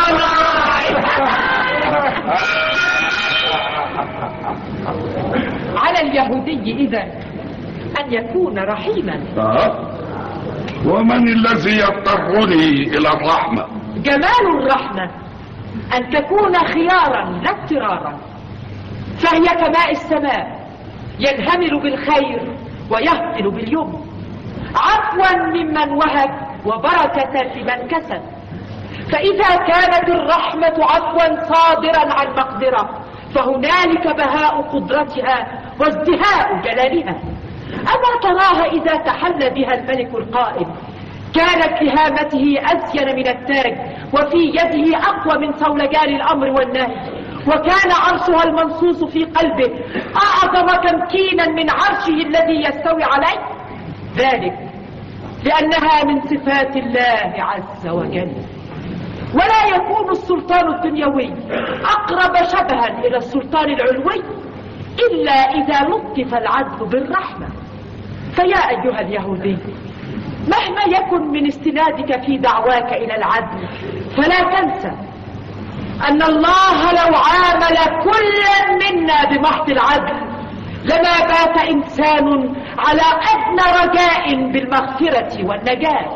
Speaker 8: على اليهودي إذن أن يكون رحيما.
Speaker 10: أه؟ ومن الذي يضطرني إلى الرحمة؟
Speaker 8: جمال الرحمة أن تكون خيارا لا اضطرارا، فهي كماء السماء ينهمل بالخير ويهطل باليمن، عفوا ممن وهب وبركة لمن كسب. فإذا كانت الرحمة عفوا صادرا عن مقدرة فهنالك بهاء قدرتها وازدهاء جلالها. أما تراها إذا تحلى بها الملك القائم كانت لهامته أزين من التاج، وفي يده أقوى من صولجان الأمر والنهي، وكان عرشها المنصوص في قلبه أعظم تمكينا من عرشه الذي يستوي عليه. ذلك لأنها من صفات الله عز وجل. ولا يكون السلطان الدنيوي أقرب شبها إلى السلطان العلوي إلا إذا لطف العدل بالرحمة. فيا أيها اليهودي، مهما يكن من استنادك في دعواك إلى العدل، فلا تنسى أن الله لو عامل كل منا بمحض العدل لما بات إنسان على أدنى رجاء بالمغفرة والنجاة.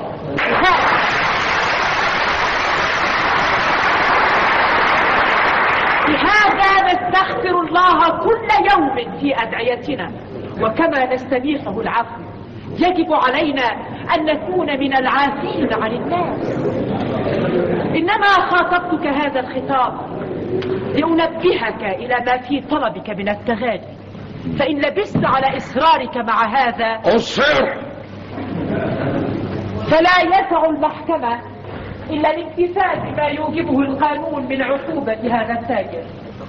Speaker 8: لهذا نستغفر الله كل يوم في أدعيتنا، وكما نستميحه العفو يجب علينا أن نكون من العافين عن الناس. إنما خاطبتك هذا الخطاب لأنبهك إلى ما في طلبك من التغالي، فإن لبست على إصرارك مع هذا
Speaker 10: أصر
Speaker 8: فلا يسع المحكمة إلا الامتثال بما يوجبه القانون من عقوبة هذا التاجر.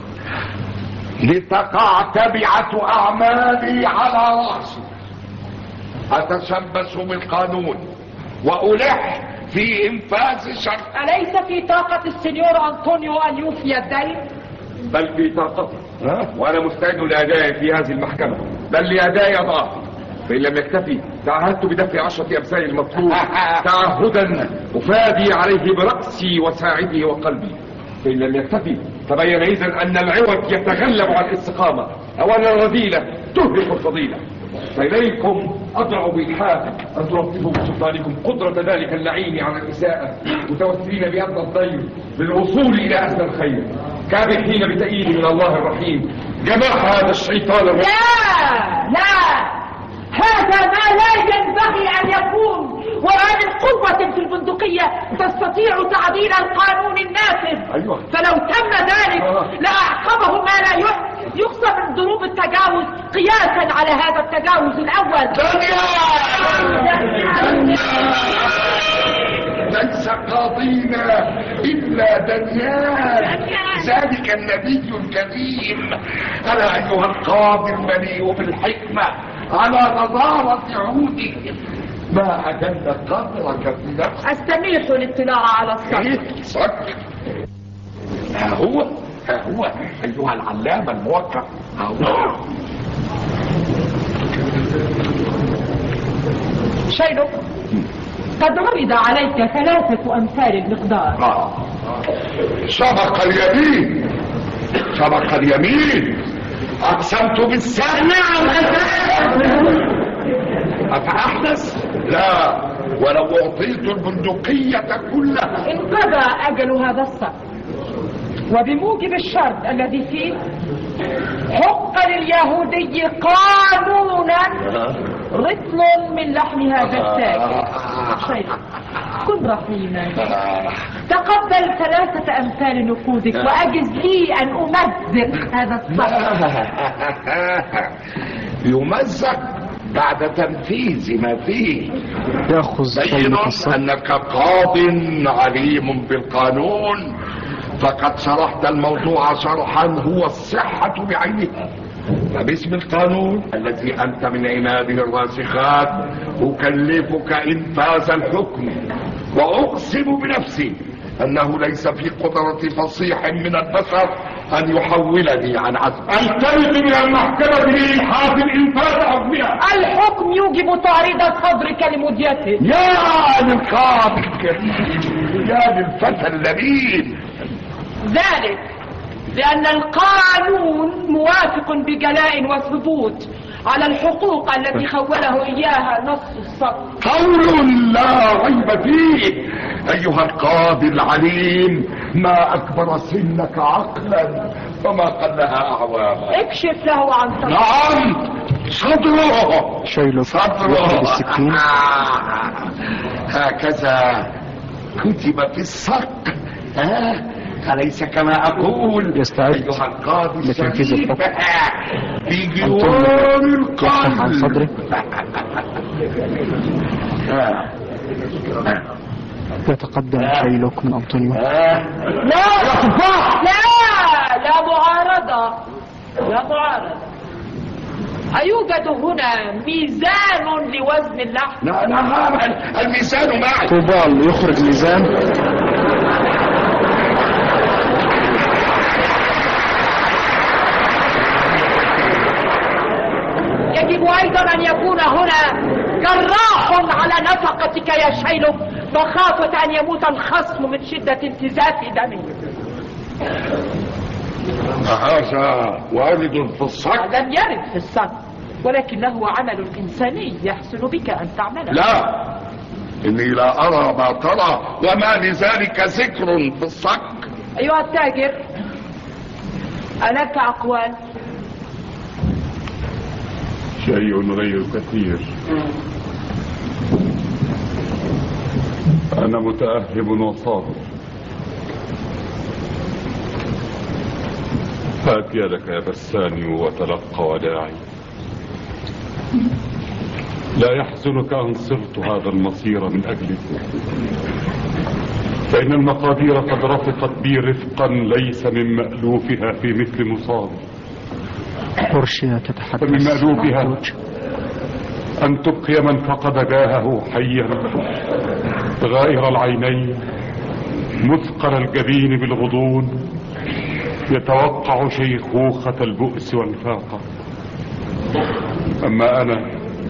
Speaker 10: لتقع تبعة أعمالي على رأسي، أتشبث بالقانون وألح في إنفاذ شرع.
Speaker 8: أليس في طاقة السنيور أنطونيو أن يوفي الدين؟
Speaker 7: بل في طاقتي، وأنا مستعد لأدائي في هذه المحكمة، بل لأدائي أضعافي. فإن لم يكتفي تعهدت بدفع عشرة أمثال المطلوب تعهدا أفادي عليه برأسي وساعدي وقلبي. فإن لم يكتفي تبين إذن أن العوج يتغلب على الاستقامة، أو أن الرذيلة تهلك الفضيلة. فإليكم أدعو بإلحاح أن تلطفوا بسلطانكم قدرة ذلك اللعين على الإساءة، متوسلين بأدنى الضيف للوصول إلى أسنى الخير، كابحين بتأييد من الله الرحيم جماح هذا الشيطان الرجيم.
Speaker 8: لا لا، هذا ما لا ينبغي أن يكون. وما من قوة في البندقية تستطيع تعديل القانون النافذ.
Speaker 10: أيوة.
Speaker 8: فلو تم ذلك لأعقبه ما لا يقصى من ضروب التجاوز قياسا على هذا التجاوز الأول.
Speaker 10: ليس قاضينا إلا دنيان، ذلك النبي الكريم. أنا أيها القاضي المليء بالحكمة على غزارة عودك، ما أجل قدرك في نفسك.
Speaker 8: أستميح الاطلاع على الصك.
Speaker 10: صك؟ ها هو ها هو أيها العلامة الموقع، ها هو.
Speaker 8: شيلوك، قد عرض عليك ثلاثة أمثال المقدار.
Speaker 10: آه. سبق اليمين سبق اليمين أقسمت بالسمع.
Speaker 8: نعم.
Speaker 10: أفأحدث؟ لا، ولو أعطيت البندقية كلها.
Speaker 8: انقضى أجل هذا الصف، وبموجب الشرط الذي فيه حق لليهودي قانونا رطل من لحم هذا التاجر. شيخ، كن رحيما، تقبل ثلاثة أمثال نقودك وأجز لي أن أمزق هذا الصف.
Speaker 10: يمزق بعد تنفيذ ما فيه.
Speaker 1: يأخذ
Speaker 10: بين أنك قاض عليم بالقانون، فقد شرحت الموضوع شرحا هو الصحة بعينها. فباسم القانون الذي أنت من عناده الراسخات أكلفك إنفاذ الحكم، وأقسم بنفسي أنه ليس في قدرة فصيح من البشر أن يحولني عن عزم.
Speaker 7: ألتمس من المحكمة بإلحاح الإنفاذ أغنية.
Speaker 8: الحكم يوجب تعريض صدرك لمديته.
Speaker 10: يا للقاضي الكريم، يا للفتى اللبيب.
Speaker 8: ذلك لأن القانون موافق بجلاء وثبوت على الحقوق التي خوله إياها نص الصف.
Speaker 10: قول لا ريب فيه. أيها القاضي العليم، ما أكبر سنك عقلا وما قلها أعواما.
Speaker 8: اكشف له عن صدره.
Speaker 10: نعم، صدره.
Speaker 1: شيلوك
Speaker 10: صدره
Speaker 1: بالسكين.
Speaker 10: آه. هكذا كتب في الصك. ها أليس كما أقول؟
Speaker 1: يستعد
Speaker 10: أيها القاضي
Speaker 1: لتنفيذ الحكم
Speaker 10: في جوار القلب
Speaker 1: عن صدره. يتقدم شيلوك من أنطونيو.
Speaker 8: لا لا لا معارضة، لا معارضة. أيوجد هنا ميزان لوزن اللحم؟
Speaker 10: لا نعم، الميزان معي.
Speaker 1: طوبال يخرج ميزان.
Speaker 8: يجب أيضا أن يكون هنا جراح على نفقتك يا شيلو، مخافة أن يموت الخصم من شدة انتزاف دمه.
Speaker 10: هذا وارد في الصك؟
Speaker 8: لم يرد في الصك، ولكنه عمل إنساني يحسن بك أن تعمله.
Speaker 10: لا، إني لا أرى ما ترى، وما لذلك ذكر في الصك.
Speaker 8: أيها التاجر، ألك أقوال؟
Speaker 2: شيء غير كثير. أنا متأهب وصابر. هات يدك يا بساني وتلقى وداعي. لا يحزنك أن صرت هذا المصير من أجلك، فإن المقادير قد رفقت بي رفقا ليس من مألوفها في مثل مصابي.
Speaker 1: بورشيا تتحدث.
Speaker 2: فمن مألوفها أن تبقي من فقد جاهه حيا غائر العينين مثقل الجبين بالغضون، يتوقع شيخوخة البؤس والفاقة. أما أنا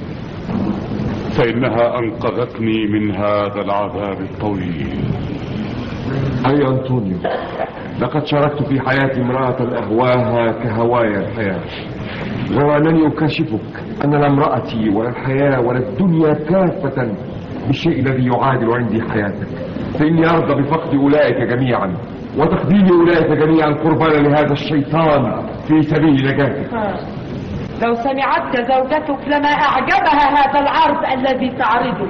Speaker 2: فإنها أنقذتني من هذا العذاب الطويل.
Speaker 7: أي أنطونيو، لقد شاركت في حياة امرأة أهواها كهوايا الحياة، غير أنني أكاشفك أن لا امرأتي ولا الحياة ولا الدنيا كافة بالشيء الذي يعادل عندي حياتك، فإني أرضى بفقد أولئك جميعا وتقديم أولئك جميعا قربانا لهذا الشيطان في سبيل نجاتك.
Speaker 8: لو سمعتك زوجتك لما أعجبها هذا العرض الذي تعرضه.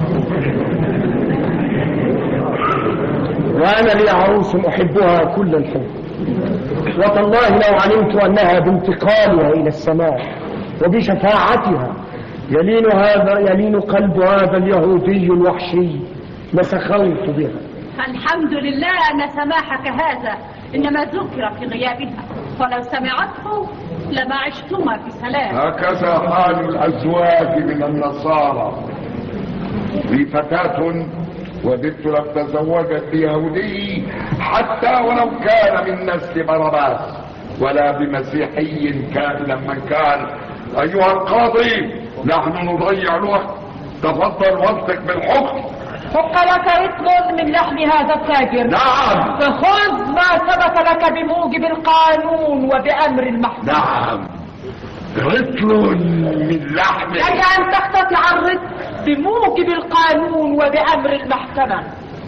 Speaker 6: وأنا لي عروس أحبها كل الحب، وتالله لو علمت أنها بانتقالها إلى السماء وبشفاعتها يلين هذا يلين قلب هذا اليهودي الوحشي لسخرت بها.
Speaker 9: الحمد لله أن سماحك هذا إنما ذكر في غيابها، ولو سمعته لما عشتما في سلام.
Speaker 10: هكذا حال الأزواج من النصارى. لي فتاة وددت لو تزوجت بيهودي حتى ولو كان من نسل باراباس، ولا بمسيحي كائنا من كان. أيها القاضي، نحن نضيع الوقت، تفضل وقتك بالحكم.
Speaker 8: حق لك رطل من لحم هذا التاجر.
Speaker 10: نعم.
Speaker 8: فخذ ما ثبت لك بموجب القانون وبأمر المحكمة.
Speaker 10: نعم، رطل من لحم.
Speaker 8: لك أن تقتطع الرطل بموجب القانون وبأمر المحكمة.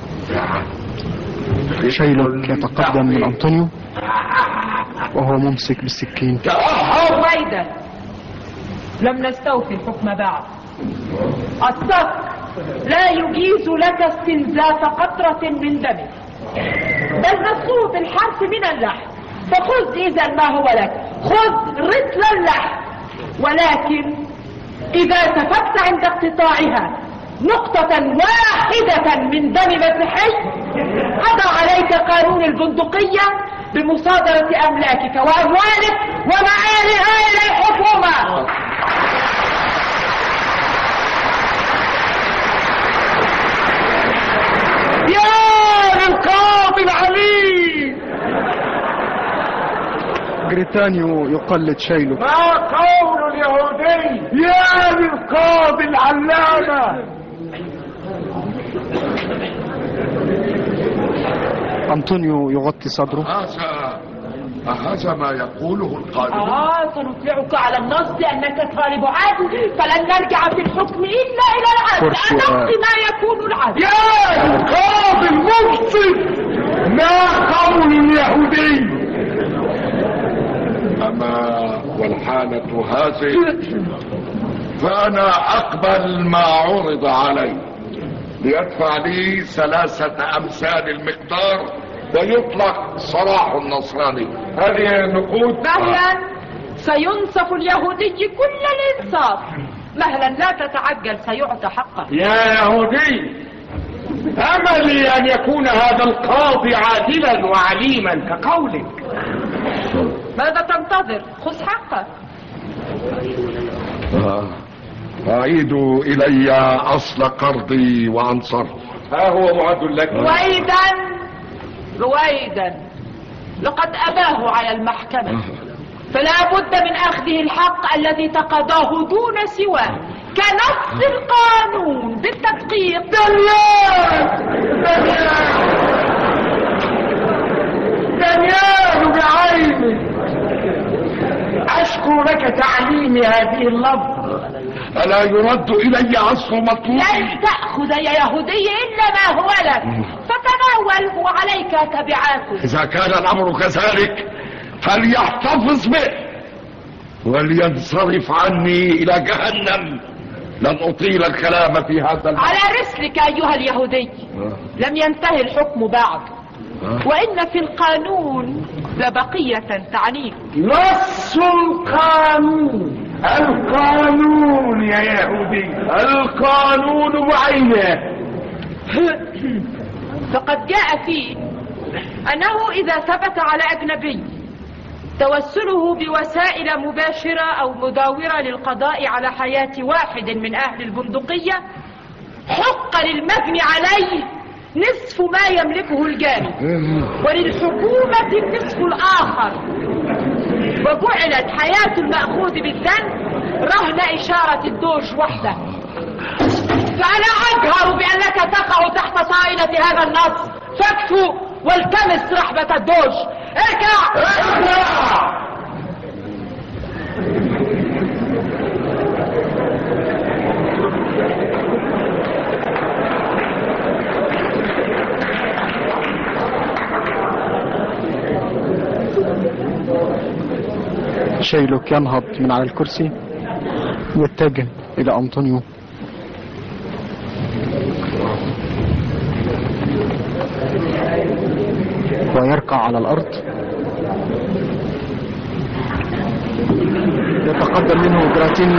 Speaker 1: شيلوك يتقدم من أنطونيو وهو ممسك بالسكين.
Speaker 8: رويدا، لم نستوفي الحكم بعد. الصف لا يجيز لك استنزاف قطرة من دمك، بل مصروف الحرف من اللحم. فخذ إذا ما هو لك، خذ رطل اللحم، ولكن إذا سفكت عند اقتطاعها نقطة واحدة من دم مسيحي قضى عليك قانون البندقية بمصادرة أملاكك وأموالك ومعارها إلى الحكومة. يا للقاضي العليم.
Speaker 1: بريطانيو يقلد شيلوك.
Speaker 6: ما قول اليهودي؟ يا للقاضي العلامة.
Speaker 1: أنطونيو يغطي صدره.
Speaker 10: هذا هذا ما يقوله القانون.
Speaker 8: آه سنطلعك على النص أنك طالب عدل، فلن نرجع في الحكم إلا إلى العدل، أدق ما يكون العدل.
Speaker 6: يا القاضي المفسد، ما قول اليهودي؟
Speaker 10: أما والحالة هذه فأنا أقبل ما عرض علي، ليدفع لي ثلاثة أمثال المقدار ويطلق سراح النصراني. هذه النقود.
Speaker 8: مهلا، سينصف اليهودي كل الإنصاف. مهلا لا تتعجل، سيعطى حقه.
Speaker 6: يا يهودي، أملي أن يكون هذا القاضي عادلا وعليما كقولك.
Speaker 8: ماذا تنتظر؟ خذ حقك.
Speaker 10: آه. أعيدوا إلي أصل قرضي وأنصر.
Speaker 7: ها هو معد لك.
Speaker 8: رويدا رويدا، لقد أباه على المحكمة، فلا بد من أخذه الحق الذي تقاضاه دون سواه كنص القانون بالتدقيق.
Speaker 6: دانيال دانيال دانيال بعيني، أشكر لك تعليمي هذه اللفظة.
Speaker 10: ألا يرد إلي أصل مطلوبي؟
Speaker 8: لن تأخذ يا يهودي إلا ما هو لك، فتناوله وعليك تبعاته.
Speaker 10: إذا كان الأمر كذلك فليحتفظ به ولينصرف عني إلى جهنم. لن أطيل الكلام في هذا الموضوع.
Speaker 8: على رسلك أيها اليهودي. لم ينتهي الحكم بعد، وإن في القانون لبقية تعنيك.
Speaker 6: نص القانون. القانون يا يهودي، القانون بعينه.
Speaker 8: فقد جاء فيه أنه إذا ثبت على أجنبي توسله بوسائل مباشرة أو مداورة للقضاء على حياة واحد من أهل البندقية، حق للمجني عليه نصف ما يملكه الجاني، وللحكومة النصف الآخر، وجعلت حياة المأخوذ بالذنب رهن إشارة الدوش وحده. فأنا أجهر بأنك تقع تحت صائلة هذا النص، فاكفو والتمس رحبة الدوش. اركع اركع.
Speaker 1: شيلوك ينهض من على الكرسي ويتجه إلى أنطونيو. ويركع على الأرض. يتقدم منه جراتيني.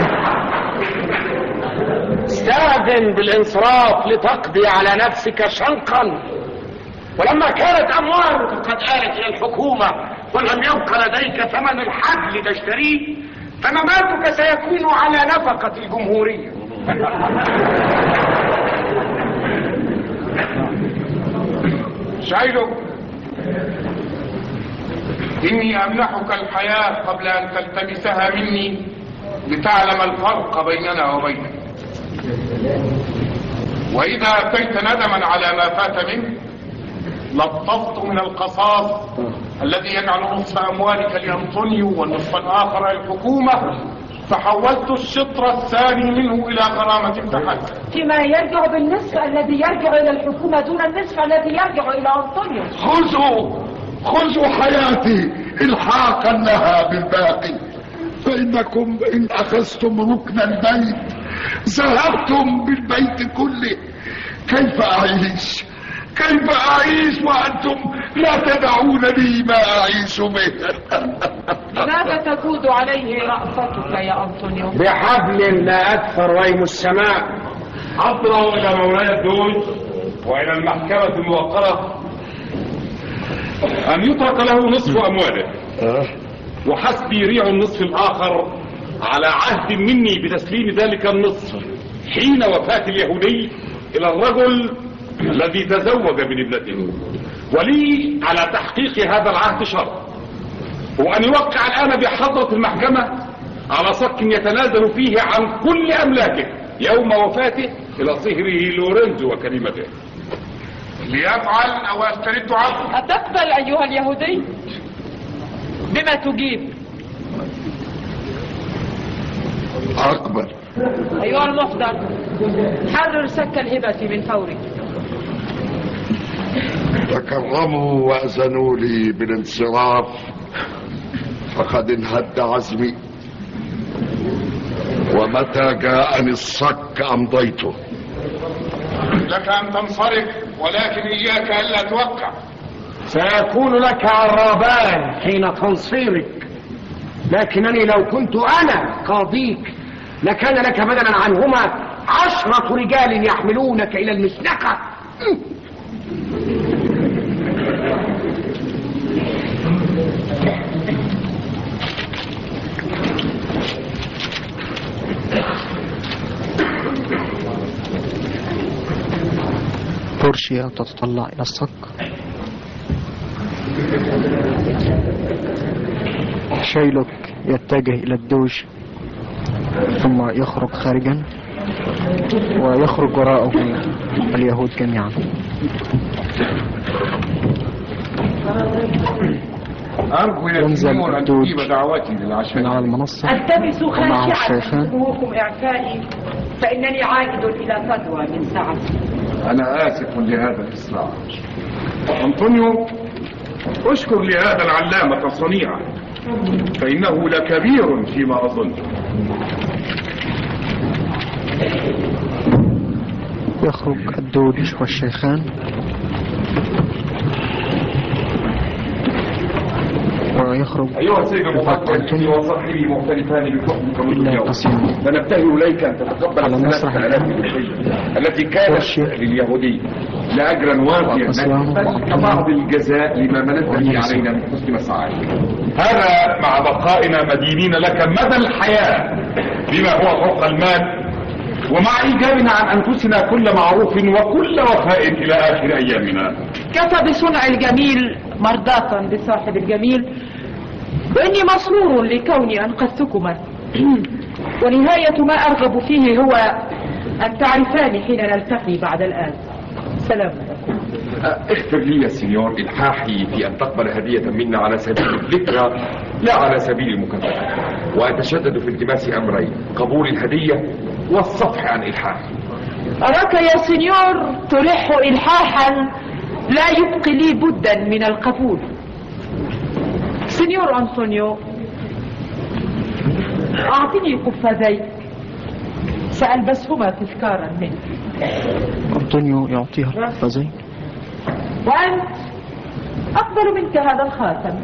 Speaker 6: استأذن بالانصراف لتقضي على نفسك شنقا. ولما كانت أموالك قد آلت إلى الحكومة ولم يبق لديك ثمن الحبل تشتريه، فمماتك سيكون على نفقة الجمهورية.
Speaker 3: شايلو، إني أمنحك الحياة قبل أن تلتمسها مني لتعلم الفرق بيننا وبينك. وإذا أتيت ندما على ما فات منك لطفت من القصاص الذي يجعل نصف أموالك لأنطونيو والنصف الآخر للحكومة، فحولت الشطر الثاني منه إلى غرامة تحت،
Speaker 8: فيما يرجع بالنصف الذي يرجع إلى الحكومة دون النصف الذي يرجع إلى أنطونيو.
Speaker 10: خذوا خذوا حياتي إلحاقا لها بالباقي، فإنكم إن أخذتم ركن البيت ذهبتم بالبيت كله. كيف أعيش كيف أعيش وأنتم لا تدعون لي ما أعيش به؟
Speaker 8: ماذا تجود عليه رأفتك يا أنطونيو؟
Speaker 6: بحبل لا أكثر ويم السماء.
Speaker 2: أضروا إلى مولاي الدوج وإلى المحكمة الموقرة أن يترك له نصف أمواله، وحسبي ريع النصف الآخر على عهد مني بتسليم ذلك النصف حين وفاة اليهودي إلى الرجل الذي تزوج من ابنته. ولي على تحقيق هذا العهد شرط، وأن يوقع الآن بحضرة المحكمة على صك يتنازل فيه عن كل أملاكه يوم وفاته إلى صهره لورينزو وكلمته.
Speaker 3: ليفعل أو أسترد عقله.
Speaker 8: أتقبل أيها اليهودي؟ بما تجيب؟
Speaker 10: أقبل.
Speaker 8: أيها المحضر، حرر سك الهبة من فورك.
Speaker 10: تكرموا وأذنوا لي بالانصراف، فقد انهد عزمي، ومتى جاءني الصك أمضيته.
Speaker 3: لك أن تنصرف، ولكن إياك ألا توقع.
Speaker 6: سيكون لك عرابان حين تنصيرك، لكنني لو كنت أنا قاضيك لكان لك بدلا عنهما عشرة رجال يحملونك إلى المشنقة.
Speaker 1: بورشيا تتطلع إلى الصك. شايلوك يتجه إلى الدوج ثم يخرج خارجا ويخرج وراءه اليهود جميعا.
Speaker 7: أرجو يا سيمور أن تجيب دعواتي للعشاء
Speaker 1: من على المنصة
Speaker 8: التمس
Speaker 1: ومعه
Speaker 8: خاشعة
Speaker 1: الشيخان.
Speaker 8: أبوكم إعفائي فإنني عائد إلى فدوى من ساعتي.
Speaker 7: أنا آسف لهذا الإسراع. أنطونيو، أشكر لهذا العلامة صنيعا فإنه لكبير فيما أظن.
Speaker 1: يخرج الدوج والشيخان ويخرج
Speaker 7: أيها السيد المفكر وصاحبي مختلفان بحكمكم اليوم. فنبتهل إليك أن تتقبل الثلاث آلاف التي كانت لليهودي لأجرا وافيا كبعض الجزاء لما منت به علينا من حسن مساعيك. هذا مع بقائنا مدينين لك مدى الحياة بما هو فوق المال، ومع إيجابنا عن أنفسنا كل معروف وكل وفاء إلى آخر أيامنا.
Speaker 8: كفى بصنع الجميل مرضاة بصاحب الجميل، وإني مسرور لكوني أنقذتكما. ونهاية ما أرغب فيه هو أن تعرفاني حين نلتقي بعد الآن. سلام عليكم.
Speaker 7: اغفر لي يا سينيور إلحاحي في أن تقبل هدية منا على سبيل الذكرى لا على سبيل المكافأة، وأتشدد في التماس أمرين: قبول الهدية والصفح عن إلحاحي.
Speaker 8: أراك يا سينيور تلح إلحاحا لا يبقي لي بدا من القبول. سينيور أنطونيو، أعطني قفازيك سألبسهما تذكارا منك.
Speaker 1: أنطونيو يعطيها القفازين.
Speaker 8: وأنت أقبل منك هذا الخاتم.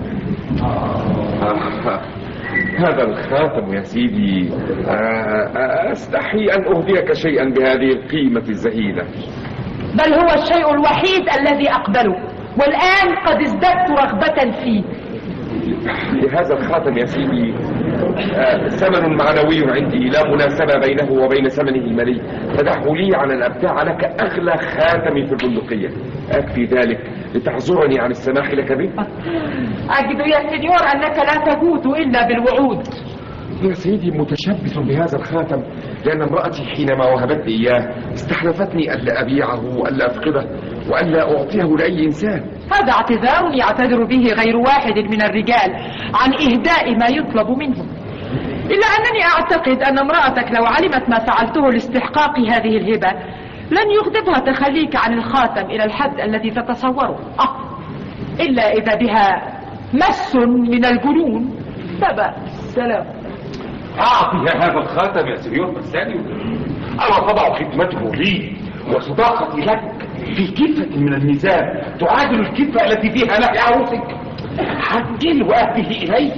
Speaker 7: آه. هذا الخاتم يا سيدي، آه. أستحي أن أهديك شيئا بهذه القيمة الزهيدة.
Speaker 8: بل هو الشيء الوحيد الذي أقبله، والآن قد ازددت رغبة فيه.
Speaker 7: لهذا الخاتم يا سيدي آه ثمن معنوي عندي لا مناسبة بينه وبين ثمنه المالي، فدعه لي على أن أبتاع لك أغلى خاتم في البندقية. أكفي ذلك لتعذرني عن السماح لك به.
Speaker 8: أجد يا سينيور أنك لا تجود إلا بالوعود.
Speaker 7: يا سيدي متشبث بهذا الخاتم لأن امرأتي حينما وهبتني إياه استحلفتني ألا أبيعه وألا أفقده وألا أعطيه لأي إنسان.
Speaker 8: هذا اعتذار يعتذر به غير واحد من الرجال عن إهداء ما يطلب منهم، إلا أنني أعتقد أن امرأتك لو علمت ما فعلته لاستحقاق هذه الهبة لن يغضبها تخليك عن الخاتم إلى الحد الذي تتصوره. آه. إلا إذا بها مس من الجنون فبأس. سلام.
Speaker 7: أعطي هذا الخاتم يا سينيور بسانيو. أنا تضع خدمته لي وصداقتي لك في كفة من الميزان تعادل الكفة التي فيها نهي عروسك. عجل وأهده إلي.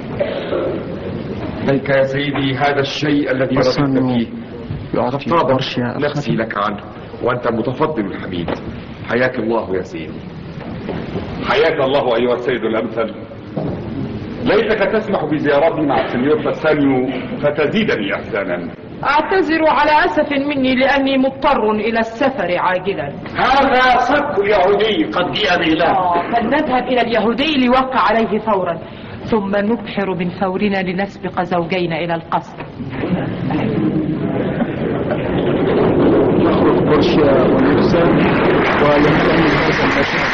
Speaker 7: ليك يا سيدي هذا الشيء الذي رغبت فيه، فطاب نفسي لك عنه، وأنت المتفضل الحميد. حياك الله يا سيدي. حياك الله أيها السيد الأمثل. ليتك تسمح بزيارتي مع السنيور بسانيو فتزيدني إحسانا.
Speaker 8: أعتذر على أسف مني لأني مضطر إلى السفر عاجلا.
Speaker 3: هذا صك اليهودي قد جاء بإله.
Speaker 8: فلنذهب إلى اليهودي ليوقع عليه فورا، ثم نبحر من ثورنا لنسبق زوجين إلى القصر.
Speaker 1: يخرج بورشيا ونفسه وينتهي هذا المشهد.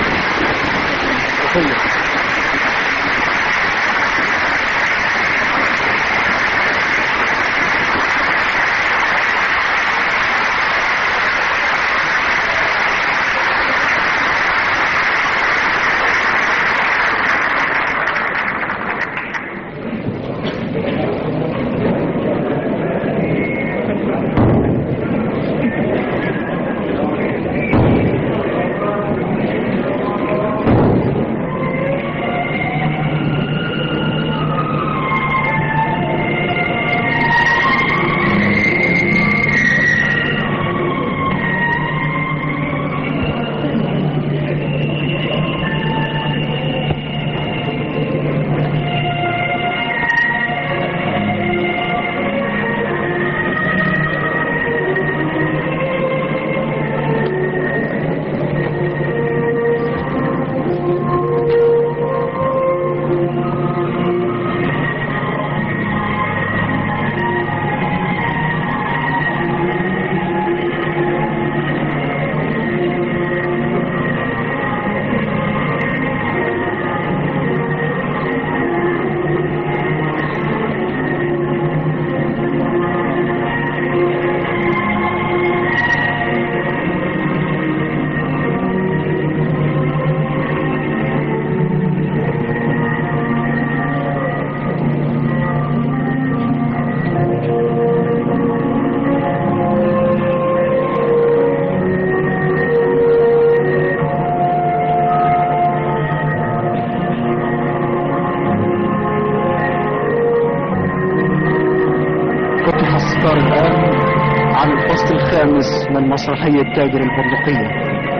Speaker 1: الخامس من مسرحية تاجر البندقية.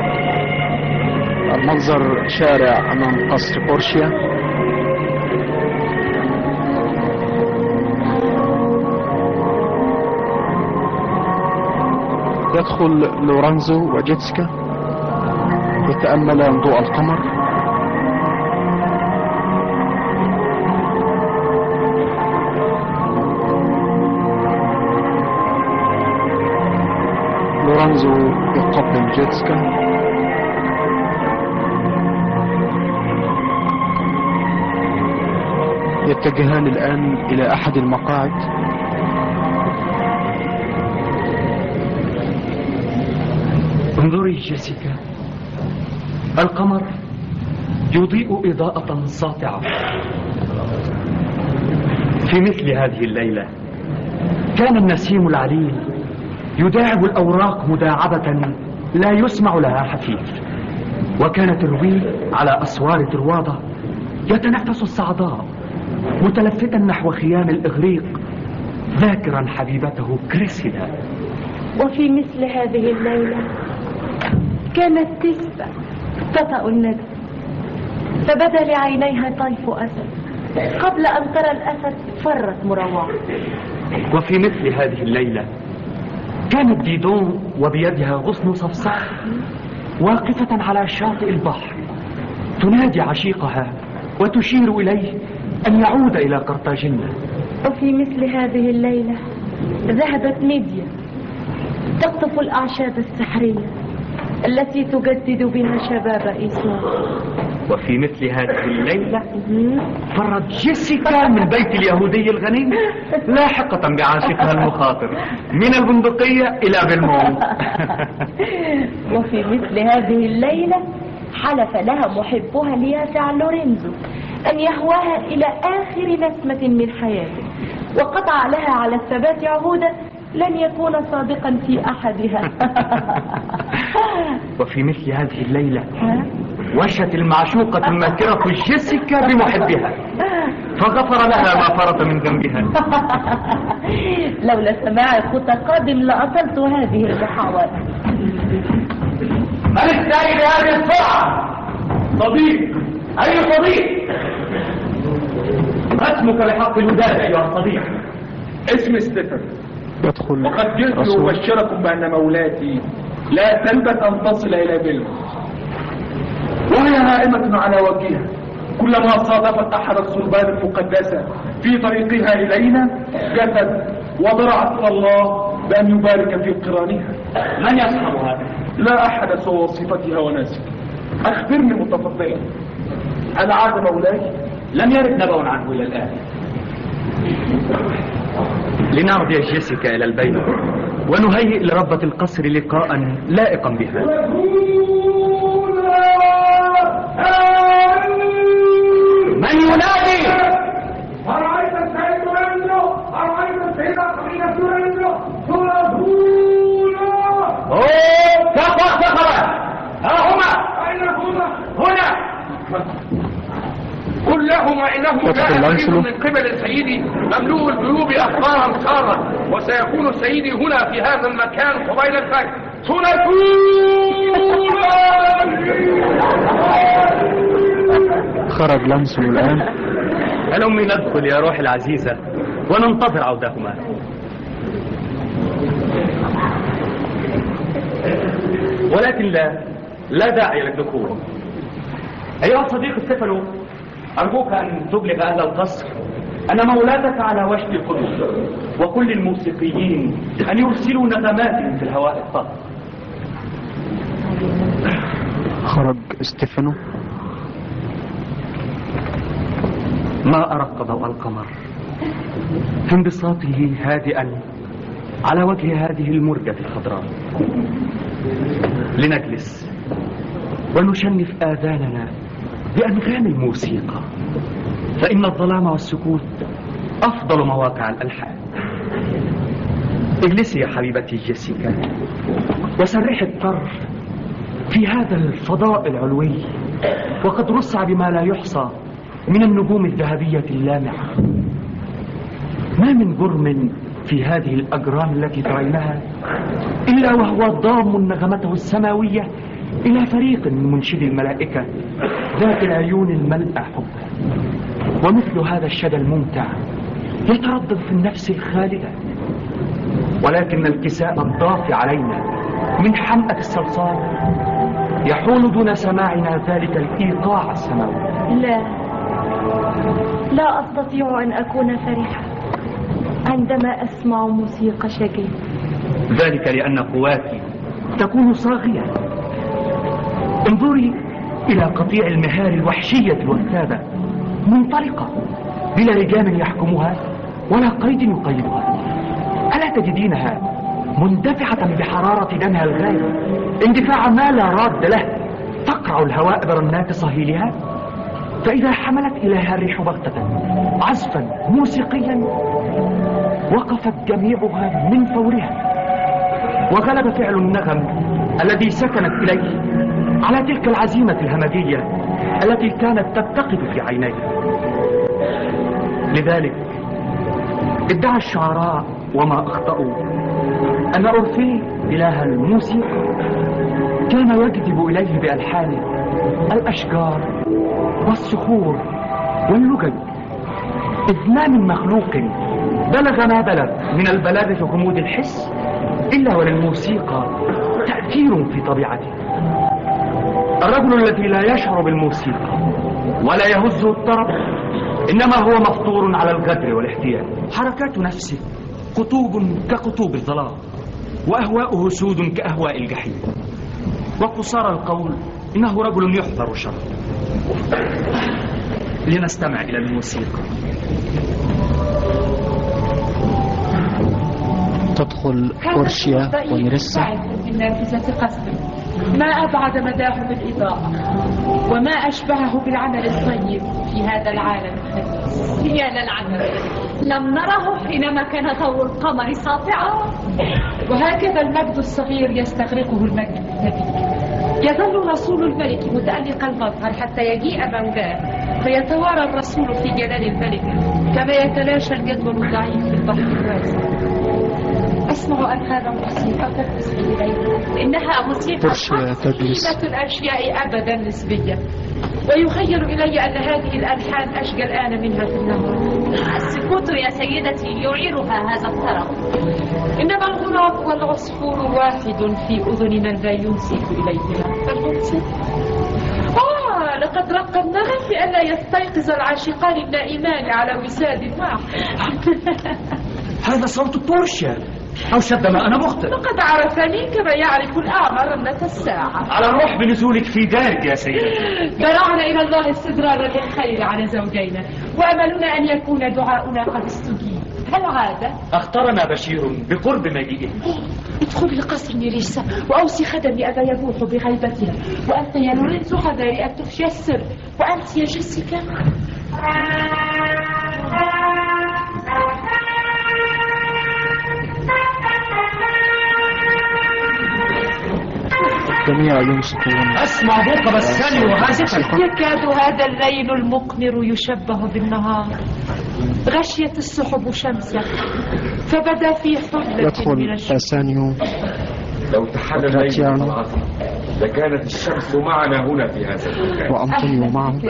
Speaker 1: المنظر شارع أمام قصر بورشيا. يدخل لورانزو وجيتسكا يتأملان ضوء القمر. لورانزو يقبل جيتسكا. يتجهان الآن إلى أحد المقاعد.
Speaker 13: انظري جيسيكا، القمر يضيء إضاءة ساطعة. في مثل هذه الليلة كان النسيم العليل يداعب الأوراق مداعبة لا يسمع لها حفيف، وكان ترويل على أسوار طروادة يتنفس الصعداء متلفتا نحو خيام الإغريق ذاكرا حبيبته كريسيدا.
Speaker 14: وفي مثل هذه الليلة كانت تسبح تطأ الندى، فبدا لعينيها طيف أسد، قبل أن ترى الأسد فرت مروعة.
Speaker 13: وفي مثل هذه الليلة كانت ديدون وبيدها غصن صفصاح واقفة على شاطئ البحر تنادي عشيقها وتشير إليه أن يعود إلى قرطاجنة.
Speaker 14: وفي مثل هذه الليلة ذهبت ميديا تقطف الأعشاب السحرية التي تجدد بها شباب إيسور.
Speaker 13: وفي مثل هذه الليلة فرت جيسيكا من بيت اليهودي الغني لاحقة بعاشقها المخاطر من البندقية إلى بلمون.
Speaker 14: وفي مثل هذه الليلة حلف لها محبها اليافع لورينزو أن يهواها إلى آخر نسمة من حياته، وقطع لها على الثبات عهودا لن يكون صادقا في أحدها.
Speaker 13: وفي مثل هذه الليلة وشت المعشوقة الماكرة جيسيكا بمحبها فغفر لها ما فرط من ذنبها.
Speaker 14: لولا سماع خطى قادم لأصلت هذه المحاولة.
Speaker 11: من السائل هذه السرعة؟ صديق. أي صديق؟ ما اسمك بحق الوداد أيها الصديق؟
Speaker 5: اسمي ستيفن.
Speaker 1: يدخل
Speaker 5: وقد جئت لأبشركم بأن مولاتي لا تلبث أن تصل إلى بلم، وهي هائمة على وجهها كلما صادفت أحد الصلبان المقدسة في طريقها إلينا جثت وضرعت إلى الله بأن يبارك في قرانها.
Speaker 13: من يصحب هذا؟
Speaker 5: لا أحد سوى وصفتها وناسك. أخبرني متفضلا، هل عاد مولاي؟
Speaker 13: لم يرد نبأ عنه إلى الآن. لنعود يا جيسيكا إلى البيت ونهيئ لربة القصر لقاء لائقا بها.
Speaker 11: من ينادي؟
Speaker 15: أرأيت السيد لورينزو؟ أرأيت السيدة قبيلة لورينزو؟ ترابونا!
Speaker 11: أوه كفى كفى! ها هما!
Speaker 15: أين هما؟
Speaker 11: هنا!
Speaker 15: قل لهما إنه جاء جديد من قبل سيدي مملوء الجيوب أخبارا سارا، وسيكون سيدي هنا في هذا المكان قبيل الفجر.
Speaker 1: خرج لانسون الآن.
Speaker 13: هلمي ندخل يا روحي العزيزة وننتظر عودهما. ولكن لا لا داعي للدخول. أيها الصديق ستيفانو، أرجوك أن تبلغ أهل القصر أن مولاتك على وشك القدوم، وكل الموسيقيين أن يرسلوا نغمات في الهواء الطاهر.
Speaker 1: خرج ستيفانو.
Speaker 13: ما أرق ضوء القمر في انبساطه هادئا على وجه هذه المرجة الخضراء. لنجلس ونشنف آذاننا بأنغام الموسيقى، فإن الظلام والسكوت أفضل مواقع الألحان. اجلسي يا حبيبتي جيسيكا وسرحي الطرف في هذا الفضاء العلوي، وقد رصع بما لا يحصى من النجوم الذهبية اللامعة. ما من جرم
Speaker 11: في هذه الأجرام التي ترينها إلا وهو ضام نغمته السماوية إلى فريق من منشدي الملائكة ذات العيون الملأى حبا. ومثل هذا الشدى الممتع يتردد في النفس الخالدة، ولكن الكساء الضاف علينا من حمأة الصلصال يحول دون سماعنا ذلك الإيقاع السماوي.
Speaker 14: لا لا أستطيع أن أكون فرحة عندما أسمع موسيقى شجية.
Speaker 11: ذلك لأن قواتي تكون صاغية. انظري إلى قطيع المهار الوحشية الوثابة منطلقة بلا لجام يحكمها ولا قيد يقيدها. ألا تجدينها مندفعة بحرارة دمها الغالي اندفاع ما لا راد له، تقرع الهواء برنات صهيلها، فإذا حملت إليها الريح بغتة عزفا موسيقيا وقفت جميعها من فورها، وغلب فعل النغم الذي سكنت إليه على تلك العزيمة الهمجية التي كانت تتقد في عينيها. لذلك ادعى الشعراء وما أخطأوا أن أورفيه إله الموسيقى كان يجذب إليه بألحانه الأشجار والصخور واللجج، إذ ما من مخلوق بلغ ما بلغ من البلاغ في غموض الحس إلا وللموسيقى تأثير في طبيعته. الرجل الذي لا يشعر بالموسيقى ولا يهزه الطرب إنما هو مفطور على الغدر والاحتيال. حركات نفسه قطوب كقطوب الظلام، وأهواؤه سود كأهواء الجحيم. وقصار القول إنه رجل يحذر شر. لنستمع إلى الموسيقى.
Speaker 1: تدخل بورشيا ونيرسا.
Speaker 8: بالنافذة قصد ما أبعد مداه بالإضاءة وما أشبهه بالعمل الطيب في هذا العالم الحديث.
Speaker 9: يا للعجب، لم نره حينما كان ضوء القمر ساطعا.
Speaker 8: وهكذا المجد الصغير يستغرقه المجد الكبير. يظل رسول الملك متألق المظهر حتى يجيء مولاه، فيتوارى الرسول في جلال الملك كما يتلاشى الجدول الضعيف في البحر الواسع. أسمع أنهار موسيقى تلبس في إليه،
Speaker 9: إنها موسيقى
Speaker 8: حقيقة الأشياء أبدا نسبية، ويخيل إلي أن هذه الألحان أشجى الآن منها في النهار.
Speaker 9: السكوت يا سيدتي يعيرها هذا الطرب،
Speaker 8: إنما الغراب والعصفور واحد في أذن من لا ينصت إليهما. فالمنصت آه لقد رق النغم بألا يستيقظ العاشقان النائمان على وساد واحد.
Speaker 11: هذا صوت بورشيا، أو شد ما أنا مخطئ.
Speaker 8: لقد عرفني كما يعرف الأعمى رنة الساعة.
Speaker 11: على الروح بنزولك في دارك يا سيدي.
Speaker 8: درعنا إلى الله استدرارا للخير على زوجينا، وأملنا أن يكون دعاؤنا قد استجيب. هل عاد؟
Speaker 11: أخطرنا بشير بقرب مجيئه.
Speaker 8: ادخل لقصر نيريسا وأوصي خدمي ألا يبوح بغيبتها، وأنت يا لورينزو حذاري أن تفشي السر، وأنت يا جيسيكا
Speaker 1: الجميع ينصتون.
Speaker 11: أسمع بوق بساني وهازفا.
Speaker 8: يكاد هذا الليل المقمر يشبه بالنهار. غشيت السحب شمسه فبدا في حلة
Speaker 1: يدخل
Speaker 8: من الشمس.
Speaker 1: باسانيو.
Speaker 7: لو تحلل الليل لكانت الشمس معنا هنا في هذا المكان،
Speaker 1: وأنطونيو معه.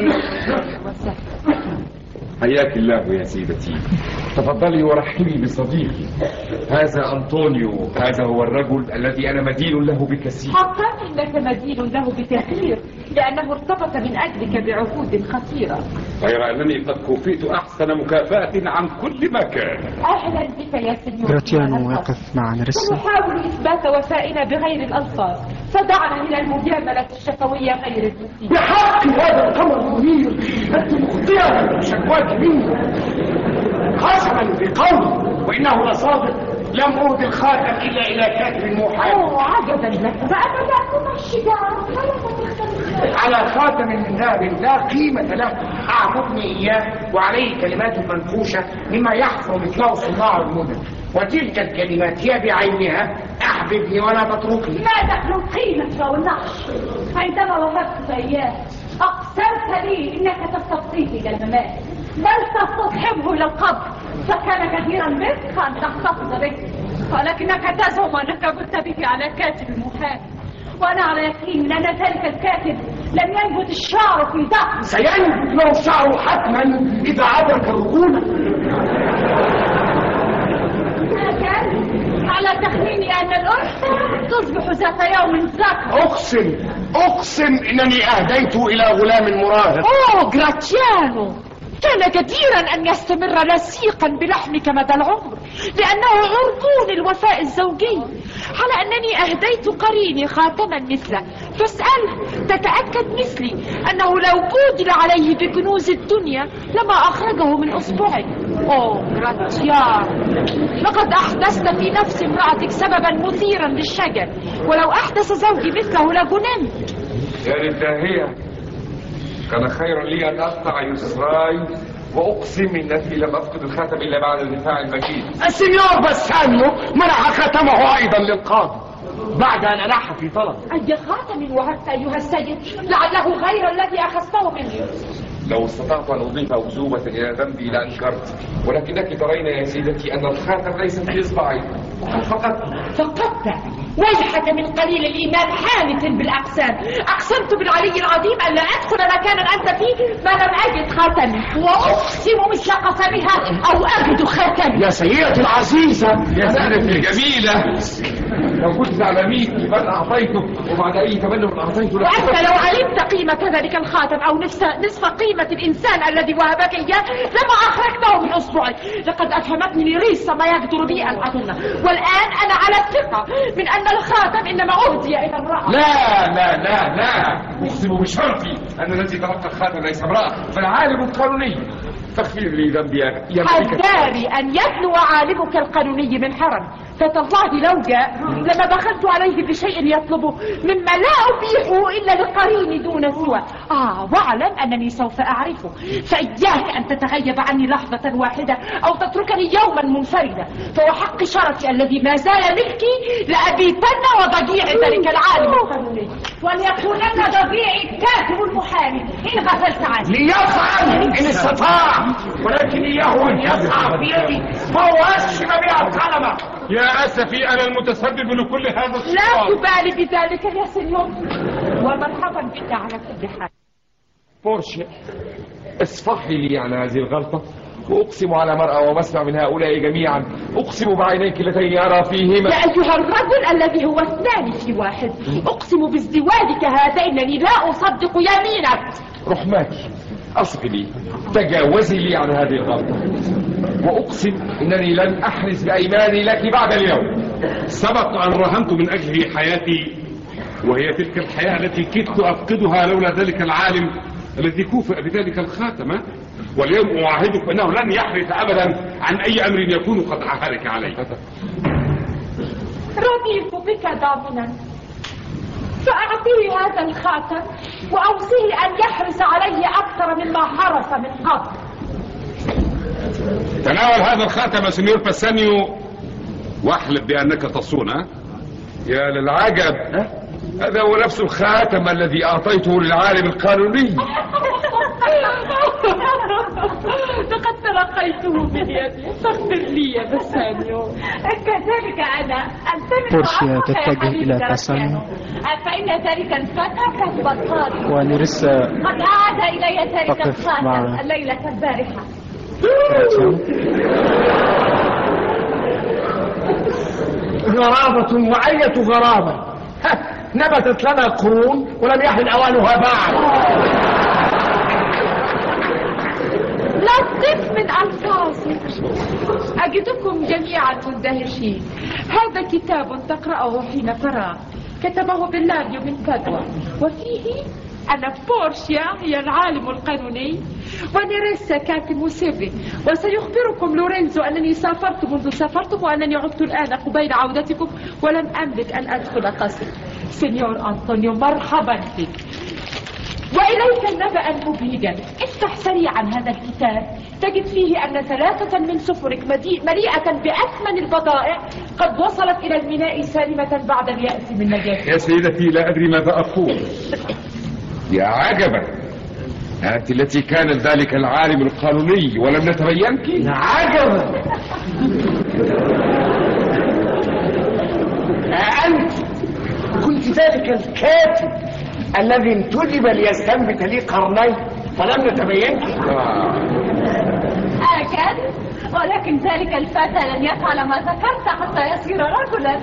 Speaker 7: حياك الله يا سيدتي. تفضلي ورحبي بصديقي. هذا أنطونيو، هذا هو الرجل الذي أنا مدين له بكثير.
Speaker 8: حقا إنك مدين له بكثير، لأنه ارتبط من أجلك بعهود خطيرة.
Speaker 2: غير أنني قد كفيت أحسن مكافأة عن كل مكان.
Speaker 8: أهلا بك يا سيدي.
Speaker 1: جراتيانو يقف مع نيرسا.
Speaker 8: ونحاول إثبات وفائنا بغير الألفاظ، فدعنا من المجاملة الشفوية غير الجنسية.
Speaker 6: بحق هذا القمر المنير أنت مخطئة شكواك مني قسما بقولي، وإنه لصادق. لم أود الخاتم إلا إلى كاتب موحد.
Speaker 8: أوه عجبا لك، فأنا لا أكون الشجاع
Speaker 6: على خاتم من ذهب لا قيمة له أعطتني إياه، وعليه كلمات منفوشة مما يحفر مثله صناع المدن، وتلك الكلمات هي بعينها أحببني ولا تتركني.
Speaker 9: ما دخل القيمة والنقش عندما وهبتك إياه؟ أقسمت لي إنك تستبقيه إلى الممات بل تستصحبه إلى القبر، فكان كثيرا منك أن تحتفظ به، ولكنك تزعم أنك مت به على كاتب المحامي، وأنا على يقين من أن ذلك الكاتب لم ينبت الشعر في دقن.
Speaker 6: سينبت له الشعر حتما إذا أدرك الرجولة.
Speaker 9: لكن على تخميني أن الأنثى تصبح ذات يوم ذكر.
Speaker 6: أقسم أقسم إنني أهديت إلى غلام مراهق.
Speaker 8: أوه جراتيانو، كان جديرا أن يستمر لصيقا بلحمك مدى العمر، لأنه عرضون الوفاء الزوجي. على أنني أهديت قريني خاتما مثله، فاسأله تتأكد مثلي أنه لو جودل عليه بكنوز الدنيا لما أخرجه من أصبعي. أوه جراتيانو، لقد أحدثت في نفس امرأتك سببا مثيرا للشجن، ولو أحدث زوجي مثله لجننت.
Speaker 7: يا للداهية، كان خيرا لي أن أقطع يسراي وأقسم إنني لم أفقد الخاتم إلا بعد الدفاع المجيد.
Speaker 6: السنيور بسانيو منح خاتمه أيضا للقاضي بعد أن ألح في طلب.
Speaker 8: أي خاتم وهبت أيها السيد؟ لعله غير الذي أخذته مني.
Speaker 7: لو استطعت أن أضيف أكذوبة إلى ذنبي لأنكرت، ولكنك ترين يا سيدتي أن الخاتم ليس في إصبعي وقد فقدت.
Speaker 8: فقدت؟ ويحك من قليل الإيمان حانث بالأقسام. أقسمت بالعلي العظيم أن لا أدخل مكانا أنت فيه ما لم أجد خاتمي، وأقسم مثل قسمها أو أجد خاتمي.
Speaker 6: يا سيدتي العزيزة،
Speaker 7: يا سيدتي الجميلة، لو كنت تعلمين من أعطيته وبعد أي تمنى أعطيته لك.
Speaker 8: وأنت لو علمت قيمة ذلك الخاتم أو نصف نصف قيمة الإنسان الذي وهبك إياه لما أخرجته من أصبعي. لقد أفهمتني لريس ما يقدر بي أن أظن، والآن أنا على الثقة من أن الخاتم إنما أهدي إلى امرأة.
Speaker 7: لا لا لا لا، أقسم بشرفي أن الذي تلقى الخاتم ليس امرأة بل عالم قانوني. تغفر لي ذنبي يا ملكة.
Speaker 8: حذاري أن يدنو عالمك القانوني من حرم، فتالله لو جاء لما دخلت عليه بشيء يطلبه مما لا أبيحه إلا لقرين دون سوى. آه واعلم أنني سوف أعرفه، فإياك أن تتغيب عني لحظة واحدة أو تتركني يوما منفردا، فوحق شرفي الذي ما زال ملكي لأبيتن وضجيع ذلك العالم القانوني،
Speaker 9: وليكونن ضجيعي الكاتب المحامي إن غفلت عنه.
Speaker 6: ليفعل إن استطاع، ولكن إياه أن يسعى في يدي فأوشم بها القلمة.
Speaker 2: يا أسفي أنا المتسبب لكل هذا الشر.
Speaker 8: لا تبالي بذلك يا سنيور، ومرحبا بك على كل حال.
Speaker 7: بورشا، اصفحي لي عن هذه الغلطة، وأقسم على مرأى ومسمع من هؤلاء جميعا، أقسم بعينيك اللتين أرى فيهما.
Speaker 8: يا أيها الرجل الذي هو اثنان في واحد، أقسم بازدواجك هذا إنني لا أصدق يمينك.
Speaker 7: رحماكي، أصغي لي، تجاوزي لي عن هذه الغلطة، وأقسم أنني لن أحرز بأيماني لك بعد اليوم.
Speaker 2: سبق أن رهنت من أجله حياتي، وهي تلك الحياة التي كدت أفقدها لولا ذلك العالم الذي كوفئ بذلك الخاتم. واليوم أعاهدك أنه لن يحرص أبدا عن أي أمر يكون قد عهدك عليه.
Speaker 8: رضيت بك ضامنا، فأعطيه هذا الخاتم وأوصيه أن يحرص عليه أكثر مما حرص من قبل.
Speaker 2: تناول هذا الخاتم سنيور باسانيو واحلف بأنك تصونه.
Speaker 7: يا للعجب، هذا هو نفس الخاتم الذي أعطيته للعالم القانوني.
Speaker 8: لقد تلقيته بيدي، فاغفر لي يا باسانيو.
Speaker 9: كذلك أنا أنتمي.
Speaker 1: بورشيا تتجه إلى باسانيو،
Speaker 9: فإن ذلك الفتى كاتب القاضي
Speaker 1: ونرسا
Speaker 9: قد أعاد إلي ذلك الخاتم الليلة البارحة.
Speaker 6: غرابة وأية غرابة، نبتت لنا قرون ولم يحن أوانها بعد.
Speaker 8: لطف من ألفاظك، أجدكم جميعا مندهشين. هذا كتاب تقرأه حين فراغ، كتبه بلاريو من بادوا، وفيه أنا بورشيا هي العالم القانوني، ونيريسا كاتب سري، وسيخبركم لورينزو أنني سافرت منذ سافرتم وأنني عدت الآن قبيل عودتكم ولم أملك أن أدخل قصر. سينيور أنطونيو مرحبا بك، وإليك النبأ المبهجا. افتح سريعا هذا الكتاب، تجد فيه أن ثلاثة من سفرك مليئة بأثمن البضائع قد وصلت إلى الميناء سالمة بعد اليأس من نجاتها.
Speaker 7: يا سيدتي لا أدري ماذا أقول. يا عجبا، أنت التي كان ذلك العالم القانوني ولم نتبينك؟
Speaker 6: عجبا. أنت كنت ذلك الكاتب الذي انتدب ليستنبت لي قرنين فلم نتبينك.
Speaker 9: أكد، ولكن ذلك الفتى لن يفعل ما ذكرت حتى يصير رجلا.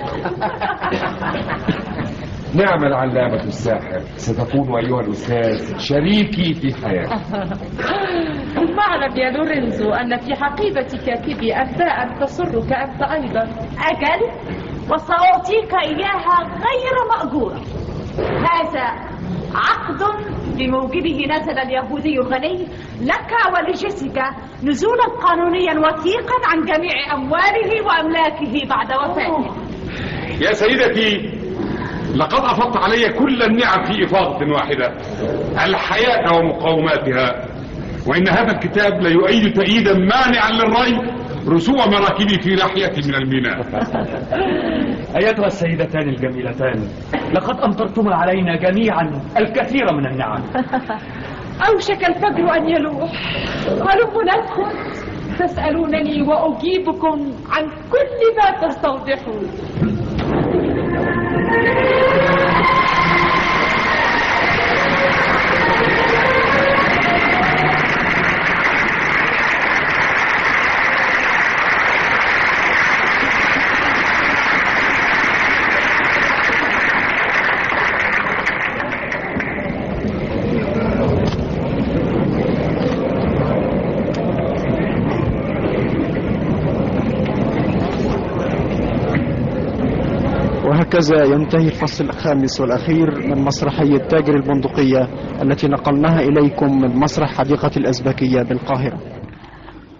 Speaker 7: نعم العلامة الساحر، ستكون أيها الأستاذ شريكي في حياتي.
Speaker 8: معلم يا لورينزو أن في حقيبة كاتبي أنباء تسرك أنت أيضا.
Speaker 9: أجل، وسأعطيك إياها غير مأجورة. هذا عقد بموجبه نزل اليهودي الغني لك ولجيسيكا نزولا قانونيا وثيقا عن جميع أمواله وأملاكه بعد وفاته.
Speaker 2: يا سيدتي، لقد أفضت علي كل النعم في إفاضة واحدة، الحياة ومقوماتها، وإن هذا الكتاب ليؤيد تأييدا مانعا للري رسوم مراكبي في ناحية من الميناء.
Speaker 13: أيتها السيدتان الجميلتان، لقد أمطرتما علينا جميعا الكثير من النعم.
Speaker 8: أوشك الفجر أن يلوح، هلم ندخل، تسألونني وأجيبكم عن كل ما تستوضحون.
Speaker 1: وهكذا ينتهي الفصل الخامس والأخير من مسرحية تاجر البندقية التي نقلناها إليكم من مسرح حديقة الأزبكية بالقاهرة.